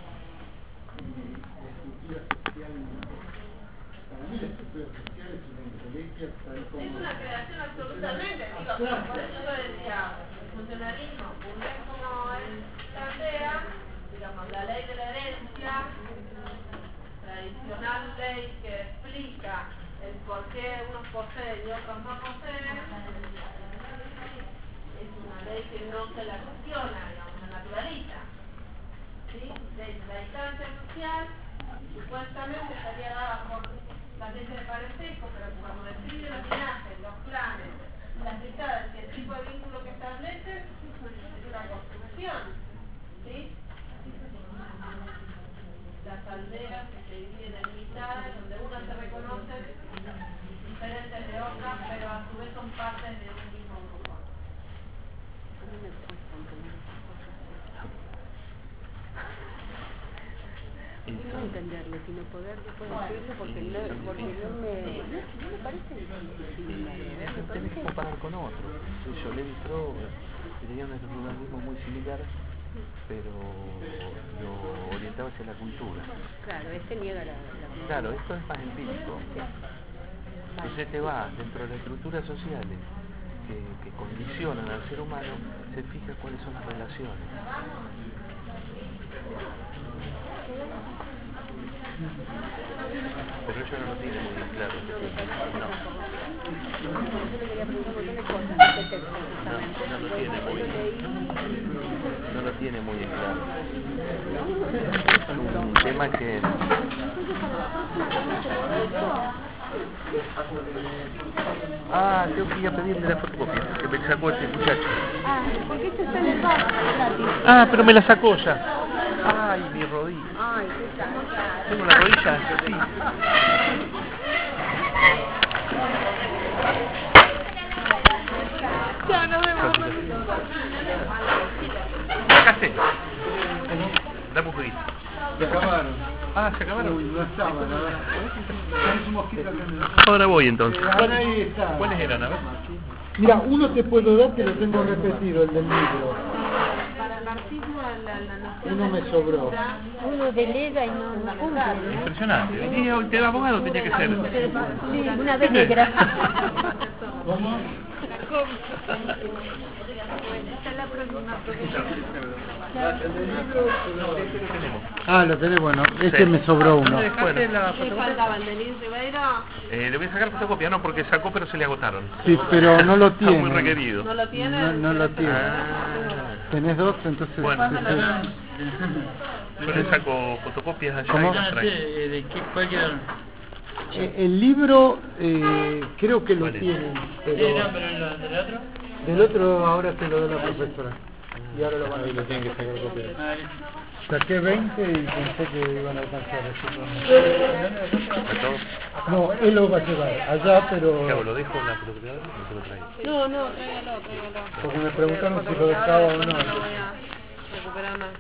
La estructura social para mí la estructura social es una inteligencia tal como... Es una creación absolutamente, digo, por eso yo decía, el funcionalismo, burgués como él plantea, digamos, la ley de la herencia, tradicional ley que explica el por qué unos poseen y otros no poseen, es una ley que no se la cuestiona, digamos, la naturaliza. ¿Sí? La distancia social supuestamente estaría dada por las leyes de parentesco, pero cuando describe a su vez son partes de un mismo grupo. A mí me cuesta entender esas cosas. No entenderlo, sino poder después decirlo porque no me parece similar. Tenés que comparar con otros. Yo Levi Strauss tenía un estructuralismo muy similar, pero lo orientaba hacia la cultura. Claro, este niega la cultura. Claro, esto es más empírico. Entonces te va dentro de las estructuras sociales que condicionan al ser humano, se fija cuáles son las relaciones. Pero ellos no lo tienen muy bien claro. No. No lo tiene muy bien claro. Es un tema que... Ah, tengo que ir a pedirme la fotocopia, que me sacó este muchacho. Ah, porque esto está en el bar, gratis. Ah, pero me la sacó ya. Ay, mi rodilla. Ay, qué tal. Tengo la rodilla así. Ya, nos vemos. Acá sé. Dame un jueguito. Se acabaron. Ah, ¿se acabaron? Uy, no estaba, la verdad. Es un mosquito que me... Ahora voy entonces. Ahí está. ¿Cuáles eran? A ver. Mira, uno te puedo dar que lo tengo repetido, el del libro. Para el marxismo, la noción Uno me sobró. Uno delega y no cumple. Impresionante. Y el de abogado tenía que ser. Sí, una vez negra. ¿Cómo? Esta es la próxima profesora. Ah, lo tenés, bueno. Este me sobró uno. ¿Qué faltaba? ¿El Denis Ribeiro? Le voy a sacar fotocopia, no, porque sacó pero se le agotaron. Sí, pero no lo Está muy tiene. requerido. ¿No lo tiene? No lo tiene. ¿Tenés dos? Entonces... Bueno. sí. Yo le saco fotocopias allá ¿Cómo? y las traigo. ¿De qué, cuál quedaron? El libro creo que lo ¿Cuál es? tienen, No, pero pero ¿del otro? del otro ahora se lo da la profesora. Y ahora lo van a tienen que sacar copia. Ah, listo. Saqué 20 y pensé que iban a alcanzar eso. No, él lo va a llevar allá, pero... ¿Qué hago? ¿Lo dejo en la fotocopiadora o se lo traigo? No, tráigalo. Porque me preguntaron si lo dejaba o no. No voy a recuperar más.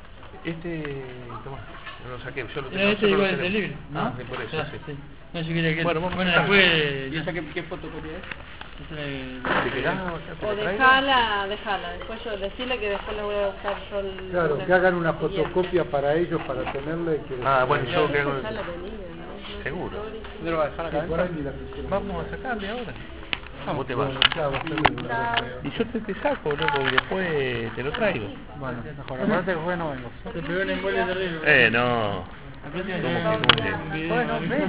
Tomá, no lo saqué, yo lo tengo. Este igual es del libro, ¿no? ¿no? Sí, por eso, Ah, sí. No, yo quería que... Bueno, vamos a después... ¿Y esa qué fotocopia es? ¿Te quedás? O dejala. Después yo decirle que después le voy a buscar yo el... Claro, que hagan una fotocopia para ellos, para tenerla y que... Ah, bueno, yo que hago... Ya la tenía, ¿no? Seguro. ¿Dónde lo vas a dejar acá? Por ahí ni la pusieron. Vamos a sacarle ahora. ¿Cómo te vas? Bueno, claro, está bien. Y yo te saco, loco, y después te lo traigo. Bueno, mejor. Aparte que fue no vengo. Te pegó una embolia terrible. No. La próxima ¿Cómo te- que? un video. Bueno,